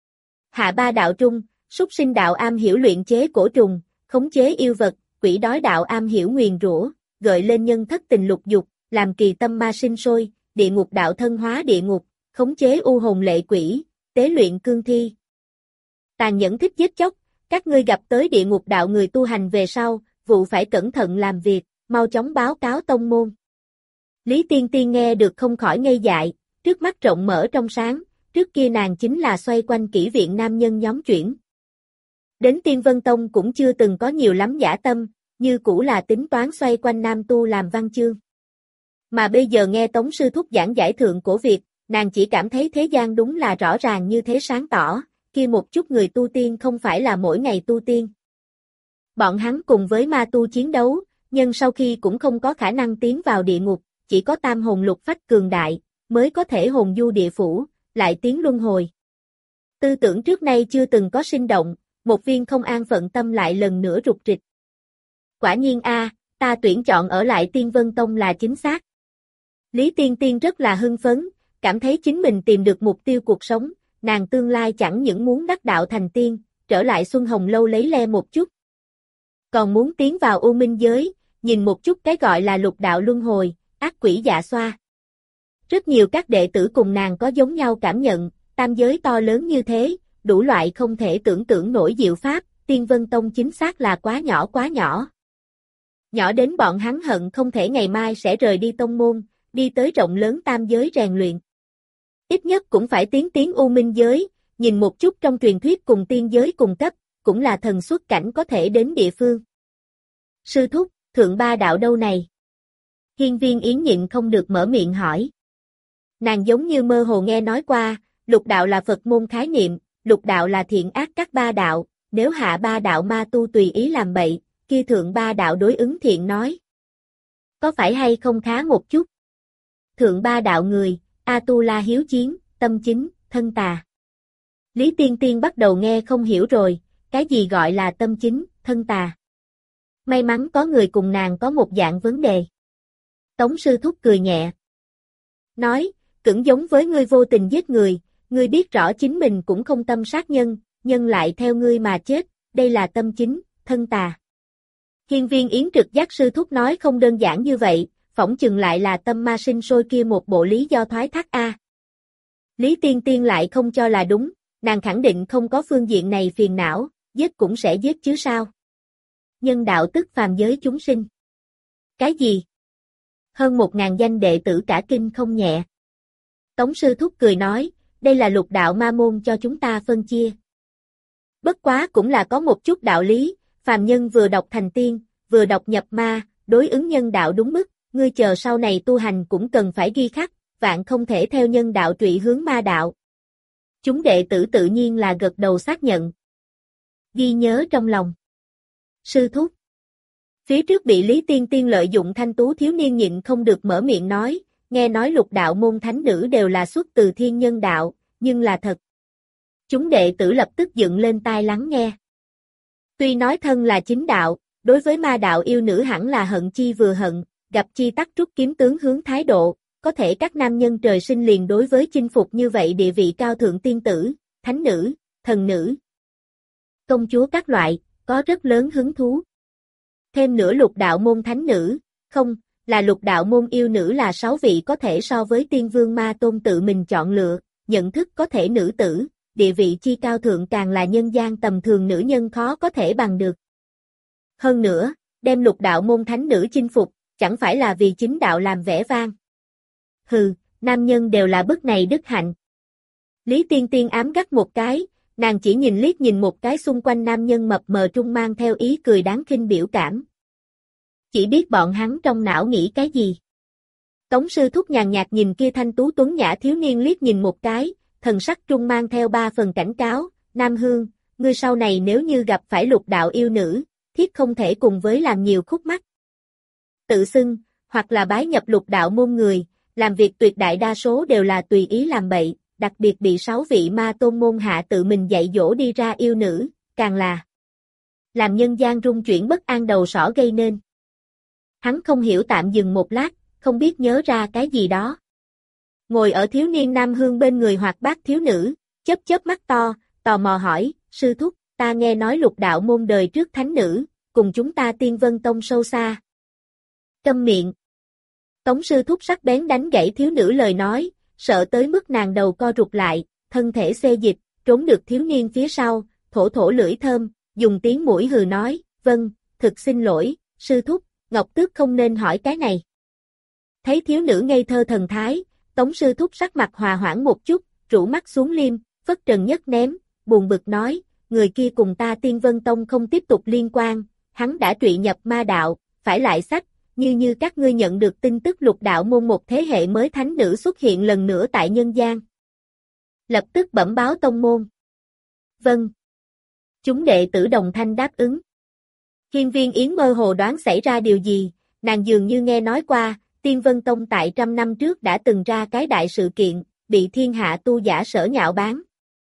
Hạ ba đạo trung, súc sinh đạo am hiểu luyện chế cổ trùng, khống chế yêu vật, quỷ đói đạo am hiểu nguyền rủa, gợi lên nhân thất tình lục dục, làm kỳ tâm ma sinh sôi, địa ngục đạo thân hóa địa ngục, khống chế u hồn lệ quỷ, tế luyện cương thi. Tàn nhẫn thích giết chóc, các ngươi gặp tới địa ngục đạo người tu hành về sau, vụ phải cẩn thận làm việc, mau chóng báo cáo tông môn. Lý Tiên Tiên nghe được không khỏi ngây dại, trước mắt rộng mở trong sáng, trước kia nàng chính là xoay quanh kỹ viện nam nhân nhóm chuyển. Đến Tiên Vân Tông cũng chưa từng có nhiều lắm dã tâm, như cũ là tính toán xoay quanh nam tu làm văn chương. Mà bây giờ nghe Tống sư thúc giảng giải thượng cổ việc, nàng chỉ cảm thấy thế gian đúng là rõ ràng như thế sáng tỏ, kia một chút người tu tiên không phải là mỗi ngày tu tiên. Bọn hắn cùng với ma tu chiến đấu, nhưng sau khi cũng không có khả năng tiến vào địa ngục, chỉ có tam hồn lục phách cường đại, mới có thể hồn du địa phủ, lại tiến luân hồi. Tư tưởng trước nay chưa từng có sinh động, một viên không an phận tâm lại lần nữa rục rịch. Quả nhiên ta tuyển chọn ở lại Tiên Vân Tông là chính xác. Lý Tiên Tiên rất là hưng phấn, cảm thấy chính mình tìm được mục tiêu cuộc sống, nàng tương lai chẳng những muốn đắc đạo thành tiên, trở lại Xuân Hồng Lâu lấy le một chút. Còn muốn tiến vào u minh giới, nhìn một chút cái gọi là lục đạo luân hồi, ác quỷ dạ xoa. Rất nhiều các đệ tử cùng nàng có giống nhau cảm nhận, tam giới to lớn như thế, đủ loại không thể tưởng tượng nổi diệu pháp, Tiên Vân Tông chính xác là quá nhỏ quá nhỏ. Nhỏ đến bọn hắn hận không thể ngày mai sẽ rời đi tông môn, đi tới rộng lớn tam giới rèn luyện. Ít nhất cũng phải tiến u minh giới, nhìn một chút trong truyền thuyết cùng tiên giới cùng cấp, cũng là thần xuất cảnh có thể đến địa phương. Sư thúc, thượng ba đạo đâu này? Hiên Viên Yến nhịn không được mở miệng hỏi. Nàng giống như mơ hồ nghe nói qua, lục đạo là Phật môn khái niệm, lục đạo là thiện ác các ba đạo, nếu hạ ba đạo ma tu tùy ý làm bậy, kia thượng ba đạo đối ứng thiện nói. Có phải hay không khá một chút? Thượng ba đạo người, A-tu-la hiếu chiến, tâm chính, thân tà. Lý Tiên Tiên bắt đầu nghe không hiểu rồi, cái gì gọi là tâm chính, thân tà. May mắn có người cùng nàng có một dạng vấn đề. Tống sư thúc cười nhẹ. Nói, cũng giống với ngươi vô tình giết người, ngươi biết rõ chính mình cũng không tâm sát nhân, nhân lại theo ngươi mà chết, đây là tâm chính, thân tà. Hiên Viên Yến trực giác sư thúc nói không đơn giản như vậy, phỏng chừng lại là tâm ma sinh sôi kia một bộ lý do thoái thác a. Lý Tiên Tiên lại không cho là đúng, nàng khẳng định không có phương diện này phiền não, giết cũng sẽ giết chứ sao. Nhân đạo tức phàm giới chúng sinh. Cái gì? Hơn 1.000 danh đệ tử cả kinh không nhẹ. Tống sư thúc cười nói, đây là lục đạo ma môn cho chúng ta phân chia. Bất quá cũng là có một chút đạo lý, phàm nhân vừa độc thành tiên, vừa độc nhập ma, đối ứng nhân đạo đúng mức, ngươi chờ sau này tu hành cũng cần phải ghi khắc, vạn không thể theo nhân đạo trụy hướng ma đạo. Chúng đệ tử tự nhiên là gật đầu xác nhận. Ghi nhớ trong lòng. Sư thúc. Phía trước bị Lý Tiên Tiên lợi dụng thanh tú thiếu niên nhịn không được mở miệng nói, nghe nói lục đạo môn thánh nữ đều là xuất từ thiên nhân đạo, nhưng là thật. Chúng đệ tử lập tức dựng lên tai lắng nghe. Tuy nói thân là chính đạo, đối với ma đạo yêu nữ hẳn là hận chi vừa hận, gặp chi tắc rút kiếm tướng hướng thái độ, có thể các nam nhân trời sinh liền đối với chinh phục như vậy địa vị cao thượng tiên tử, thánh nữ, thần nữ, công chúa các loại, có rất lớn hứng thú. Thêm nữa lục đạo môn thánh nữ, không, là lục đạo môn yêu nữ là 6 vị có thể so với tiên vương ma tôn tự mình chọn lựa, nhận thức có thể nữ tử, địa vị chi cao thượng càng là nhân gian tầm thường nữ nhân khó có thể bằng được. Hơn nữa, đem lục đạo môn thánh nữ chinh phục, chẳng phải là vì chính đạo làm vẻ vang. Hừ, nam nhân đều là bức này đức hạnh. Lý Tiên Tiên ám gắt một cái, nàng chỉ nhìn liếc nhìn một cái xung quanh nam nhân mập mờ trung mang theo ý cười đáng khinh biểu cảm. Chỉ biết bọn hắn trong não nghĩ cái gì. Tống sư thúc nhàn nhạt nhìn kia thanh tú tuấn nhã thiếu niên liếc nhìn một cái, thần sắc trung mang theo 3 phần cảnh cáo, Nam Hương, ngươi sau này nếu như gặp phải lục đạo yêu nữ, thiết không thể cùng với làm nhiều khúc mắc. Tự xưng, hoặc là bái nhập lục đạo môn người, làm việc tuyệt đại đa số đều là tùy ý làm bậy, đặc biệt bị 6 vị ma tôn môn hạ tự mình dạy dỗ đi ra yêu nữ, càng là làm nhân gian rung chuyển bất an đầu sỏ gây nên. Hắn không hiểu tạm dừng một lát, không biết nhớ ra cái gì đó. Ngồi ở thiếu niên Nam Hương bên người hoạt bát thiếu nữ, chớp chớp mắt to, tò mò hỏi, sư thúc, ta nghe nói lục đạo môn đời trước thánh nữ, cùng chúng ta Tiên Vân Tông sâu xa. Câm miệng. Tống sư thúc sắc bén đánh gãy thiếu nữ lời nói, sợ tới mức nàng đầu co rụt lại, thân thể xê dịch, trốn được thiếu niên phía sau, thổ thổ lưỡi thơm, dùng tiếng mũi hừ nói, vâng, thực xin lỗi, sư thúc, Ngọc Tước không nên hỏi cái này. Thấy thiếu nữ ngây thơ thần thái, Tống sư thúc sắc mặt hòa hoãn một chút, rũ mắt xuống liêm, phất trần nhất ném, buồn bực nói, người kia cùng ta Tiên Vân Tông không tiếp tục liên quan, hắn đã trụy nhập ma đạo, phải lại sách, như các ngươi nhận được tin tức lục đạo môn một thế hệ mới thánh nữ xuất hiện lần nữa tại nhân gian. Lập tức bẩm báo tông môn. Vâng. Chúng đệ tử đồng thanh đáp ứng. Hiên Viên Yến mơ hồ đoán xảy ra điều gì, nàng dường như nghe nói qua, Tiên Vân Tông tại 100 năm trước đã từng ra cái đại sự kiện, bị thiên hạ tu giả sở nhạo báng.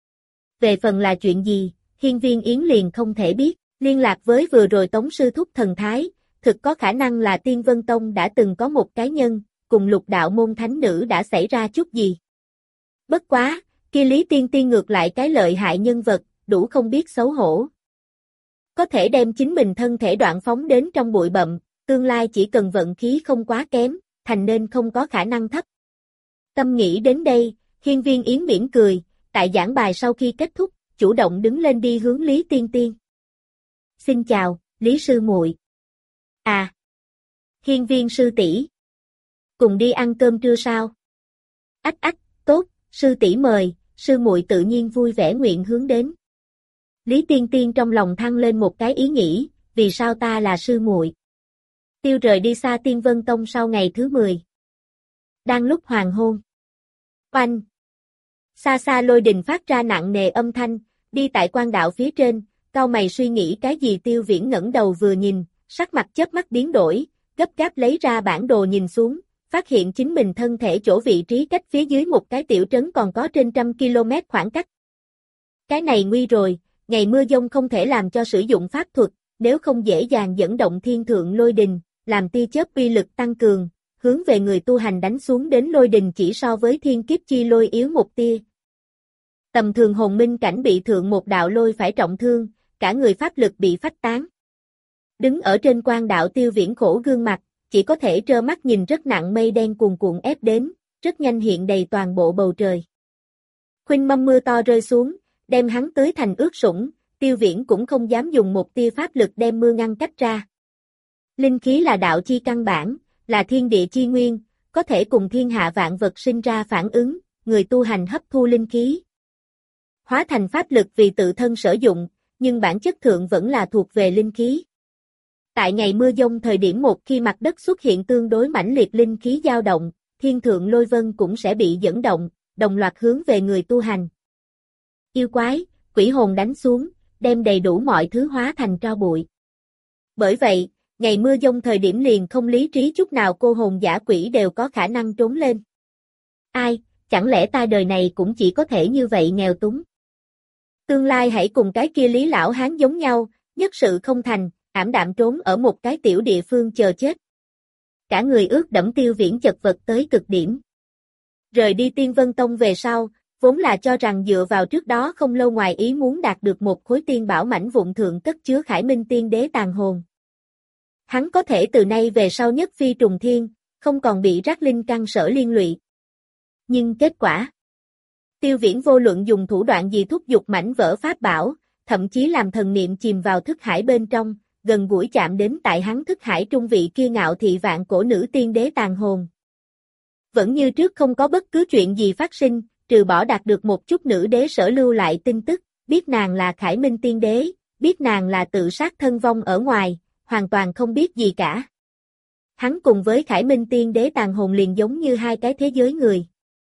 Về phần là chuyện gì, Hiên Viên Yến liền không thể biết, liên lạc với vừa rồi Tống sư thúc thần thái, thực có khả năng là Tiên Vân Tông đã từng có một cái nhân, cùng lục đạo môn thánh nữ đã xảy ra chút gì. Bất quá, kia Lý Tiên Tiên ngược lại cái lợi hại nhân vật, đủ không biết xấu hổ. Có thể đem chính mình thân thể đoạn phóng đến trong bụi bặm, tương lai chỉ cần vận khí không quá kém, thành nên không có khả năng thấp. Tâm nghĩ đến đây, Hiên Viên Yến mỉm cười, tại giảng bài sau khi kết thúc, chủ động đứng lên đi hướng Lý Tiên Tiên. Xin chào, Lý sư muội. À, Hiên Viên sư tỷ, cùng đi ăn cơm trưa sao? Ách ách, tốt, sư tỷ mời, sư muội tự nhiên vui vẻ nguyện hướng đến. Lý Tiên Tiên trong lòng thăng lên một cái ý nghĩ, vì sao ta là sư muội? Tiêu rời đi xa Tiên Vân Tông sau ngày thứ 10. Đang lúc hoàng hôn. Oanh! Xa xa lôi đình phát ra nặng nề âm thanh, đi tại quan đạo phía trên, cau mày suy nghĩ cái gì Tiêu Viễn ngẩng đầu vừa nhìn, sắc mặt chớp mắt biến đổi, gấp gáp lấy ra bản đồ nhìn xuống, phát hiện chính mình thân thể chỗ vị trí cách phía dưới một cái tiểu trấn còn có trên 100 km khoảng cách. Cái này nguy rồi, ngày mưa dông không thể làm cho sử dụng pháp thuật, nếu không dễ dàng dẫn động thiên thượng lôi đình, làm tia chớp uy lực tăng cường, hướng về người tu hành đánh xuống đến lôi đình chỉ so với thiên kiếp chi lôi yếu một tia. Tầm thường hồn minh cảnh bị thượng một đạo lôi phải trọng thương, cả người pháp lực bị phách tán. Đứng ở trên quan đạo Tiêu Viễn khổ gương mặt, chỉ có thể trơ mắt nhìn rất nặng mây đen cuồn cuộn ép đến, rất nhanh hiện đầy toàn bộ bầu trời. Khuynh mâm mưa to rơi xuống, đem hắn tưới thành ướt sũng, Tiêu Viễn cũng không dám dùng một tia pháp lực đem mưa ngăn cách ra. Linh khí là đạo chi căn bản, là thiên địa chi nguyên, có thể cùng thiên hạ vạn vật sinh ra phản ứng, người tu hành hấp thu linh khí. Hóa thành pháp lực vì tự thân sử dụng, nhưng bản chất thượng vẫn là thuộc về linh khí. Tại ngày mưa dông thời điểm một khi mặt đất xuất hiện tương đối mãnh liệt linh khí dao động, thiên thượng lôi vân cũng sẽ bị dẫn động, đồng loạt hướng về người tu hành. Yêu quái, quỷ hồn đánh xuống, đem đầy đủ mọi thứ hóa thành tro bụi. Bởi vậy, ngày mưa dông thời điểm liền không lý trí chút nào cô hồn dã quỷ đều có khả năng trốn lên. Ai, chẳng lẽ ta đời này cũng chỉ có thể như vậy nghèo túng? Tương lai hãy cùng cái kia Lý lão hán giống nhau, nhất sự không thành, ảm đạm trốn ở một cái tiểu địa phương chờ chết. Cả người ướt đẫm Tiêu Viễn chật vật tới cực điểm. Rời đi Tiên Vân Tông về sau, vốn là cho rằng dựa vào trước đó không lâu ngoài ý muốn đạt được một khối tiên bảo mảnh vụn thượng cất chứa Khải Minh Tiên Đế tàn hồn. Hắn có thể từ nay về sau nhất phi trùng thiên, không còn bị rác linh căn sở liên lụy. Nhưng kết quả, Tiêu Viễn vô luận dùng thủ đoạn gì thúc giục mảnh vỡ pháp bảo, thậm chí làm thần niệm chìm vào thức hải bên trong, gần gũi chạm đến tại hắn thức hải trung vị kia ngạo thị vạn cổ nữ tiên đế tàn hồn. Vẫn như trước không có bất cứ chuyện gì phát sinh, trừ bỏ đạt được một chút nữ đế sở lưu lại tin tức, biết nàng là Khải Minh tiên đế, biết nàng là tự sát thân vong ở ngoài, hoàn toàn không biết gì cả. Hắn cùng với Khải Minh tiên đế tàn hồn liền giống như hai cái thế giới người.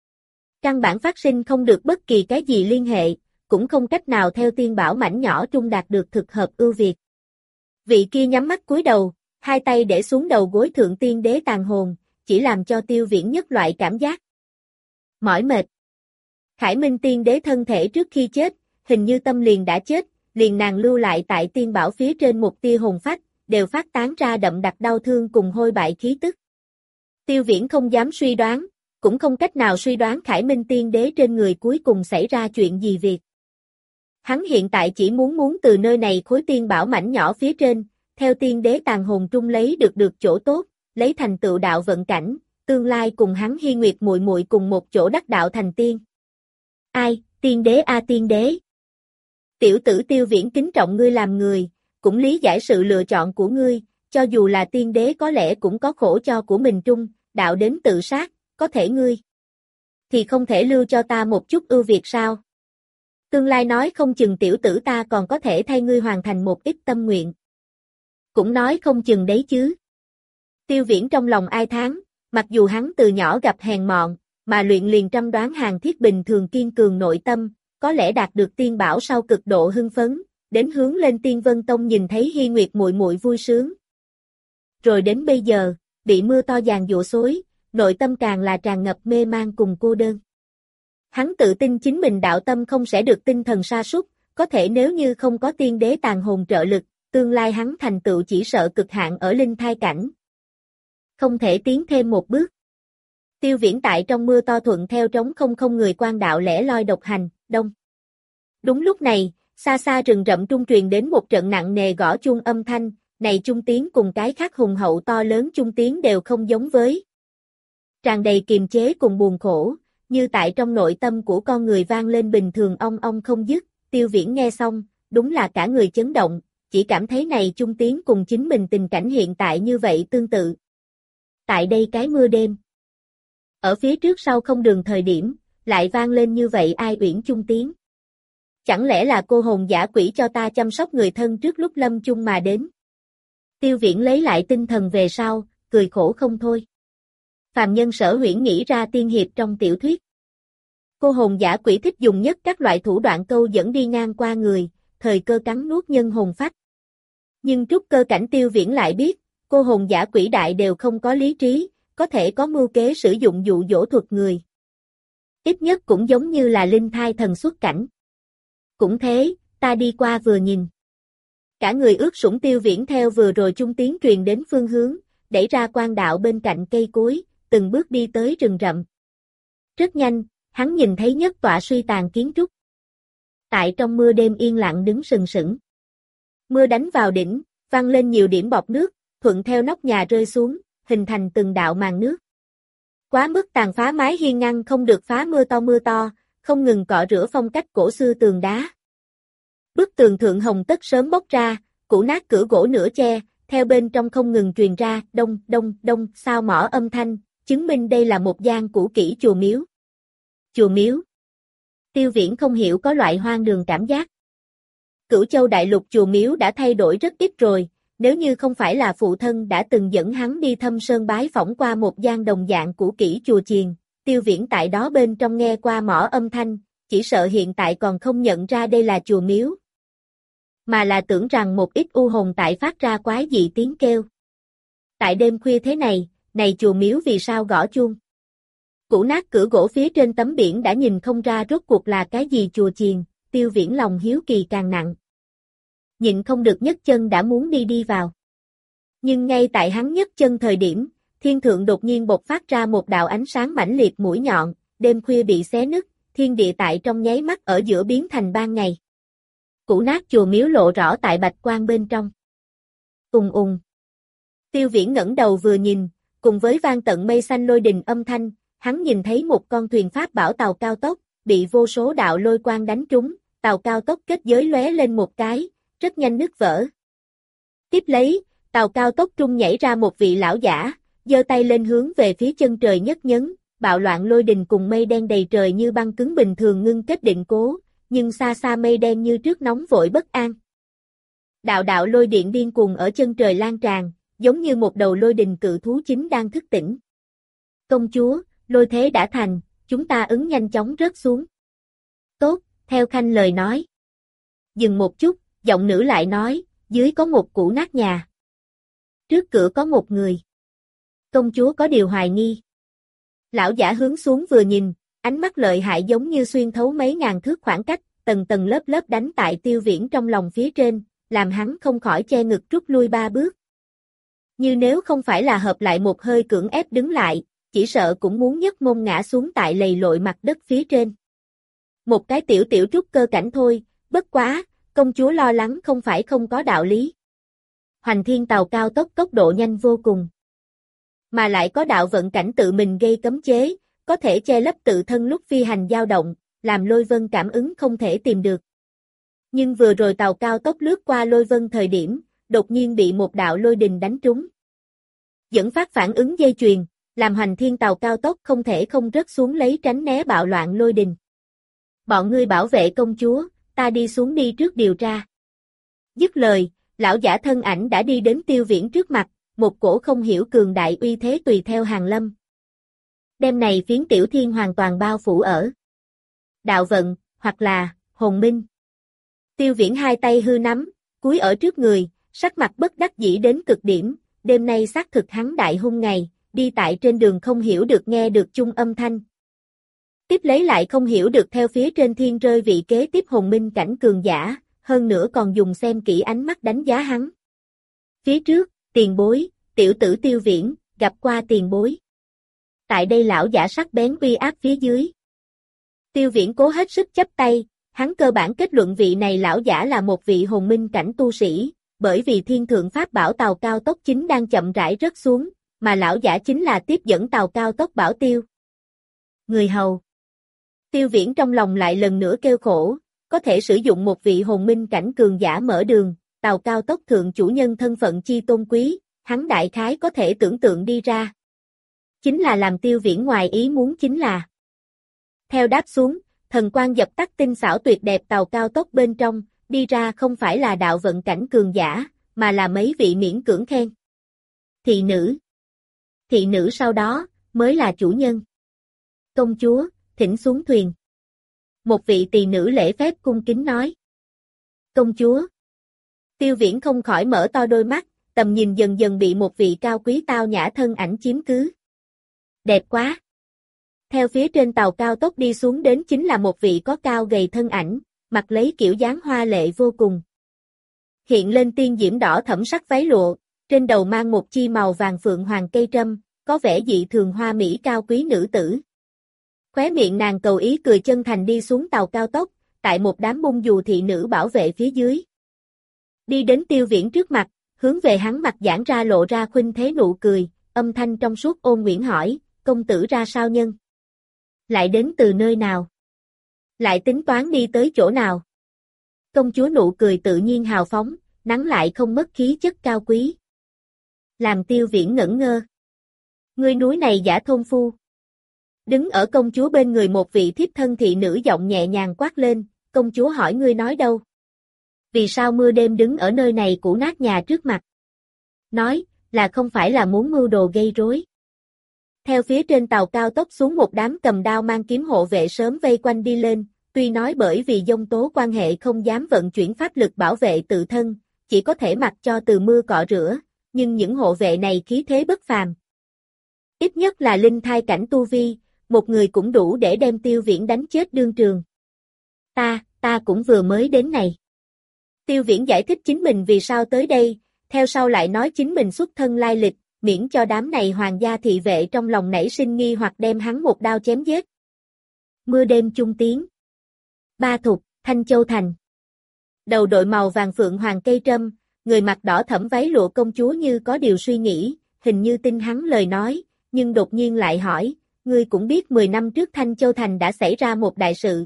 Căn bản phát sinh không được bất kỳ cái gì liên hệ, cũng không cách nào theo tiên bảo mảnh nhỏ trung đạt được thực hợp ưu việt. Vị kia nhắm mắt cúi đầu, hai tay để xuống đầu gối thượng tiên đế tàn hồn, chỉ làm cho Tiêu Viễn nhất loại cảm giác mỏi mệt. Khải Minh tiên đế thân thể trước khi chết, hình như tâm liền đã chết, liền nàng lưu lại tại tiên bảo phía trên một tia hồn phách, đều phát tán ra đậm đặc đau thương cùng hôi bại khí tức. Tiêu Viễn không dám suy đoán, cũng không cách nào suy đoán Khải Minh tiên đế trên người cuối cùng xảy ra chuyện gì việc. Hắn hiện tại chỉ muốn từ nơi này khối tiên bảo mảnh nhỏ phía trên, theo tiên đế tàn hồn trung lấy được chỗ tốt, lấy thành tựu đạo vận cảnh, tương lai cùng hắn Hy Nguyệt muội muội cùng một chỗ đắc đạo thành tiên. Ai, tiên đế a tiên đế. Tiểu tử Tiêu Viễn kính trọng ngươi làm người, cũng lý giải sự lựa chọn của ngươi, cho dù là tiên đế có lẽ cũng có khổ cho của mình trung, đạo đến tự sát, có thể ngươi thì không thể lưu cho ta một chút ưu việt sao? Tương lai nói không chừng tiểu tử ta còn có thể thay ngươi hoàn thành một ít tâm nguyện. Cũng nói không chừng đấy chứ. Tiêu Viễn trong lòng ai thán, mặc dù hắn từ nhỏ gặp hèn mọn, mà luyện liền trăm đoán hàng thiết bình thường kiên cường nội tâm, có lẽ đạt được tiên bảo sau cực độ hưng phấn, đến hướng lên Tiên Vân Tông nhìn thấy Hy Nguyệt muội muội vui sướng. Rồi đến bây giờ, bị mưa to giàn giụa xối, nội tâm càng là tràn ngập mê man cùng cô đơn. Hắn tự tin chính mình đạo tâm không sẽ được tinh thần sa sút, có thể nếu như không có tiên đế tàn hồn trợ lực, tương lai hắn thành tựu chỉ sợ cực hạn ở linh thai cảnh. Không thể tiến thêm một bước. Tiêu Viễn tại trong mưa to thuận theo trống không người quan đạo lẻ loi độc hành, đông. Đúng lúc này, xa xa rừng rậm trung truyền đến một trận nặng nề gõ chuông âm thanh, này trung tiếng cùng cái khác hùng hậu to lớn trung tiếng đều không giống với. Tràn đầy kiềm chế cùng buồn khổ, như tại trong nội tâm của con người vang lên bình thường ong ong không dứt. Tiêu Viễn nghe xong, đúng là cả người chấn động, chỉ cảm thấy này trung tiếng cùng chính mình tình cảnh hiện tại như vậy tương tự. Tại đây cái mưa đêm, ở phía trước sau không đường thời điểm, lại vang lên như vậy ai uyển trung tiếng. Chẳng lẽ là cô hồn dã quỷ cho ta chăm sóc người thân trước lúc lâm chung mà đến? Tiêu Viễn lấy lại tinh thần về sau, cười khổ không thôi. Phàm nhân Sở Huyễn nghĩ ra tiên hiệp trong tiểu thuyết. Cô hồn dã quỷ thích dùng nhất các loại thủ đoạn câu dẫn đi ngang qua người, thời cơ cắn nuốt nhân hồn phách. Nhưng trúc cơ cảnh Tiêu Viễn lại biết, cô hồn dã quỷ đại đều không có lý trí, có thể có mưu kế sử dụng dụ dỗ thuật người. Ít nhất cũng giống như là linh thai thần xuất cảnh. Cũng thế, ta đi qua vừa nhìn. Cả người ướt sũng Tiêu Viễn theo vừa rồi trung tiếng truyền đến phương hướng, đẩy ra quan đạo bên cạnh cây cối, từng bước đi tới rừng rậm. Rất nhanh, hắn nhìn thấy nhất tọa suy tàn kiến trúc. Tại trong mưa đêm yên lặng đứng sừng sững. Mưa đánh vào đỉnh, văng lên nhiều điểm bọt nước, thuận theo nóc nhà rơi xuống, hình thành từng đạo màn nước. Quá mức tàn phá mái hiên ngăn không được phá mưa to, không ngừng cọ rửa phong cách cổ xưa tường đá. Bức tường thượng hồng tất sớm bốc ra, cũ nát cửa gỗ nửa che, theo bên trong không ngừng truyền ra đông đông đông sao mỏ âm thanh, chứng minh đây là một gian cũ kỹ chùa miếu. Chùa miếu. Tiêu Viễn không hiểu có loại hoang đường cảm giác. Cửu Châu đại lục chùa miếu đã thay đổi rất ít rồi, nếu như không phải là phụ thân đã từng dẫn hắn đi thâm sơn bái phỏng qua một gian đồng dạng cũ kỹ chùa chiền, Tiêu Viễn tại đó bên trong nghe qua mỏ âm thanh, chỉ sợ hiện tại còn không nhận ra đây là chùa miếu. Mà là tưởng rằng một ít u hồn tại phát ra quái dị tiếng kêu. Tại đêm khuya thế này, này chùa miếu vì sao gõ chuông? Cũ nát cửa gỗ phía trên tấm biển đã nhìn không ra rốt cuộc là cái gì chùa chiền, Tiêu Viễn lòng hiếu kỳ càng nặng. Nhịn không được nhấc chân đã muốn đi vào. Nhưng ngay tại hắn nhấc chân thời điểm, thiên thượng đột nhiên bộc phát ra một đạo ánh sáng mãnh liệt mũi nhọn, đêm khuya bị xé nứt, thiên địa tại trong nháy mắt ở giữa biến thành ban ngày. Cũ nát chùa miếu lộ rõ tại bạch quang bên trong. Ùng ùng. Tiêu Viễn ngẩng đầu vừa nhìn, cùng với vang tận mây xanh lôi đình âm thanh, hắn nhìn thấy một con thuyền pháp bảo tàu cao tốc, bị vô số đạo lôi quang đánh trúng, tàu cao tốc kết giới lóe lên một cái, rất nhanh nứt vỡ. Tiếp lấy, tàu cao tốc trung nhảy ra một vị lão giả, giơ tay lên hướng về phía chân trời nhất nhấn, bạo loạn lôi đình cùng mây đen đầy trời như băng cứng bình thường ngưng kết định cố, nhưng xa xa mây đen như trước nóng vội bất an. Đạo đạo lôi điện điên cuồng ở chân trời lan tràn, giống như một đầu lôi đình cự thú chính đang thức tỉnh. Công chúa, lôi thế đã thành, chúng ta ứng nhanh chóng rớt xuống. Tốt, theo Khanh lời nói. Dừng một chút, giọng nữ lại nói, dưới có một cũ nát nhà. Trước cửa có một người. Công chúa có điều hoài nghi. Lão giả hướng xuống vừa nhìn, ánh mắt lợi hại giống như xuyên thấu mấy ngàn thước khoảng cách, tầng tầng lớp lớp đánh tại Tiêu Viễn trong lòng phía trên, làm hắn không khỏi che ngực rút lui 3 bước. Như nếu không phải là hợp lại một hơi cưỡng ép đứng lại, chỉ sợ cũng muốn nhấc mông ngã xuống tại lầy lội mặt đất phía trên. Một cái tiểu tiểu trúc cơ cảnh thôi, bất quá, công chúa lo lắng không phải không có đạo lý. Hoành thiên tàu cao tốc tốc độ nhanh vô cùng. Mà lại có đạo vận cảnh tự mình gây cấm chế, có thể che lấp tự thân lúc phi hành dao động, làm lôi vân cảm ứng không thể tìm được. Nhưng vừa rồi tàu cao tốc lướt qua lôi vân thời điểm, đột nhiên bị một đạo lôi đình đánh trúng. Dẫn phát phản ứng dây chuyền, làm hoành thiên tàu cao tốc không thể không rớt xuống lấy tránh né bạo loạn lôi đình. Bọn ngươi bảo vệ công chúa, ta đi xuống đi trước điều tra. Dứt lời, lão giả thân ảnh đã đi đến Tiêu Viễn trước mặt, một cổ không hiểu cường đại uy thế tùy theo hàng lâm. Đêm này phiến tiểu thiên hoàn toàn bao phủ ở. Đạo vận, hoặc là, hồn minh. Tiêu Viễn hai tay hư nắm, cúi ở trước người, sắc mặt bất đắc dĩ đến cực điểm, đêm nay xác thực hắn đại hung ngày, đi tại trên đường không hiểu được nghe được chung âm thanh. Tiếp lấy lại không hiểu được theo phía trên thiên rơi vị kế tiếp hồn minh cảnh cường giả, hơn nữa còn dùng xem kỹ ánh mắt đánh giá hắn. Phía trước, tiền bối, tiểu tử Tiêu Viễn, gặp qua tiền bối. Tại đây lão giả sắc bén uy áp phía dưới. Tiêu Viễn cố hết sức chắp tay, hắn cơ bản kết luận vị này lão giả là một vị hồn minh cảnh tu sĩ, bởi vì thiên thượng pháp bảo tàu cao tốc chính đang chậm rãi rớt xuống, mà lão giả chính là tiếp dẫn tàu cao tốc bảo tiêu. Người hầu. Tiêu Viễn trong lòng lại lần nữa kêu khổ, có thể sử dụng một vị hồn minh cảnh cường giả mở đường, tàu cao tốc thượng chủ nhân thân phận chi tôn quý, hắn đại khái có thể tưởng tượng đi ra. Chính là làm Tiêu Viễn ngoài ý muốn chính là. Theo đáp xuống, thần quang dập tắt tinh xảo tuyệt đẹp tàu cao tốc bên trong, đi ra không phải là đạo vận cảnh cường giả, mà là mấy vị miễn cưỡng khen. Thị nữ. Thị nữ sau đó, mới là chủ nhân. Công chúa, thỉnh xuống thuyền. Một vị tỳ nữ lễ phép cung kính nói. Công chúa. Tiêu Viễn không khỏi mở to đôi mắt, tầm nhìn dần dần bị một vị cao quý tao nhã thân ảnh chiếm cứ. Đẹp quá. Theo phía trên tàu cao tốc đi xuống đến chính là một vị có cao gầy thân ảnh, mặc lấy kiểu dáng hoa lệ vô cùng. Hiện lên tiên diễm đỏ thẫm sắc váy lụa, trên đầu mang một chi màu vàng phượng hoàng cây trâm, có vẻ dị thường hoa mỹ cao quý nữ tử. Khóe miệng nàng cầu ý cười chân thành đi xuống tàu cao tốc, tại một đám bung dù thị nữ bảo vệ phía dưới. Đi đến Tiêu Viễn trước mặt, hướng về hắn mặt giãn ra lộ ra khuynh thế nụ cười, âm thanh trong suốt ôn nguyễn hỏi, công tử ra sao nhân? Lại đến từ nơi nào? Lại tính toán đi tới chỗ nào? Công chúa nụ cười tự nhiên hào phóng, nắng lại không mất khí chất cao quý. Làm Tiêu Viễn ngẩn ngơ. Ngươi núi này giả thôn phu. Đứng ở công chúa bên người một vị thiếp thân thị nữ giọng nhẹ nhàng quát lên, công chúa hỏi ngươi nói đâu? Vì sao mưa đêm đứng ở nơi này cũ nát nhà trước mặt? Nói, là không phải là muốn mưu đồ gây rối. Theo phía trên tàu cao tốc xuống một đám cầm đao mang kiếm hộ vệ sớm vây quanh đi lên, tuy nói bởi vì dông tố quan hệ không dám vận chuyển pháp lực bảo vệ tự thân, chỉ có thể mặc cho từ mưa cọ rửa, nhưng những hộ vệ này khí thế bất phàm. Ít nhất là linh thai cảnh tu vi, một người cũng đủ để đem Tiêu Viễn đánh chết đương trường. Ta cũng vừa mới đến này. Tiêu Viễn giải thích chính mình vì sao tới đây, theo sau lại nói chính mình xuất thân lai lịch, miễn cho đám này hoàng gia thị vệ trong lòng nảy sinh nghi hoặc đem hắn một đao chém giết. Mưa đêm trung tiếng. Ba Thục, Thanh Châu Thành. Đầu đội màu vàng phượng hoàng cây trâm, người mặc đỏ thẫm váy lụa công chúa như có điều suy nghĩ, hình như tin hắn lời nói, nhưng đột nhiên lại hỏi, ngươi cũng biết 10 năm trước Thanh Châu Thành đã xảy ra một đại sự.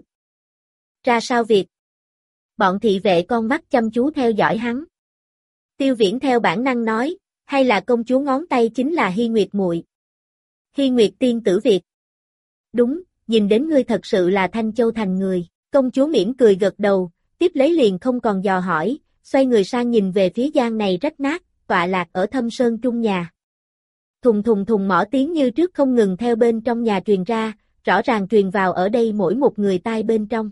Ra sao việc? Bọn thị vệ con mắt chăm chú theo dõi hắn. Tiêu Viễn theo bản năng nói, hay là công chúa ngón tay chính là Hy Nguyệt muội. Hy Nguyệt tiên tử Việt. Đúng, nhìn đến ngươi thật sự là Thanh Châu Thành người, công chúa mỉm cười gật đầu, tiếp lấy liền không còn dò hỏi, xoay người sang nhìn về phía gian này rách nát, tọa lạc ở thâm sơn trung nhà. Thùng thùng thùng mỏ tiếng như trước không ngừng theo bên trong nhà truyền ra, rõ ràng truyền vào ở đây mỗi một người tai bên trong.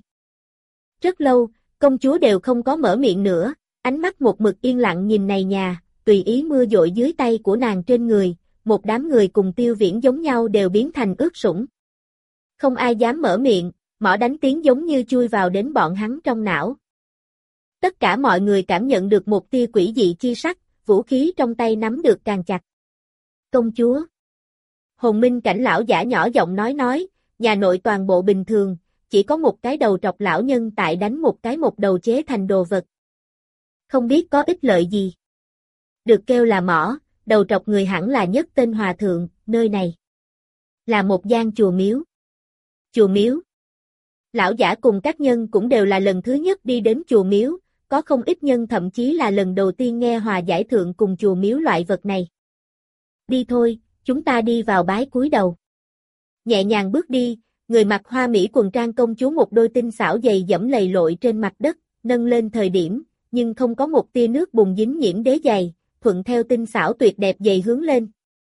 Rất lâu, công chúa đều không có mở miệng nữa, ánh mắt một mực yên lặng nhìn này nhà, tùy ý mưa dội dưới tay của nàng trên người, một đám người cùng Tiêu Viễn giống nhau đều biến thành ướt sũng. Không ai dám mở miệng, mỏ đánh tiếng giống như chui vào đến bọn hắn trong não. Tất cả mọi người cảm nhận được một tia quỷ dị chi sắc, vũ khí trong tay nắm được càng chặt. Công chúa. Hồn Minh cảnh lão giả nhỏ giọng nói, nhà nội toàn bộ bình thường, chỉ có một cái đầu trọc lão nhân tại đánh một cái một đầu chế thành đồ vật. Không biết có ích lợi gì. Được kêu là mỏ, đầu trọc người hẳn là nhất tên hòa thượng, nơi này là một gian chùa miếu. Chùa miếu. Lão giả cùng các nhân cũng đều là lần thứ nhất đi đến chùa miếu, có không ít nhân thậm chí là lần đầu tiên nghe hòa giải thượng cùng chùa miếu loại vật này. Đi thôi, chúng ta đi vào bái cúi đầu. Nhẹ nhàng bước đi, người mặc hoa mỹ quần trang công chúa một đôi tinh xảo giày dẫm lầy lội trên mặt đất, nâng lên thời điểm, nhưng không có một tia nước bùn dính nhiễm đế giày, thuận theo tinh xảo tuyệt đẹp giày hướng lên.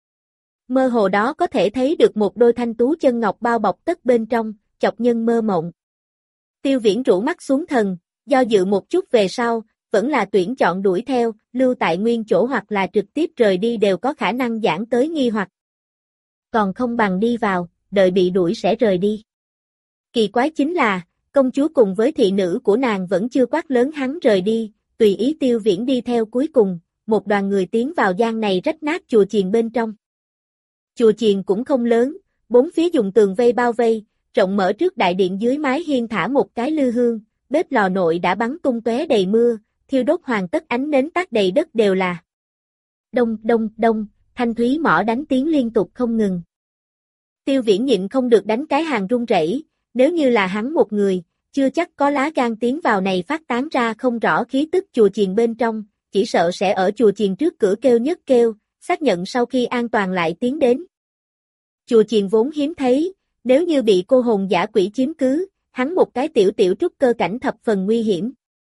Mơ hồ đó có thể thấy được một đôi thanh tú chân ngọc bao bọc tất bên trong, chọc nhân mơ mộng. Tiêu Viễn rũ mắt xuống thần, do dự một chút về sau, vẫn là tuyển chọn đuổi theo, lưu tại nguyên chỗ hoặc là trực tiếp rời đi đều có khả năng giảng tới nghi hoặc. Còn không bằng đi vào, đợi bị đuổi sẽ rời đi. Kỳ quái chính là, công chúa cùng với thị nữ của nàng vẫn chưa quát lớn hắn rời đi, tùy ý Tiêu Viễn đi theo cuối cùng, một đoàn người tiến vào gian này rách nát chùa chiền bên trong. Chùa chiền cũng không lớn, bốn phía dùng tường vây bao vây, rộng mở trước đại điện dưới mái hiên thả một cái lư hương, bếp lò nội đã bắn tung tóe đầy mưa, thiêu đốt hoàn tất ánh nến tắt đầy đất đều là. Đông đông đông, thanh thúy mỏ đánh tiếng liên tục không ngừng. Tiêu Viễn nhịn không được đánh cái hàng run rẩy, nếu như là hắn một người, chưa chắc có lá gan tiến vào này phát tán ra không rõ khí tức chùa chiền bên trong, chỉ sợ sẽ ở chùa chiền trước cửa kêu nhất kêu, xác nhận sau khi an toàn lại tiến đến. Chùa chiền vốn hiếm thấy, nếu như bị cô hồn dã quỷ chiếm cứ, hắn một cái tiểu tiểu trúc cơ cảnh thập phần nguy hiểm.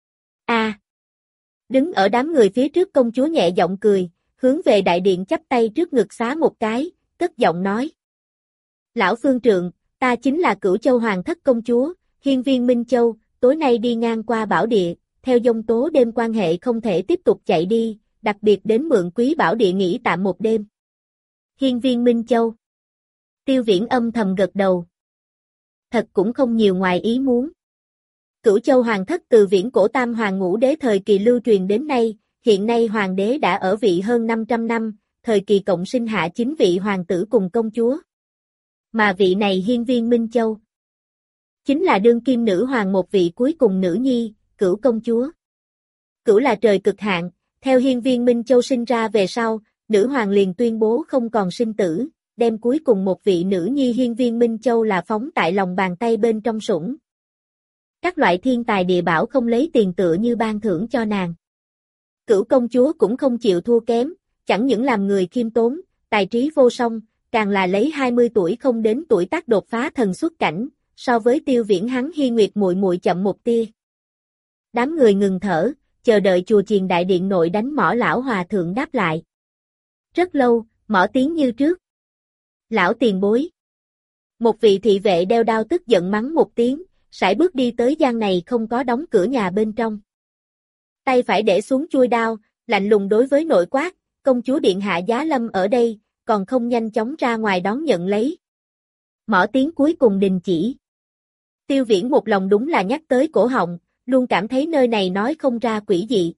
Đứng ở đám người phía trước công chúa nhẹ giọng cười, hướng về đại điện chắp tay trước ngực xá một cái, cất giọng nói. Lão phương trượng, ta chính là Cửu Châu Hoàng thất công chúa, hiên viên Minh Châu, tối nay đi ngang qua bảo địa, theo dông tố đêm quan hệ không thể tiếp tục chạy đi, đặc biệt đến mượn quý bảo địa nghỉ tạm một đêm. Hiên viên Minh Châu. Tiêu Viễn âm thầm gật đầu. Thật cũng không nhiều ngoài ý muốn. Cửu Châu Hoàng thất từ viễn cổ tam hoàng ngũ đế thời kỳ lưu truyền đến nay, hiện nay hoàng đế đã ở vị hơn 500 năm, thời kỳ cộng sinh hạ 9 vị hoàng tử cùng công chúa. Mà vị này hiên viên Minh Châu chính là đương kim nữ hoàng một vị cuối cùng nữ nhi, Cửu công chúa. Cửu là trời cực hạn, theo Hiên Viên Minh Châu sinh ra về sau, nữ hoàng liền tuyên bố không còn sinh tử, đem cuối cùng một vị nữ nhi Hiên Viên Minh Châu là phóng tại lòng bàn tay bên trong sủng. Các loại thiên tài địa bảo không lấy tiền tựa như ban thưởng cho nàng. Cửu công chúa cũng không chịu thua kém, chẳng những làm người khiêm tốn, tài trí vô song, càng là lấy 20 tuổi không đến tuổi tác đột phá thần xuất cảnh, so với Tiêu Viễn hắn Hi Nguyệt muội muội chậm một tia. Đám người ngừng thở, chờ đợi chùa chiền đại điện nội đánh mõ lão hòa thượng đáp lại. Rất lâu, mõ tiếng như trước. Lão tiền bối. Một vị thị vệ đeo đao tức giận mắng một tiếng, sải bước đi tới gian này không có đóng cửa nhà bên trong. Tay phải để xuống chuôi đao, lạnh lùng đối với nội quát, công chúa điện hạ giá lâm ở đây, còn không nhanh chóng ra ngoài đón nhận lấy. Mõ tiếng cuối cùng đình chỉ. Tiêu Viễn một lòng đúng là nhắc tới cổ họng, luôn cảm thấy nơi này nói không ra quỷ dị.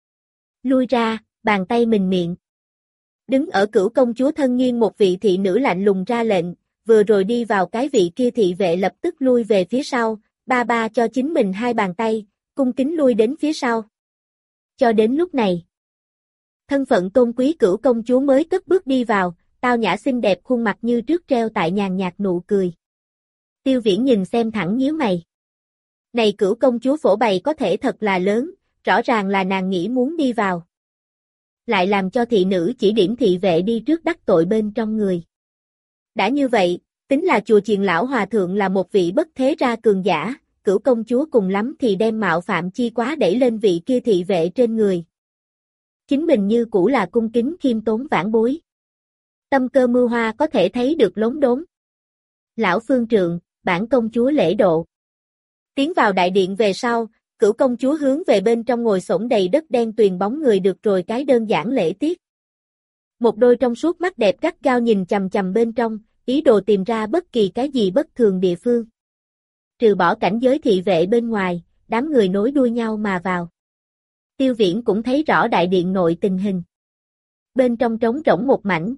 Lui ra, bàn tay mình miệng. Đứng ở Cửu công chúa thân nghiêng một vị thị nữ lạnh lùng ra lệnh, vừa rồi đi vào cái vị kia thị vệ lập tức lui về phía sau, ba ba cho chính mình hai bàn tay, cung kính lui đến phía sau. Cho đến lúc này, thân phận tôn quý Cửu công chúa mới cất bước đi vào, tao nhã xinh đẹp khuôn mặt như trước treo tại nhàn nhạt nụ cười. Tiêu Viễn nhìn xem thẳng nhíu mày. Này Cửu công chúa phổ bày có thể thật là lớn, rõ ràng là nàng nghĩ muốn đi vào. Lại làm cho thị nữ chỉ điểm thị vệ đi trước đắc tội bên trong người. Đã như vậy, tính là chùa chiền lão hòa thượng là một vị bất thế ra cường giả, Cửu công chúa cùng lắm thì đem mạo phạm chi quá đẩy lên vị kia thị vệ trên người. Chính mình như cũ là cung kính khiêm tốn vãn bối. Tâm cơ mưu hoa có thể thấy được lốm đốm. Lão phương trượng, bản công chúa lễ độ. Tiến vào đại điện về sau, Cửu công chúa hướng về bên trong ngồi xổm đầy đất đen tuyền bóng người được rồi cái đơn giản lễ tiết. Một đôi trong suốt mắt đẹp gắt gao nhìn chằm chằm bên trong, ý đồ tìm ra bất kỳ cái gì bất thường địa phương. Trừ bỏ cảnh giới thị vệ bên ngoài, đám người nối đuôi nhau mà vào. Tiêu Viễn cũng thấy rõ đại điện nội tình hình. Bên trong trống rỗng một mảnh.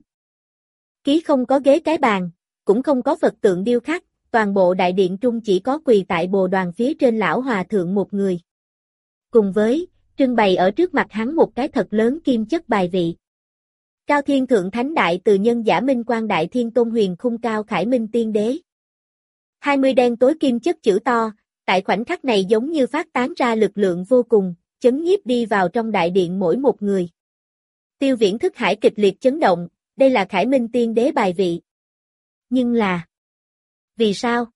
Ký không có ghế cái bàn, cũng không có Phật tượng điêu khắc, toàn bộ đại điện trung chỉ có quỳ tại bồ đoàn phía trên lão hòa thượng một người. Cùng với, trưng bày ở trước mặt hắn một cái thật lớn kim chất bài vị. Cao Thiên Thượng Thánh Đại Từ Nhân Giả Minh Quang Đại Thiên Tôn Huyền Khung Cao Khải Minh Tiên Đế. 20 đen tối kim chất chữ to, tại khoảnh khắc này giống như phát tán ra lực lượng vô cùng, chấn nhiếp đi vào trong đại điện mỗi một người. Tiêu Viễn thức hải kịch liệt chấn động, đây là Khải Minh Tiên Đế bài vị. Nhưng là... Vì sao?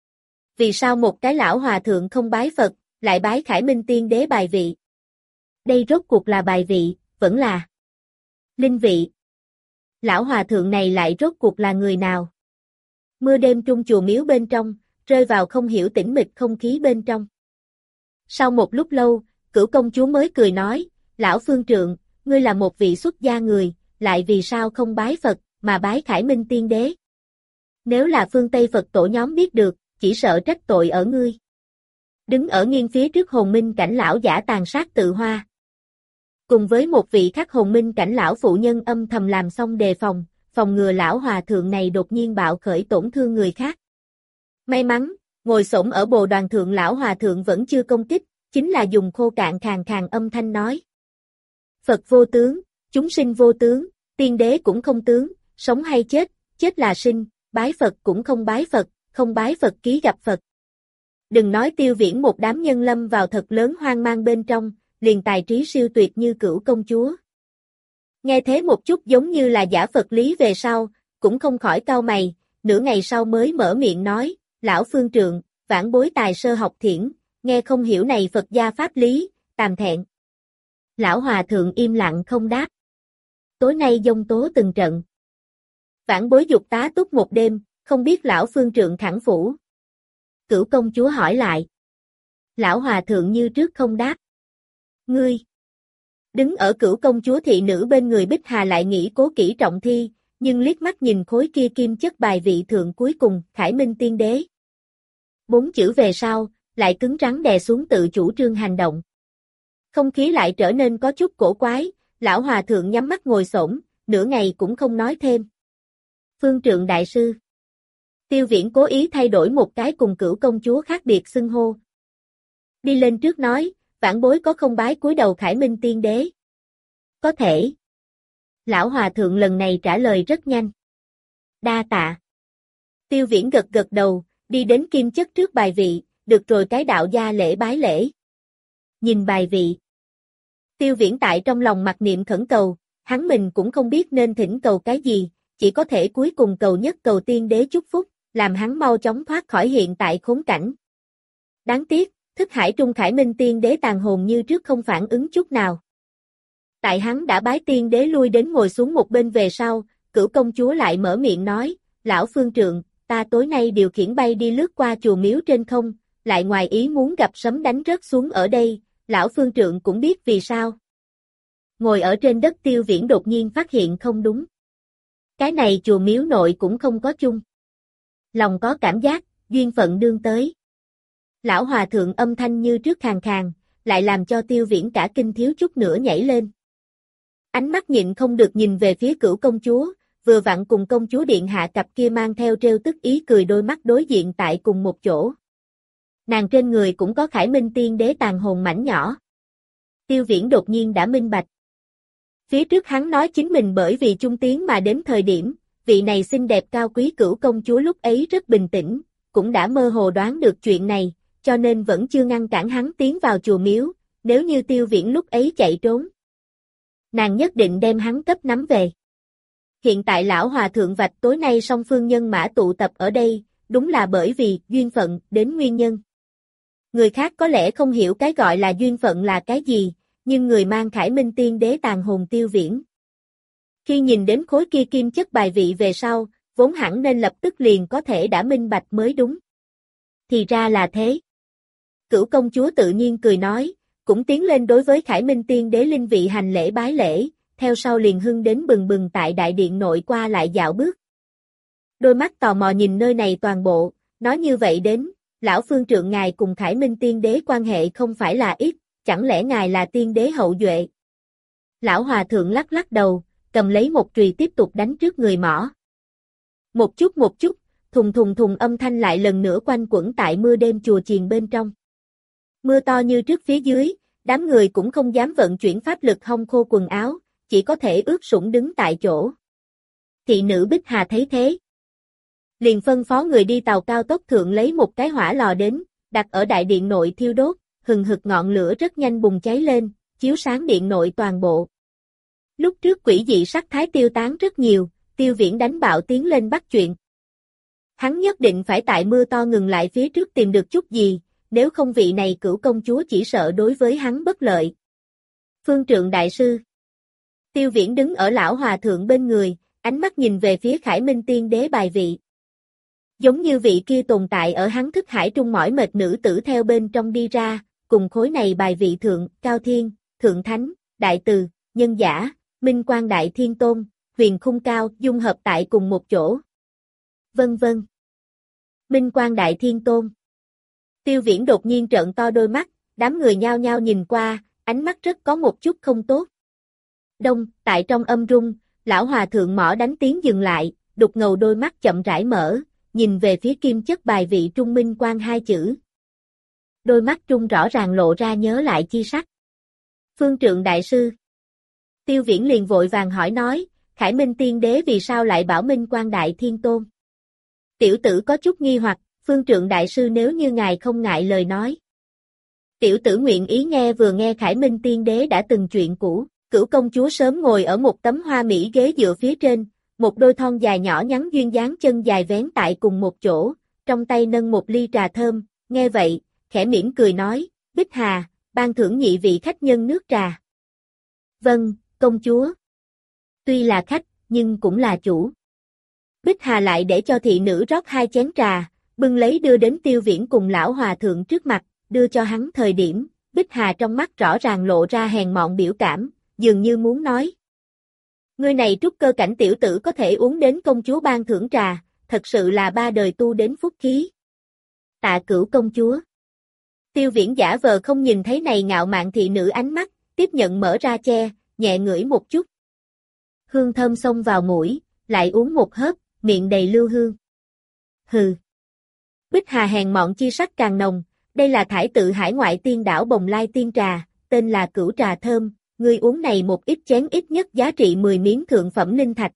Vì sao một cái lão hòa thượng không bái Phật, lại bái Khải Minh Tiên Đế bài vị? Đây rốt cuộc là bài vị, vẫn là linh vị. Lão hòa thượng này lại rốt cuộc là người nào? Mưa đêm trung chùa miếu bên trong, rơi vào không hiểu tĩnh mịch không khí bên trong. Sau một lúc lâu, Cửu công chúa mới cười nói, lão phương trượng, ngươi là một vị xuất gia người, lại vì sao không bái Phật, mà bái Khải Minh Tiên Đế? Nếu là phương Tây Phật tổ nhóm biết được, chỉ sợ trách tội ở ngươi. Đứng ở nghiêng phía trước hồn minh cảnh lão giả tàn sát tự hoa. Cùng với một vị khác hồn minh cảnh lão phụ nhân âm thầm làm xong đề phòng, phòng ngừa lão hòa thượng này đột nhiên bạo khởi tổn thương người khác. May mắn, ngồi xổm ở bồ đoàn thượng lão hòa thượng vẫn chưa công kích, chính là dùng khô cạn khàn khàn âm thanh nói. Phật vô tướng, chúng sinh vô tướng, tiên đế cũng không tướng, sống hay chết, chết là sinh, bái Phật cũng không bái Phật, không bái Phật ký gặp Phật. Đừng nói Tiêu Viễn một đám nhân lâm vào thật lớn hoang mang bên trong, liền tài trí siêu tuyệt như Cửu công chúa. Nghe thế một chút giống như là giả Phật lý về sau, cũng không khỏi cau mày, nửa ngày sau mới mở miệng nói, lão phương trượng, vãn bối tài sơ học thiển, nghe không hiểu này Phật gia pháp lý, tàm thẹn. Lão hòa thượng im lặng không đáp. Tối nay giông tố từng trận. Vãn bối dục tá túc một đêm, không biết lão phương trượng khẳng phủ. Cửu công chúa hỏi lại. Lão hòa thượng như trước không đáp. Ngươi. Đứng ở Cửu công chúa thị nữ bên người Bích Hà lại nghĩ cố kỹ trọng thi, nhưng liếc mắt nhìn khối kia kim chất bài vị thượng cuối cùng, Khải Minh Tiên Đế. 4 chữ về sau, lại cứng rắn đè xuống tự chủ trương hành động. Không khí lại trở nên có chút cổ quái, lão hòa thượng nhắm mắt ngồi xổm, nửa ngày cũng không nói thêm. Phương trượng đại sư. Tiêu Viễn cố ý thay đổi một cái cùng Cửu công chúa khác biệt xưng hô. Đi lên trước nói, Vãn bối có không bái cúi đầu Khải Minh tiên đế? Có thể. Lão hòa thượng lần này trả lời rất nhanh. Đa tạ. Tiêu Viễn gật gật đầu, đi đến kim chất trước bài vị, được rồi cái đạo gia lễ bái lễ. Nhìn bài vị. Tiêu Viễn tại trong lòng mặc niệm khẩn cầu, hắn mình cũng không biết nên thỉnh cầu cái gì, chỉ có thể cuối cùng cầu nhất cầu tiên đế chúc phúc, làm hắn mau chóng thoát khỏi hiện tại khốn cảnh. Đáng tiếc, thức hải trung Khải Minh tiên đế tàn hồn như trước không phản ứng chút nào. Tại hắn đã bái tiên đế lui đến ngồi xuống một bên về sau, Cửu công chúa lại mở miệng nói, lão phương trượng, ta tối nay điều khiển bay đi lướt qua chùa miếu trên không, lại ngoài ý muốn gặp sấm đánh rớt xuống ở đây, lão phương trượng cũng biết vì sao. Ngồi ở trên đất Tiêu Viễn đột nhiên phát hiện không đúng. Cái này chùa miếu nội cũng không có chung. Lòng có cảm giác, duyên phận đương tới. Lão hòa thượng âm thanh như trước khàn khàn, lại làm cho Tiêu Viễn cả kinh thiếu chút nữa nhảy lên. Ánh mắt nhịn không được nhìn về phía Cửu công chúa, vừa vặn cùng công chúa điện hạ cặp kia mang theo trêu tức ý cười đôi mắt đối diện tại cùng một chỗ. Nàng trên người cũng có Khải Minh tiên đế tàn hồn mảnh nhỏ. Tiêu Viễn đột nhiên đã minh bạch. Phía trước hắn nói chính mình bởi vì trung tiến mà đến thời điểm, vị này xinh đẹp cao quý Cửu công chúa lúc ấy rất bình tĩnh, cũng đã mơ hồ đoán được chuyện này, cho nên vẫn chưa ngăn cản hắn tiến vào chùa miếu, nếu như Tiêu Viễn lúc ấy chạy trốn. Nàng nhất định đem hắn cấp nắm về. Hiện tại lão hòa thượng vạch tối nay song phương nhân mã tụ tập ở đây, đúng là bởi vì duyên phận đến nguyên nhân. Người khác có lẽ không hiểu cái gọi là duyên phận là cái gì, nhưng người mang Khải Minh tiên đế tàn hồn Tiêu Viễn. Khi nhìn đến khối kia kim chất bài vị về sau, vốn hẳn nên lập tức liền có thể đã minh bạch mới đúng. Thì ra là thế. Cửu công chúa tự nhiên cười nói, cũng tiến lên đối với Khải Minh tiên đế linh vị hành lễ bái lễ, theo sau liền hưng đến bừng bừng tại đại điện nội qua lại dạo bước. Đôi mắt tò mò nhìn nơi này toàn bộ, nói như vậy đến, lão phương trượng ngài cùng Khải Minh tiên đế quan hệ không phải là ít, chẳng lẽ ngài là tiên đế hậu duệ? Lão hòa thượng lắc lắc đầu, cầm lấy một chùy tiếp tục đánh trước người mỏ. Một chút, thùng thùng thùng âm thanh lại lần nữa quanh quẩn tại mưa đêm chùa chiền bên trong. Mưa to như trước phía dưới, đám người cũng không dám vận chuyển pháp lực hong khô quần áo, chỉ có thể ướt sũng đứng tại chỗ. Thị nữ Bích Hà thấy thế, liền phân phó người đi tàu cao tốc thượng lấy một cái hỏa lò đến, đặt ở đại điện nội thiêu đốt, hừng hực ngọn lửa rất nhanh bùng cháy lên, chiếu sáng điện nội toàn bộ. Lúc trước quỷ dị sắc thái tiêu tán rất nhiều, Tiêu Viễn đánh bạo tiến lên bắt chuyện. Hắn nhất định phải tại mưa to ngừng lại phía trước tìm được chút gì, nếu không vị này Cửu công chúa chỉ sợ đối với hắn bất lợi. Phương trượng đại sư. Tiêu Viễn đứng ở lão hòa thượng bên người, ánh mắt nhìn về phía Khải Minh tiên đế bài vị. Giống như vị kia tồn tại ở hắn thức hải trung mỏi mệt nữ tử theo bên trong đi ra, cùng khối này bài vị thượng, cao thiên, thượng thánh, đại từ, nhân giả, minh quang đại thiên tôn, huyền khung cao, dung hợp tại cùng một chỗ. Vân vân. Minh quang đại thiên tôn. Tiêu Viễn đột nhiên trợn to đôi mắt, đám người nhao nhao nhìn qua, ánh mắt rất có một chút không tốt. Đông, tại trong âm rung, lão hòa thượng mỏ đánh tiếng dừng lại, đục ngầu đôi mắt chậm rãi mở, nhìn về phía kim chất bài vị trung minh quang hai chữ. Đôi mắt trung rõ ràng lộ ra nhớ lại chi sắc. Phương trượng đại sư. Tiêu Viễn liền vội vàng hỏi nói, Khải Minh tiên đế vì sao lại bảo minh quang đại thiên tôn? Tiểu tử có chút nghi hoặc, phương trượng đại sư nếu như ngài không ngại lời nói. Tiểu tử nguyện ý nghe vừa nghe Khải Minh tiên đế đã từng chuyện cũ, Cửu công chúa sớm ngồi ở một tấm hoa mỹ ghế dựa phía trên, một đôi thon dài nhỏ nhắn duyên dáng chân dài vén tại cùng một chỗ, trong tay nâng một ly trà thơm, nghe vậy, khẽ mỉm cười nói, Bích Hà, ban thưởng nhị vị khách nhân nước trà. Vâng, công chúa. Tuy là khách, nhưng cũng là chủ. Bích Hà lại để cho thị nữ rót hai chén trà, bưng lấy đưa đến Tiêu Viễn cùng lão hòa thượng trước mặt, đưa cho hắn thời điểm, Bích Hà trong mắt rõ ràng lộ ra hèn mọn biểu cảm, dường như muốn nói. Người này trúc cơ cảnh tiểu tử có thể uống đến công chúa ban thưởng trà, thật sự là ba đời tu đến phúc khí. Tạ Cửu công chúa. Tiêu Viễn giả vờ không nhìn thấy này ngạo mạn thị nữ ánh mắt, tiếp nhận mở ra che, nhẹ ngửi một chút. Hương thơm xông vào mũi, lại uống một hớp, miệng đầy lưu hương. Hừ. Bích Hà hèn mọn chi sắc càng nồng, Đây là thải tự hải ngoại tiên đảo Bồng Lai tiên trà, tên là Cửu trà thơm, ngươi uống này một ít chén ít nhất giá trị 10 miếng thượng phẩm linh thạch.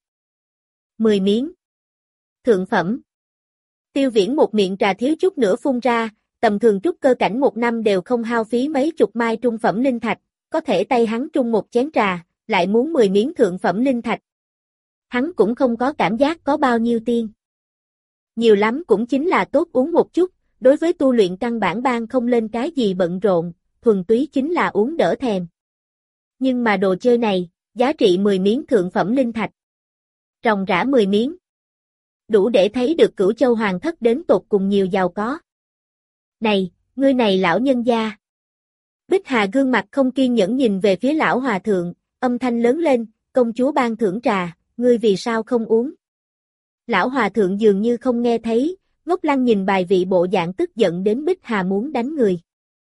10 miếng. Thượng phẩm. Tiêu Viễn một miệng trà thiếu chút nữa phun ra, tầm thường trúc cơ cảnh một năm đều không hao phí mấy chục mai trung phẩm linh thạch, có thể tay hắn trung một chén trà, lại muốn 10 miếng thượng phẩm linh thạch. Hắn cũng không có cảm giác có bao nhiêu tiên. Nhiều lắm cũng chính là tốt uống một chút, đối với tu luyện căn bản ban không lên cái gì bận rộn, thuần túy chính là uống đỡ thèm. Nhưng mà đồ chơi này, giá trị 10 miếng thượng phẩm linh thạch. Ròng rã 10 miếng. Đủ để thấy được Cửu Châu Hoàng thất đến tột cùng nhiều giàu có. Này, ngươi này lão nhân gia. Bích Hà gương mặt không kiên nhẫn nhìn về phía lão hòa thượng, âm thanh lớn lên, công chúa ban thưởng trà, ngươi vì sao không uống? Lão hòa thượng dường như không nghe thấy, ngốc lăng nhìn bài vị bộ dạng tức giận đến Bích Hà muốn đánh người.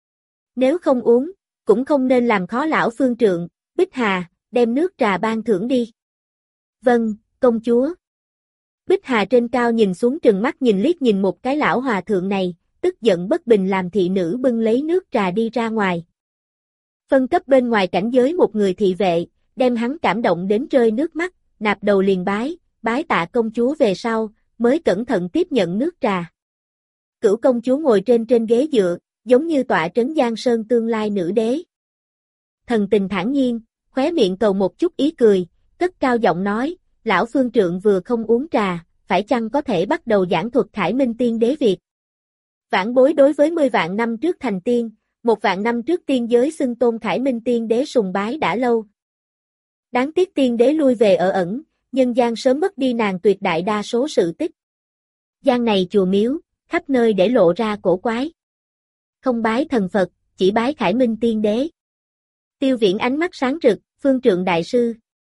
Nếu không uống, cũng không nên làm khó lão phương trượng, Bích Hà, đem nước trà ban thưởng đi. Vâng, công chúa. Bích Hà trên cao nhìn xuống trừng mắt nhìn liếc nhìn một cái lão hòa thượng này, tức giận bất bình làm thị nữ bưng lấy nước trà đi ra ngoài. Phân cấp bên ngoài cảnh giới một người thị vệ, đem hắn cảm động đến rơi nước mắt, nạp đầu liền bái tạ công chúa về sau, mới cẩn thận tiếp nhận nước trà. Cửu công chúa ngồi trên ghế dựa, giống như tọa trấn Giang Sơn tương lai nữ đế. Thần tình thản nhiên, khóe miệng cầu một chút ý cười, cất cao giọng nói, lão phương trượng vừa không uống trà, phải chăng có thể bắt đầu giảng thuật Khải Minh tiên đế việc. Vãn bối đối với 10 vạn năm trước thành tiên, 1 vạn năm trước tiên giới xưng tôn Khải Minh tiên đế sùng bái đã lâu. Đáng tiếc tiên đế lui về ở ẩn, nhân gian sớm mất đi nàng tuyệt đại đa số sự tích. Gian này chùa miếu, khắp nơi để lộ ra cổ quái. Không bái thần Phật, chỉ bái Khải Minh tiên đế. Tiêu Viễn ánh mắt sáng rực, phương trượng đại sư.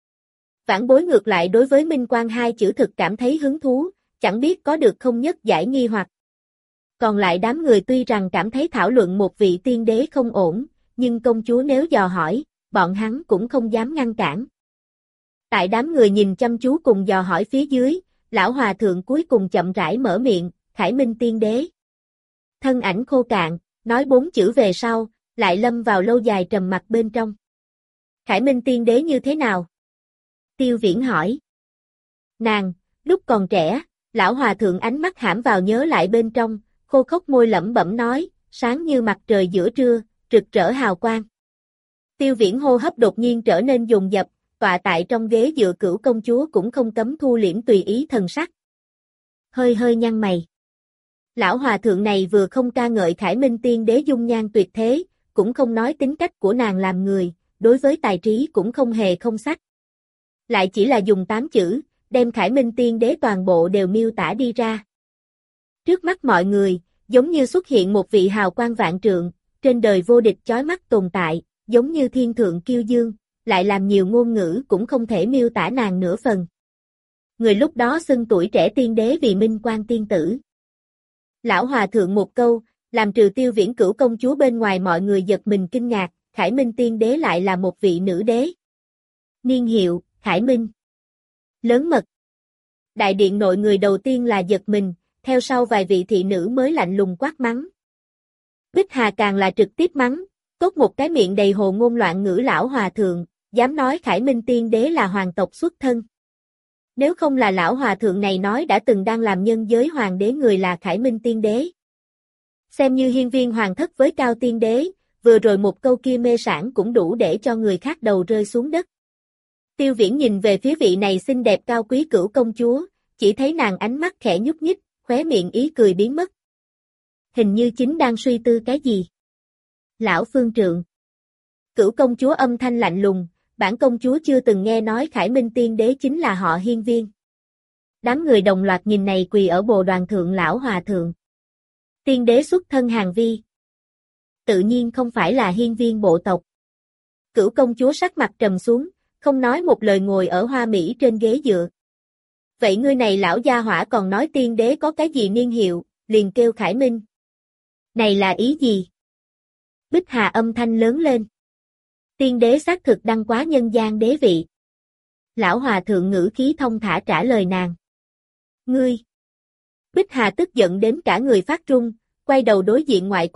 Vãn bối ngược lại đối với Minh Quang hai chữ thực cảm thấy hứng thú, chẳng biết có được không nhất giải nghi hoặc. Còn lại đám người tuy rằng cảm thấy thảo luận một vị tiên đế không ổn, nhưng công chúa nếu dò hỏi, bọn hắn cũng không dám ngăn cản. Tại đám người nhìn chăm chú cùng dò hỏi phía dưới, lão hòa thượng cuối cùng chậm rãi mở miệng, Khải Minh tiên đế. Thân ảnh khô cạn, nói 4 chữ về sau, lại lâm vào lâu dài trầm mặc bên trong. Khải Minh tiên đế như thế nào? Tiêu Viễn hỏi. Nàng, lúc còn trẻ, lão hòa thượng ánh mắt hãm vào nhớ lại bên trong, khô khốc môi lẩm bẩm nói, sáng như mặt trời giữa trưa, rực rỡ hào quang. Tiêu Viễn hô hấp đột nhiên trở nên dồn dập, tọa tại trong ghế dựa Cửu công chúa cũng không cấm thu liễm tùy ý thần sắc. Hơi nhăn mày. Lão hòa thượng này vừa không ca ngợi Khải Minh tiên đế dung nhan tuyệt thế, cũng không nói tính cách của nàng làm người, đối với tài trí cũng không hề không sắc. Lại chỉ là dùng 8 chữ, đem Khải Minh tiên đế toàn bộ đều miêu tả đi ra. Trước mắt mọi người, giống như xuất hiện một vị hào quang vạn trượng, trên đời vô địch chói mắt tồn tại, giống như thiên thượng kiêu dương, lại làm nhiều ngôn ngữ cũng không thể miêu tả nàng nửa phần. Người lúc đó xưng tuổi trẻ tiên đế vì Minh Quang tiên tử. Lão hòa thượng một câu, làm trừ Tiêu Viễn Cửu công chúa bên ngoài mọi người giật mình kinh ngạc, Khải Minh tiên đế lại là một vị nữ đế. Niên hiệu, Khải Minh. Lớn mật. Đại điện nội người đầu tiên là giật mình, theo sau vài vị thị nữ mới lạnh lùng quát mắng. Bích Hà càng là trực tiếp mắng, tốt một cái miệng đầy hồ ngôn loạn ngữ lão hòa thượng, dám nói Khải Minh tiên đế là hoàng tộc xuất thân. Nếu không là lão hòa thượng này nói đã từng đang làm nhân giới hoàng đế người là Khải Minh tiên đế. Xem như hiên viên hoàng thất với cao tiên đế, vừa rồi một câu kia mê sảng cũng đủ để cho người khác đầu rơi xuống đất. Tiêu Viễn nhìn về phía vị này xinh đẹp cao quý Cửu công chúa, chỉ thấy nàng ánh mắt khẽ nhúc nhích, khóe miệng ý cười biến mất. Hình như chính đang suy tư cái gì. Lão phương trượng. Cửu công chúa âm thanh lạnh lùng, bản công chúa chưa từng nghe nói Khải Minh tiên đế chính là họ hiên viên. Đám người đồng loạt nhìn này quỳ ở bồ đoàn thượng lão hòa thượng. Tiên đế xuất thân Hàn Vi. Tự nhiên không phải là hiên viên bộ tộc. Cửu công chúa sắc mặt trầm xuống, không nói một lời ngồi ở hoa mỹ trên ghế dựa. Vậy ngươi này lão gia hỏa còn nói tiên đế có cái gì niên hiệu, liền kêu Khải Minh. Này là ý gì? Bích Hà âm thanh lớn lên. Tiên đế xác thực đăng quá nhân gian đế vị. Lão hòa thượng ngữ khí thông thả trả lời nàng. Ngươi! Bích Hà tức giận đến cả người phát run, quay đầu đối diện ngoại quát,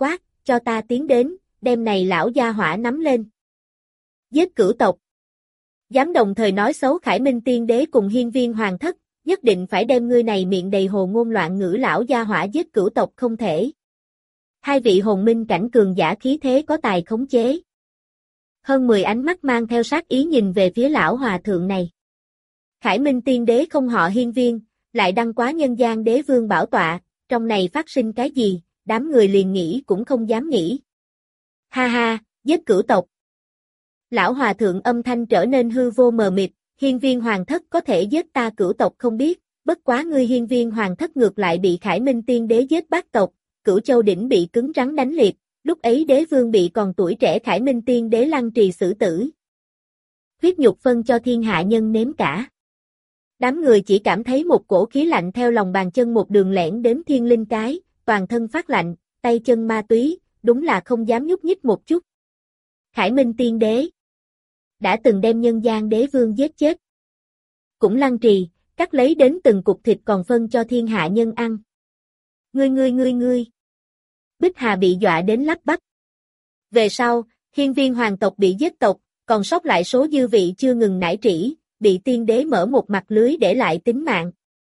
cho ta tiến đến, đem này lão gia hỏa nắm lên. Giết cửu tộc. Dám đồng thời nói xấu Khải Minh Tiên Đế cùng Hiên Viên Hoàng Thất, nhất định phải đem ngươi này miệng đầy hồ ngôn loạn ngữ lão gia hỏa giết cửu tộc không thể. Hai vị hồn minh cảnh cường giả khí thế có tài khống chế. Hơn 10 ánh mắt mang theo sát ý nhìn về phía lão hòa thượng này. Khải Minh Tiên Đế không họ Hiên Viên, lại đăng quá nhân gian đế vương bảo tọa, trong này phát sinh cái gì, đám người liền nghĩ cũng không dám nghĩ. Ha ha, giết cửu tộc. Lão hòa thượng âm thanh trở nên hư vô mờ mịt, Hiên Viên Hoàng Thất có thể giết ta cửu tộc không biết, bất quá ngươi Hiên Viên Hoàng Thất ngược lại bị Khải Minh Tiên Đế giết bát tộc, Cửu Châu đỉnh bị cứng rắn đánh liệt, lúc ấy đế vương bị còn tuổi trẻ Khải Minh Tiên Đế lăng trì xử tử. Huyết nhục phân cho thiên hạ nhân nếm cả. Đám người chỉ cảm thấy một cổ khí lạnh theo lòng bàn chân một đường lẻn đến thiên linh cái, toàn thân phát lạnh, tay chân ma túy, đúng là không dám nhúc nhích một chút. Khải Minh Tiên Đế đã từng đem nhân gian đế vương giết chết. Cũng lăng trì, cắt lấy đến từng cục thịt còn phân cho thiên hạ nhân ăn. Ngươi. Bích Hà bị dọa đến lắp bắp. Về sau, Hiên Viên hoàng tộc bị giết tộc, còn sót lại số dư vị chưa ngừng nải trĩ, bị tiên đế mở một mặt lưới để lại tính mạng.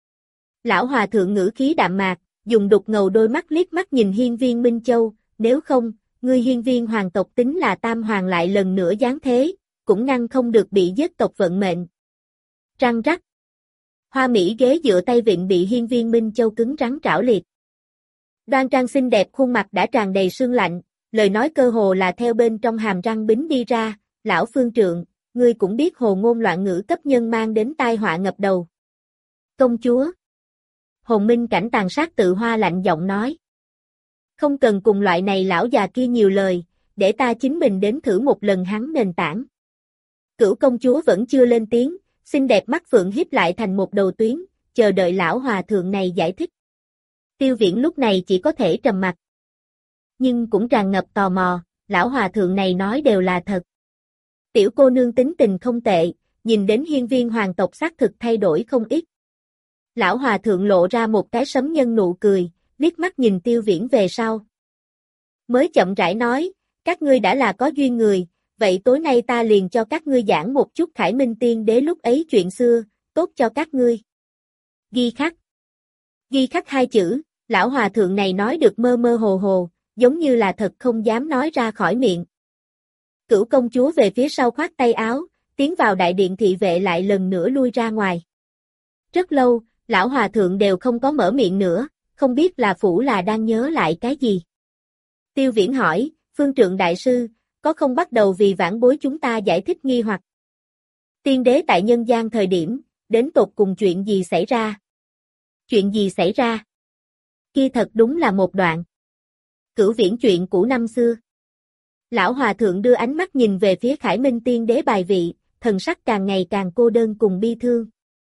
Lão hòa thượng ngữ khí đạm mạc, dùng đục ngầu đôi mắt liếc mắt nhìn Hiên Viên Minh Châu, nếu không, ngươi Hiên Viên hoàng tộc tính là tam hoàng lại lần nữa giáng thế, cũng ngăn không được bị giết tộc vận mệnh. Răng rắc. Hoa mỹ ghế dựa tay vịn bị Hiên Viên Minh Châu cứng rắn trảo liệt. Đoan trang xinh đẹp khuôn mặt đã tràn đầy sương lạnh, lời nói cơ hồ là theo bên trong hàm răng bính đi ra, lão phương trượng, ngươi cũng biết hồ ngôn loạn ngữ cấp nhân mang đến tai họa ngập đầu. Công chúa. Hồn minh cảnh tàn sát tự hoa lạnh giọng nói. Không cần cùng loại này lão già kia nhiều lời, để ta chính mình đến thử một lần hắn nền tảng. Cửu công chúa vẫn chưa lên tiếng, xinh đẹp mắt phượng híp lại thành một đầu tuyến, chờ đợi lão hòa thượng này giải thích. Tiêu Viễn lúc này chỉ có thể trầm mặc. Nhưng cũng tràn ngập tò mò, lão hòa thượng này nói đều là thật. Tiểu cô nương tính tình không tệ, nhìn đến Hiên Viên hoàng tộc xác thực thay đổi không ít. Lão hòa thượng lộ ra một cái sấm nhân nụ cười, liếc mắt nhìn Tiêu Viễn về sau. Mới chậm rãi nói, các ngươi đã là có duyên người, vậy tối nay ta liền cho các ngươi giảng một chút Khải Minh Tiên Đế lúc ấy chuyện xưa, tốt cho các ngươi. Ghi khắc. Ghi khắc hai chữ, lão hòa thượng này nói được mơ mơ hồ hồ, giống như là thật không dám nói ra khỏi miệng. Cửu công chúa về phía sau khoát tay áo, tiến vào đại điện thị vệ lại lần nữa lui ra ngoài. Rất lâu, lão hòa thượng đều không có mở miệng nữa, không biết là phủ là đang nhớ lại cái gì. Tiêu Viễn hỏi, phương trượng đại sư, có không bắt đầu vì vãn bối chúng ta giải thích nghi hoặc. Tiên đế tại nhân gian thời điểm, đến tột cùng chuyện gì xảy ra? Chuyện gì xảy ra? Kia thật đúng là một đoạn. Cửu Viễn chuyện cũ năm xưa. Lão hòa thượng đưa ánh mắt nhìn về phía Khải Minh Tiên Đế bài vị, thần sắc càng ngày càng cô đơn cùng bi thương.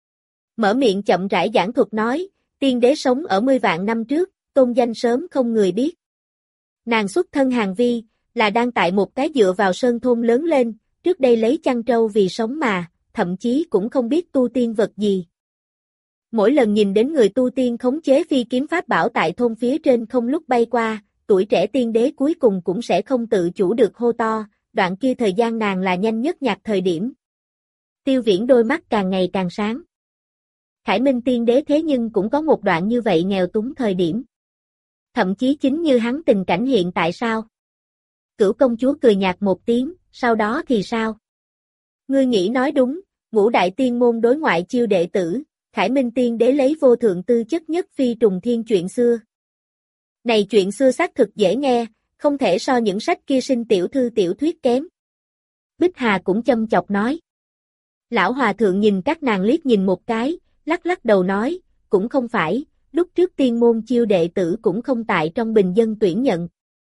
Mở miệng chậm rãi giảng thuật nói, tiên đế sống ở 10 vạn năm trước, tôn danh sớm không người biết. Nàng xuất thân Hàn Vi, là đang tại một cái dựa vào sơn thôn lớn lên, trước đây lấy chăn trâu vì sống mà, thậm chí cũng không biết tu tiên vật gì. Mỗi lần nhìn đến người tu tiên khống chế phi kiếm pháp bảo tại thôn phía trên không lúc bay qua, tuổi trẻ tiên đế cuối cùng cũng sẽ không tự chủ được hô to, đoạn kia thời gian nàng là nhanh nhất nhạc thời điểm. Tiêu Viễn đôi mắt càng ngày càng sáng. Khải Minh Tiên Đế thế nhưng cũng có một đoạn như vậy nghèo túng thời điểm. Thậm chí chính như hắn tình cảnh hiện tại sao? Cửu công chúa cười nhạt một tiếng, sau đó thì sao? Ngươi nghĩ nói đúng, ngũ đại tiên môn đối ngoại chiêu đệ tử, Khải Minh Tiên Đế lấy vô thượng tư chất nhất phi trùng thiên chuyện xưa. Này chuyện xưa xác thực dễ nghe, không thể so những sách kia sinh tiểu thư tiểu thuyết kém. Bích Hà cũng châm chọc nói. Lão hòa thượng nhìn các nàng liếc nhìn một cái, lắc lắc đầu nói, cũng không phải, lúc trước tiên môn chiêu đệ tử cũng không tại trong bình dân tuyển nhận.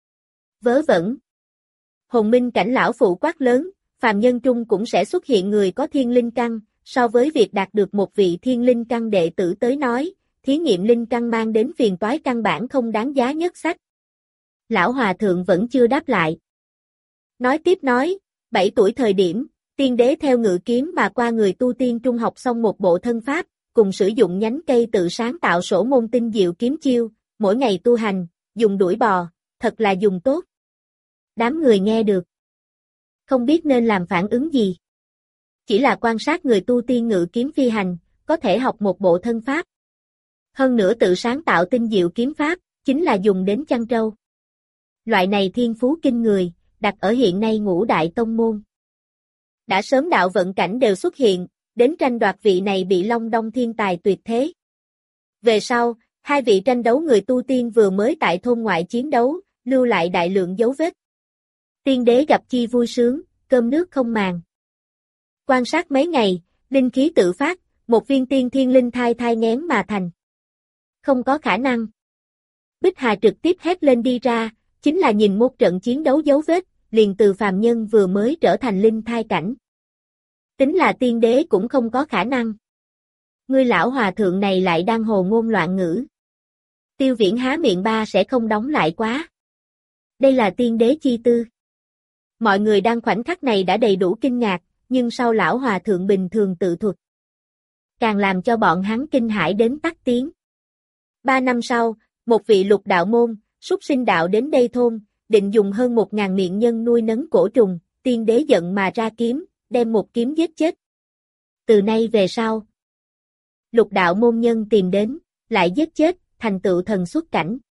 Vớ vẩn. Hồn minh cảnh lão phụ quát lớn, phàm nhân trung cũng sẽ xuất hiện người có thiên linh căn, so với việc đạt được một vị thiên linh căn đệ tử tới nói, thí nghiệm linh căn mang đến phiền toái căn bản không đáng giá nhất sách. Lão hòa thượng vẫn chưa đáp lại. Nói tiếp nói, 7 tuổi thời điểm, tiên đế theo ngự kiếm mà qua người tu tiên trung học xong một bộ thân pháp, cùng sử dụng nhánh cây tự sáng tạo sổ môn tinh diệu kiếm chiêu, mỗi ngày tu hành, dùng đuổi bò, thật là dùng tốt. Đám người nghe được. Không biết nên làm phản ứng gì. Chỉ là quan sát người tu tiên ngự kiếm phi hành, có thể học một bộ thân pháp. Hơn nữa tự sáng tạo tinh diệu kiếm pháp, chính là dùng đến chăn trâu. Loại này thiên phú kinh người, đặt ở hiện nay ngũ đại tông môn. Đã sớm đạo vận cảnh đều xuất hiện, đến tranh đoạt vị này bị Long Đong thiên tài tuyệt thế. Về sau, hai vị tranh đấu người tu tiên vừa mới tại thôn ngoại chiến đấu, lưu lại đại lượng dấu vết. Tiên đế gặp chi vui sướng, cơm nước không màng. Quan sát mấy ngày, linh khí tự phát, một viên tiên thiên linh thai thai nghén mà thành. Không có khả năng. Bích Hà trực tiếp hét lên đi ra, chính là nhìn một trận chiến đấu dấu vết, liền từ phàm nhân vừa mới trở thành linh thai cảnh. Tính là tiên đế cũng không có khả năng. Ngươi lão hòa thượng này lại đang hồ ngôn loạn ngữ. Tiêu Viễn há miệng ba sẽ không đóng lại quá. Đây là tiên đế chi tư. Mọi người đang khoảnh khắc này đã đầy đủ kinh ngạc, nhưng sau lão hòa thượng bình thường tự thuật, càng làm cho bọn hắn kinh hãi đến tắt tiếng. 3 năm sau, một vị lục đạo môn, súc sinh đạo đến đây thôn, định dùng hơn 1.000 miệng nhân nuôi nấng cổ trùng, tiên đế giận mà ra kiếm, đem một kiếm giết chết. Từ nay về sau, lục đạo môn nhân tìm đến, lại giết chết, thành tựu thần xuất cảnh.